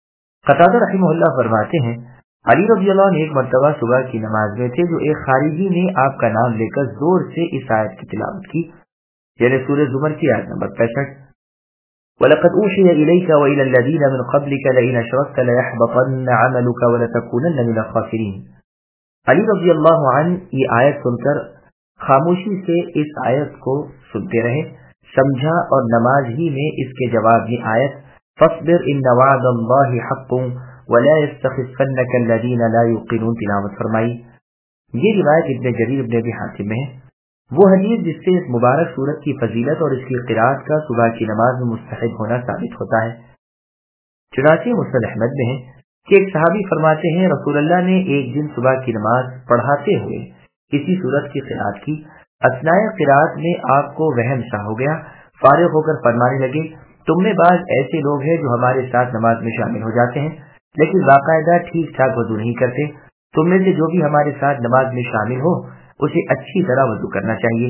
قتادہ رحمہ اللہ فرماتے ہیں علی رضی اللہ عنہ ایک مرتبہ صبح کی نماز میں تھے جو ایک خارجی نے آپ کا نام لے کر زور سے اس آیت کی تلاوت کی، یعنی سورہ زمر کی آیت نمبر 65 وَلَقَدْ أُوحِيَ إِلَيْكَ وَإِلَى الَّذِينَ مِنْ قَبْلِكَ لَئِنْ أَشْرَكْتَ لَيَحْبَطَنَّ عَمَلُكَ وَلَتَكُونَنَّ مِنَ الْخَاسِرِينَ. علی رضی اللہ عنہ یہ آیت سن کر خاموشی سے اس آیت کو سنتے رہے، سمجھا اور نماز ہی میں اس کے جواب میں آیت فَاصْبِرْ إِنَّ وَعْدَ اللَّهِ حَقٌّ وَلَا يَسْتَخِفَّنَّكَ الَّذِينَ لَا يُوقِنُونَ تلاوت فرمائی. یہ روایت ابن جریر ابن ابی حاتم میں ہے. وہ حدیث جس سے اس مبارک سورت کی فضیلت اور اس کی قرات کا صبح کی نماز میں مستحب ہونا ثابت ہوتا ہے. چنانچہ مسند احمد میں ہے کہ ایک صحابی فرماتے ہیں رسول اللہ نے ایک دن صبح کی نماز پڑھاتے ہوئے اسی سورت کی قرات کی. اثناء قرات میں آپ کو وہم سا ہو گیا، فارغ ہو کر فرمانے لگے تم میں بعض ایسے لوگ ہیں جو ہمارے ساتھ نماز میں شامل ہو جاتے ہیں لیکن باقاعدہ ٹھیک ٹھاک وضو نہیں کرتے. تم میں سے جو بھی ہمارے ساتھ نماز میں شامل ہو اسے اچھی طرح وضو کرنا چاہیے.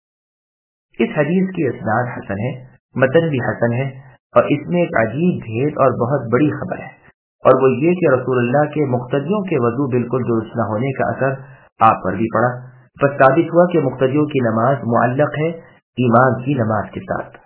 اس حدیث کی اسناد حسن ہے، متن بھی حسن ہے اور اس میں ایک عجیب بھید اور بہت بڑی خبر ہے، اور وہ یہ کہ رسول اللہ کے مقتدیوں کے وضو بالکل درست نہ ہونے کا اثر آپ پر بھی پڑا. بس ثابت ہوا کہ مقتدیوں کی نماز معلق ہے ایمان کی نماز کے ساتھ.